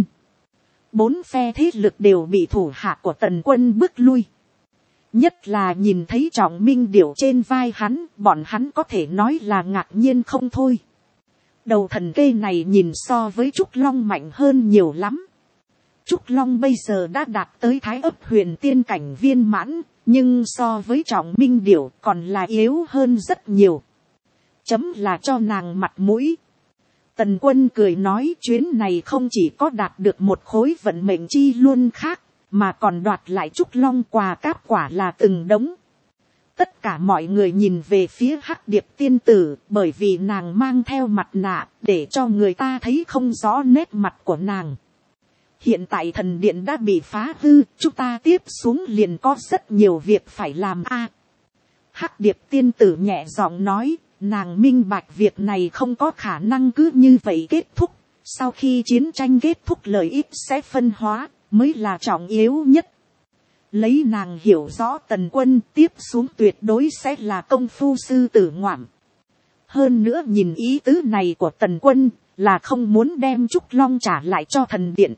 4 phe thế lực đều bị thủ hạ của Tần Quân bước lui. Nhất là nhìn thấy trọng minh điểu trên vai hắn, bọn hắn có thể nói là ngạc nhiên không thôi. Đầu thần kê này nhìn so với Trúc Long mạnh hơn nhiều lắm. Trúc Long bây giờ đã đạt tới Thái Ấp Huyền Tiên cảnh viên mãn, nhưng so với trọng minh điểu còn là yếu hơn rất nhiều. Chấm là cho nàng mặt mũi. Tần Quân cười nói, chuyến này không chỉ có đạt được một khối vận mệnh chi luân khác, mà còn đoạt lại Trúc Long quà cáp quả là từng đống. Tất cả mọi người nhìn về phía Hắc Điệp tiên tử, bởi vì nàng mang theo mặt nạ, để cho người ta thấy không rõ nét mặt của nàng. Hiện tại thần điện đã bị phá hư, chúng ta tiếp xuống liền có rất nhiều việc phải làm a. Hắc Điệp tiên tử nhẹ giọng nói, nàng minh bạch việc này không có khả năng cứ như vậy kết thúc. Sau khi chiến tranh kết thúc lợi ích sẽ phân hóa, mới là trọng yếu nhất. Lấy nàng hiểu rõ Tần Quân tiếp xuống tuyệt đối sẽ là công phu sư tử ngoạm. Hơn nữa nhìn ý tứ này của Tần Quân là không muốn đem Trúc Long trả lại cho thần điện.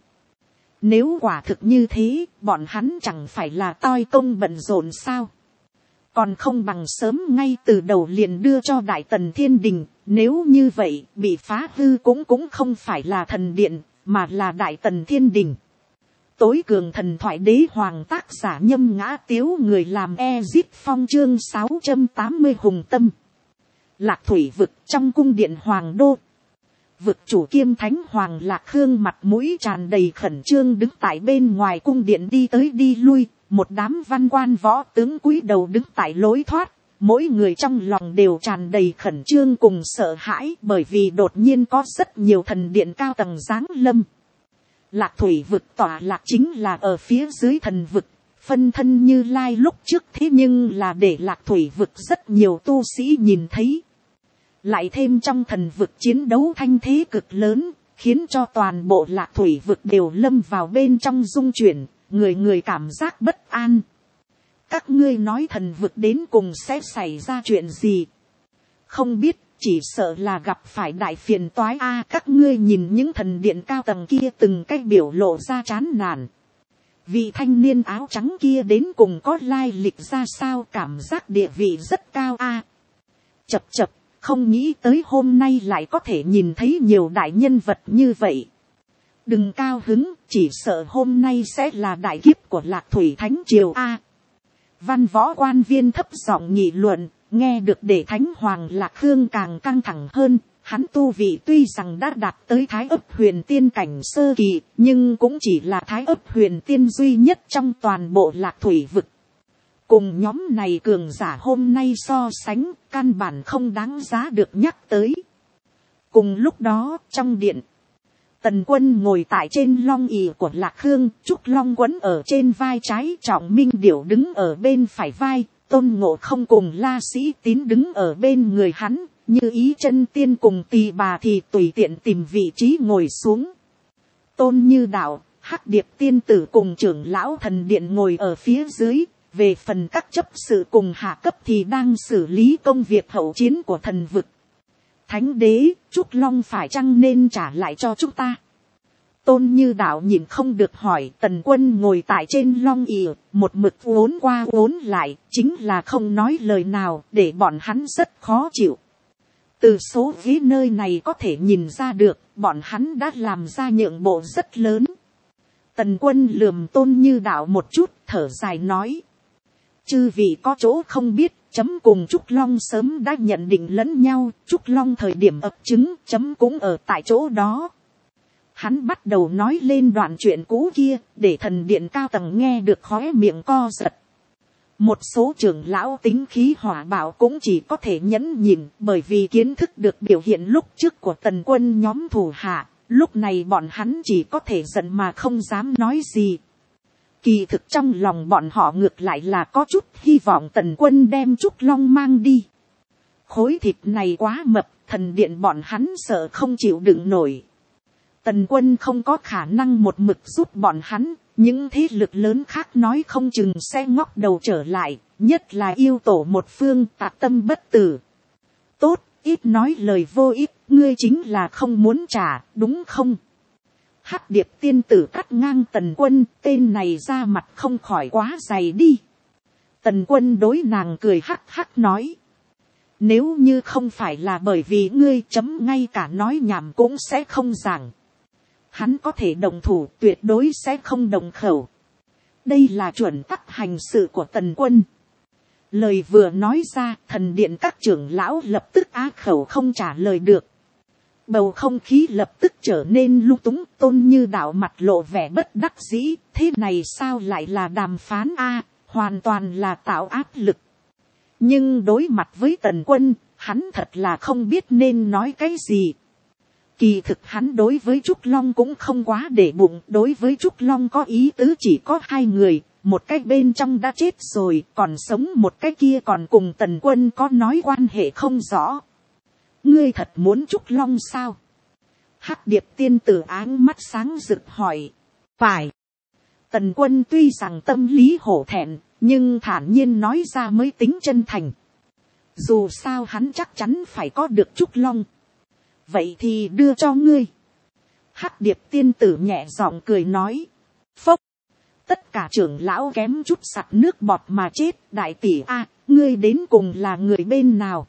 Nếu quả thực như thế, bọn hắn chẳng phải là toi công bận rộn sao? Còn không bằng sớm ngay từ đầu liền đưa cho Đại Tần Thiên Đình. Nếu như vậy, bị phá hư cũng không phải là thần điện, mà là Đại Tần Thiên Đình. Tối cường thần thoại đế hoàng tác giả Nhâm Ngã Tiếu, người làm Ezip Phong, chương 680 hùng tâm. Lạc Thủy vực trong cung điện Hoàng Đô. Vực chủ kiêm thánh hoàng Lạc Hương mặt mũi tràn đầy khẩn trương đứng tại bên ngoài cung điện đi tới đi lui. Một đám văn quan võ tướng cúi đầu đứng tại lối thoát. Mỗi người trong lòng đều tràn đầy khẩn trương cùng sợ hãi, bởi vì đột nhiên có rất nhiều thần điện cao tầng giáng lâm. Lạc Thủy vực tọa lạc chính là ở phía dưới thần vực, phân thân Như Lai lúc trước, thế nhưng là để Lạc Thủy vực rất nhiều tu sĩ nhìn thấy. Lại thêm trong thần vực chiến đấu thanh thế cực lớn, khiến cho toàn bộ Lạc Thủy vực đều lâm vào bên trong rung chuyển, người người cảm giác bất an. Các ngươi nói thần vực đến cùng sẽ xảy ra chuyện gì? Không biết, chỉ sợ là gặp phải đại phiền toái a. Các ngươi nhìn những thần điện cao tầng kia từng cách biểu lộ ra chán nản. Vị thanh niên áo trắng kia đến cùng có lai lịch ra sao, cảm giác địa vị rất cao a. Chập chập, không nghĩ tới hôm nay lại có thể nhìn thấy nhiều đại nhân vật như vậy. Đừng cao hứng, chỉ sợ hôm nay sẽ là đại kiếp của Lạc Thủy Thánh Triều a. Văn võ quan viên thấp giọng nghị luận, nghe được để Thánh Hoàng Lạc Hương càng căng thẳng hơn. Hắn tu vị tuy rằng đã đạt tới Thái Ấp Huyền Tiên cảnh sơ kỳ, nhưng cũng chỉ là Thái Ấp Huyền Tiên duy nhất trong toàn bộ Lạc Thủy vực. Cùng nhóm này cường giả hôm nay so sánh, căn bản không đáng giá được nhắc tới. Cùng lúc đó, trong điện, Tần Quân ngồi tại trên long ỷ của Lạc Hương, Trúc Long quấn ở trên vai trái, Trọng Minh Điểu đứng ở bên phải vai, Tôn Ngộ Không cùng La Sĩ Tín đứng ở bên người hắn, Như Ý Chân Tiên cùng Tỳ Bà thì tùy tiện tìm vị trí ngồi xuống. Tôn Như Đạo, Hắc Điệp tiên tử cùng trưởng lão thần điện ngồi ở phía dưới, về phần các chấp sự cùng hạ cấp thì đang xử lý công việc hậu chiến của thần vực. Thánh đế, Trúc Long phải chăng nên trả lại cho chúng ta? Tôn Như Đạo nhìn không được hỏi. Tần Quân ngồi tại trên long ỷ, một mực uốn qua uốn lại, chính là không nói lời nào, để bọn hắn rất khó chịu. Từ số ghế nơi này có thể nhìn ra được, bọn hắn đã làm ra nhượng bộ rất lớn. Tần Quân lườm Tôn Như Đạo một chút, thở dài nói. Chư vị có chỗ không biết, chấm cùng Trúc Long sớm đã nhận định lẫn nhau, Trúc Long thời điểm ập trứng, chấm cũng ở tại chỗ đó. Hắn bắt đầu nói lên đoạn chuyện cũ kia, để thần điện cao tầng nghe được khóe miệng co giật. Một số trưởng lão tính khí hỏa bạo cũng chỉ có thể nhẫn nhịn, bởi vì kiến thức được biểu hiện lúc trước của Tần Quân nhóm thủ hạ, lúc này bọn hắn chỉ có thể giận mà không dám nói gì. Kỳ thực trong lòng bọn họ ngược lại là có chút hy vọng Tần Quân đem Trúc Long mang đi. Khối thịt này quá mập, thần điện bọn hắn sợ không chịu đựng nổi. Tần Quân không có khả năng một mực giúp bọn hắn, những thế lực lớn khác nói không chừng sẽ ngóc đầu trở lại, nhất là yêu tổ một phương tạc tâm bất tử. Tốt, ít nói lời vô ích, ngươi chính là không muốn trả, đúng không? Hắc Điệp tiên tử cắt ngang Tần Quân, tên này ra mặt không khỏi quá dày đi. Tần Quân đối nàng cười hắc hắc nói. Nếu như không phải là bởi vì ngươi chấm ngay cả nói nhảm cũng sẽ không giảng. Hắn có thể đồng thủ, tuyệt đối sẽ không đồng khẩu. Đây là chuẩn tắc hành sự của Tần Quân. Lời vừa nói ra, thần điện các trưởng lão lập tức á khẩu không trả lời được. Bầu không khí lập tức trở nên lung túng, Tôn Như Đạo mặt lộ vẻ bất đắc dĩ. Thế này sao lại là đàm phán a, hoàn toàn là tạo áp lực. Nhưng đối mặt với Tần Quân, hắn thật là không biết nên nói cái gì. Kỳ thực hắn đối với Trúc Long cũng không quá để bụng, đối với Trúc Long có ý tứ chỉ có hai người, một cái bên trong đã chết rồi, còn sống một cái kia còn cùng Tần Quân có nói quan hệ không rõ. Ngươi thật muốn Trúc Long sao? Hắc Điệp tiên tử áng mắt sáng rực hỏi. Phải. Tần Quân tuy rằng tâm lý hổ thẹn, nhưng thản nhiên nói ra mới tính chân thành. Dù sao hắn chắc chắn phải có được Trúc Long. Vậy thì đưa cho ngươi. Hắc Điệp tiên tử nhẹ giọng cười nói. Phốc. Tất cả trưởng lão kém chút sặc nước bọt mà chết. Đại tỷ a, ngươi đến cùng là người bên nào?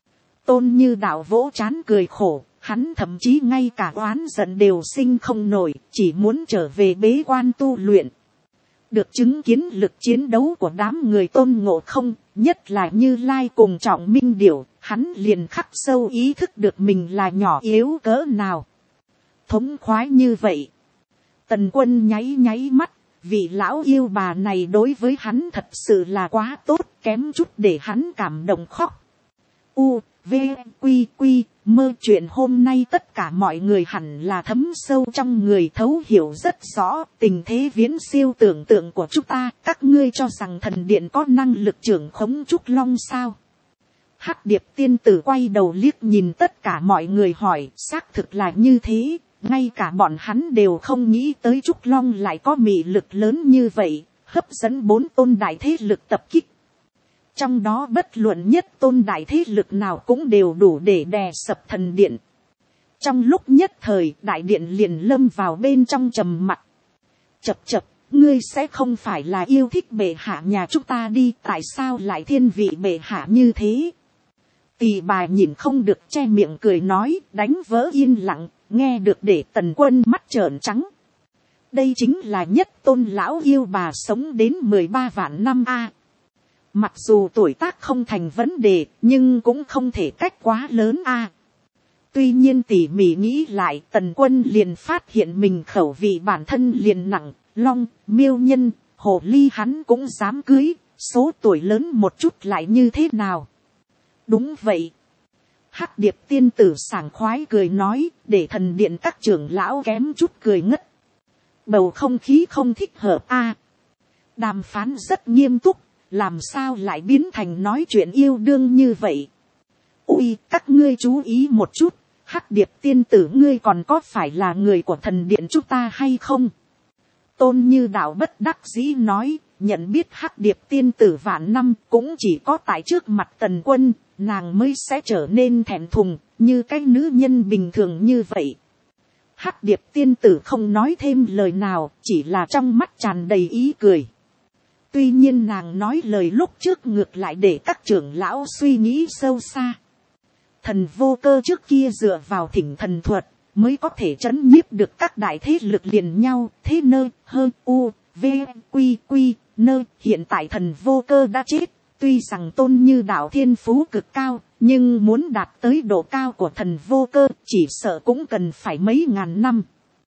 Tôn Như Đạo vỗ trán cười khổ. Hắn thậm chí ngay cả oán giận đều sinh không nổi. Chỉ muốn trở về bế quan tu luyện. Được chứng kiến lực chiến đấu của đám người Tôn Ngộ Không, nhất là Như Lai cùng Trọng Minh Điểu, hắn liền khắc sâu ý thức được mình là nhỏ yếu cỡ nào. Thống khoái như vậy. Tần Quân nháy nháy mắt, vị lão yêu bà này đối với hắn thật sự là quá tốt, kém chút để hắn cảm động khóc. U, V, Quy, Quy, mơ chuyện hôm nay tất cả mọi người hẳn là thấm sâu trong người, thấu hiểu rất rõ tình thế viễn siêu tưởng tượng của chúng ta. Các ngươi cho rằng thần điện có năng lực trưởng khống Trúc Long sao? Hắc Điệp tiên tử quay đầu liếc nhìn tất cả mọi người hỏi, xác thực là như thế, ngay cả bọn hắn đều không nghĩ tới Trúc Long lại có mị lực lớn như vậy, hấp dẫn 4 tôn đại thế lực tập kích. Trong đó bất luận nhất tôn đại thế lực nào cũng đều đủ để đè sập thần điện. Trong lúc nhất thời, đại điện liền lâm vào bên trong trầm mặc. Chập chập, ngươi sẽ không phải là yêu thích bệ hạ nhà chúng ta đi, tại sao lại thiên vị bệ hạ như thế? Tỳ bà nhìn không được che miệng cười nói, đánh vỡ yên lặng, nghe được để Tần Quân mắt trợn trắng. Đây chính là nhất tôn lão yêu bà sống đến 13 vạn năm a. Mặc dù tuổi tác không thành vấn đề, nhưng cũng không thể cách quá lớn a. Tuy nhiên tỉ mỉ nghĩ lại, Tần Quân liền phát hiện mình khẩu vị bản thân liền nặng, long, miêu nhân, hồ ly hắn cũng dám cưới, số tuổi lớn một chút lại như thế nào? Đúng vậy. Hắc Điệp tiên tử sảng khoái cười nói, để thần điện các trưởng lão kém chút cười ngất. Bầu không khí không thích hợp a. Đàm phán rất nghiêm túc, làm sao lại biến thành nói chuyện yêu đương như vậy? Ui, các ngươi chú ý một chút, Hắc Điệp tiên tử ngươi còn có phải là người của thần điện chúng ta hay không? Tôn Như Đạo bất đắc dĩ nói, nhận biết Hắc Điệp tiên tử vạn năm cũng chỉ có tại trước mặt Tần Quân, nàng mới sẽ trở nên thẹn thùng, như cái nữ nhân bình thường như vậy. Hắc Điệp tiên tử không nói thêm lời nào, chỉ là trong mắt tràn đầy ý cười. Tuy nhiên nàng nói lời lúc trước ngược lại để các trưởng lão suy nghĩ sâu xa. Thần Vô Cơ trước kia dựa vào thỉnh thần thuật, mới có thể trấn nhiếp được các đại thế lực liền nhau, thế nơ, hơ, u, v, quy, quy, nơ. Hiện tại Thần Vô Cơ đã chết, tuy rằng Tôn Như Đạo thiên phú cực cao, nhưng muốn đạt tới độ cao của Thần Vô Cơ, chỉ sợ cũng cần phải mấy ngàn năm.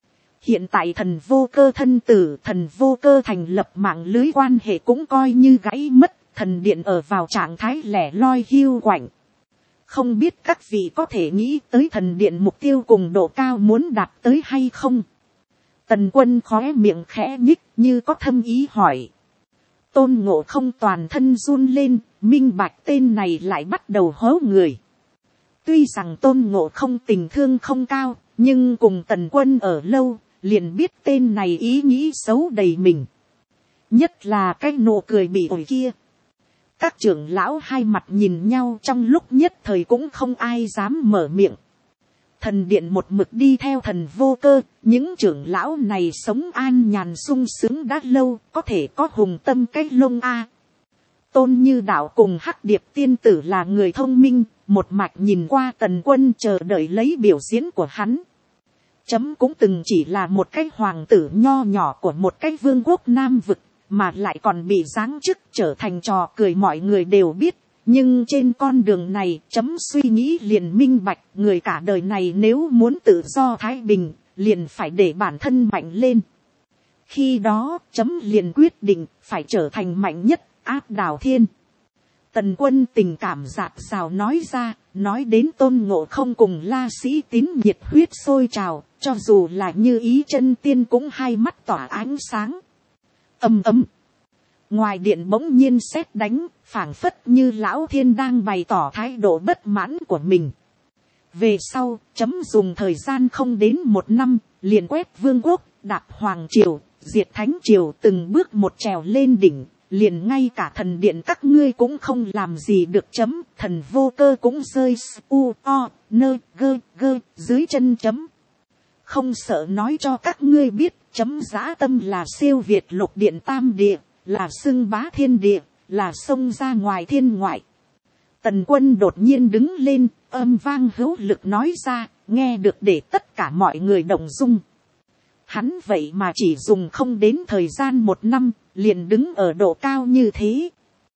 Hiện tại thần vô cơ thân tử, thần vô cơ thành lập mạng lưới quan hệ cũng coi như gãy mất, thần điện ở vào trạng thái lẻ loi hiu quạnh. Không biết các vị có thể nghĩ tới thần điện mục tiêu cùng độ cao muốn đạt tới hay không? Tần Quân khóe miệng khẽ nhích như có thâm ý hỏi. Tôn Ngộ Không toàn thân run lên, minh bạch tên này lại bắt đầu hố người. Tuy rằng Tôn Ngộ Không tình thương không cao, nhưng cùng Tần Quân ở lâu, liền biết tên này ý nghĩ xấu đầy mình. Nhất là cái nụ cười bị ổi kia. Các trưởng lão hai mặt nhìn nhau trong lúc nhất thời cũng không ai dám mở miệng. Thần điện một mực đi theo thần vô cơ, những trưởng lão này sống an nhàn sung sướng đã lâu, có thể có hùng tâm cái lông a. Tôn Như Đạo cùng Hắc Điệp tiên tử là người thông minh, một mạch nhìn qua Tần Quân chờ đợi lấy biểu diễn của hắn. Chấm cũng từng chỉ là một cái hoàng tử nho nhỏ của một cái vương quốc Nam vực, mà lại còn bị giáng chức trở thành trò cười mọi người đều biết. Nhưng trên con đường này chấm suy nghĩ liền minh bạch, người cả đời này nếu muốn tự do thái bình, liền phải để bản thân mạnh lên. Khi đó chấm liền quyết định phải trở thành mạnh nhất, áp đảo thiên. Tần Quân tình cảm dạt dào nói ra, nói đến Tôn Ngộ Không cùng La Sĩ Tín nhiệt huyết sôi trào, cho dù là Như Ý chân tiên cũng hai mắt tỏa ánh sáng. Ầm ầm. Ngoài điện bỗng nhiên sét đánh, phảng phất như lão thiên đang bày tỏ thái độ bất mãn của mình. Về sau, chấm dùng thời gian không đến 1 năm, liền quét vương quốc, đạp hoàng triều, diệt thánh triều, từng bước một trèo lên đỉnh, liền ngay cả thần điện các ngươi cũng không làm gì được chấm, thần vô cơ cũng rơi dưới chân chấm. Không sợ nói cho các ngươi biết, chấm dã tâm là siêu việt lục điện tam địa, là xưng bá thiên địa, là xông ra ngoài thiên ngoại. Tần Quân đột nhiên đứng lên, âm vang hữu lực nói ra, nghe được để tất cả mọi người động dung. Hắn vậy mà chỉ dùng không đến thời gian 1 năm, liền đứng ở độ cao như thế.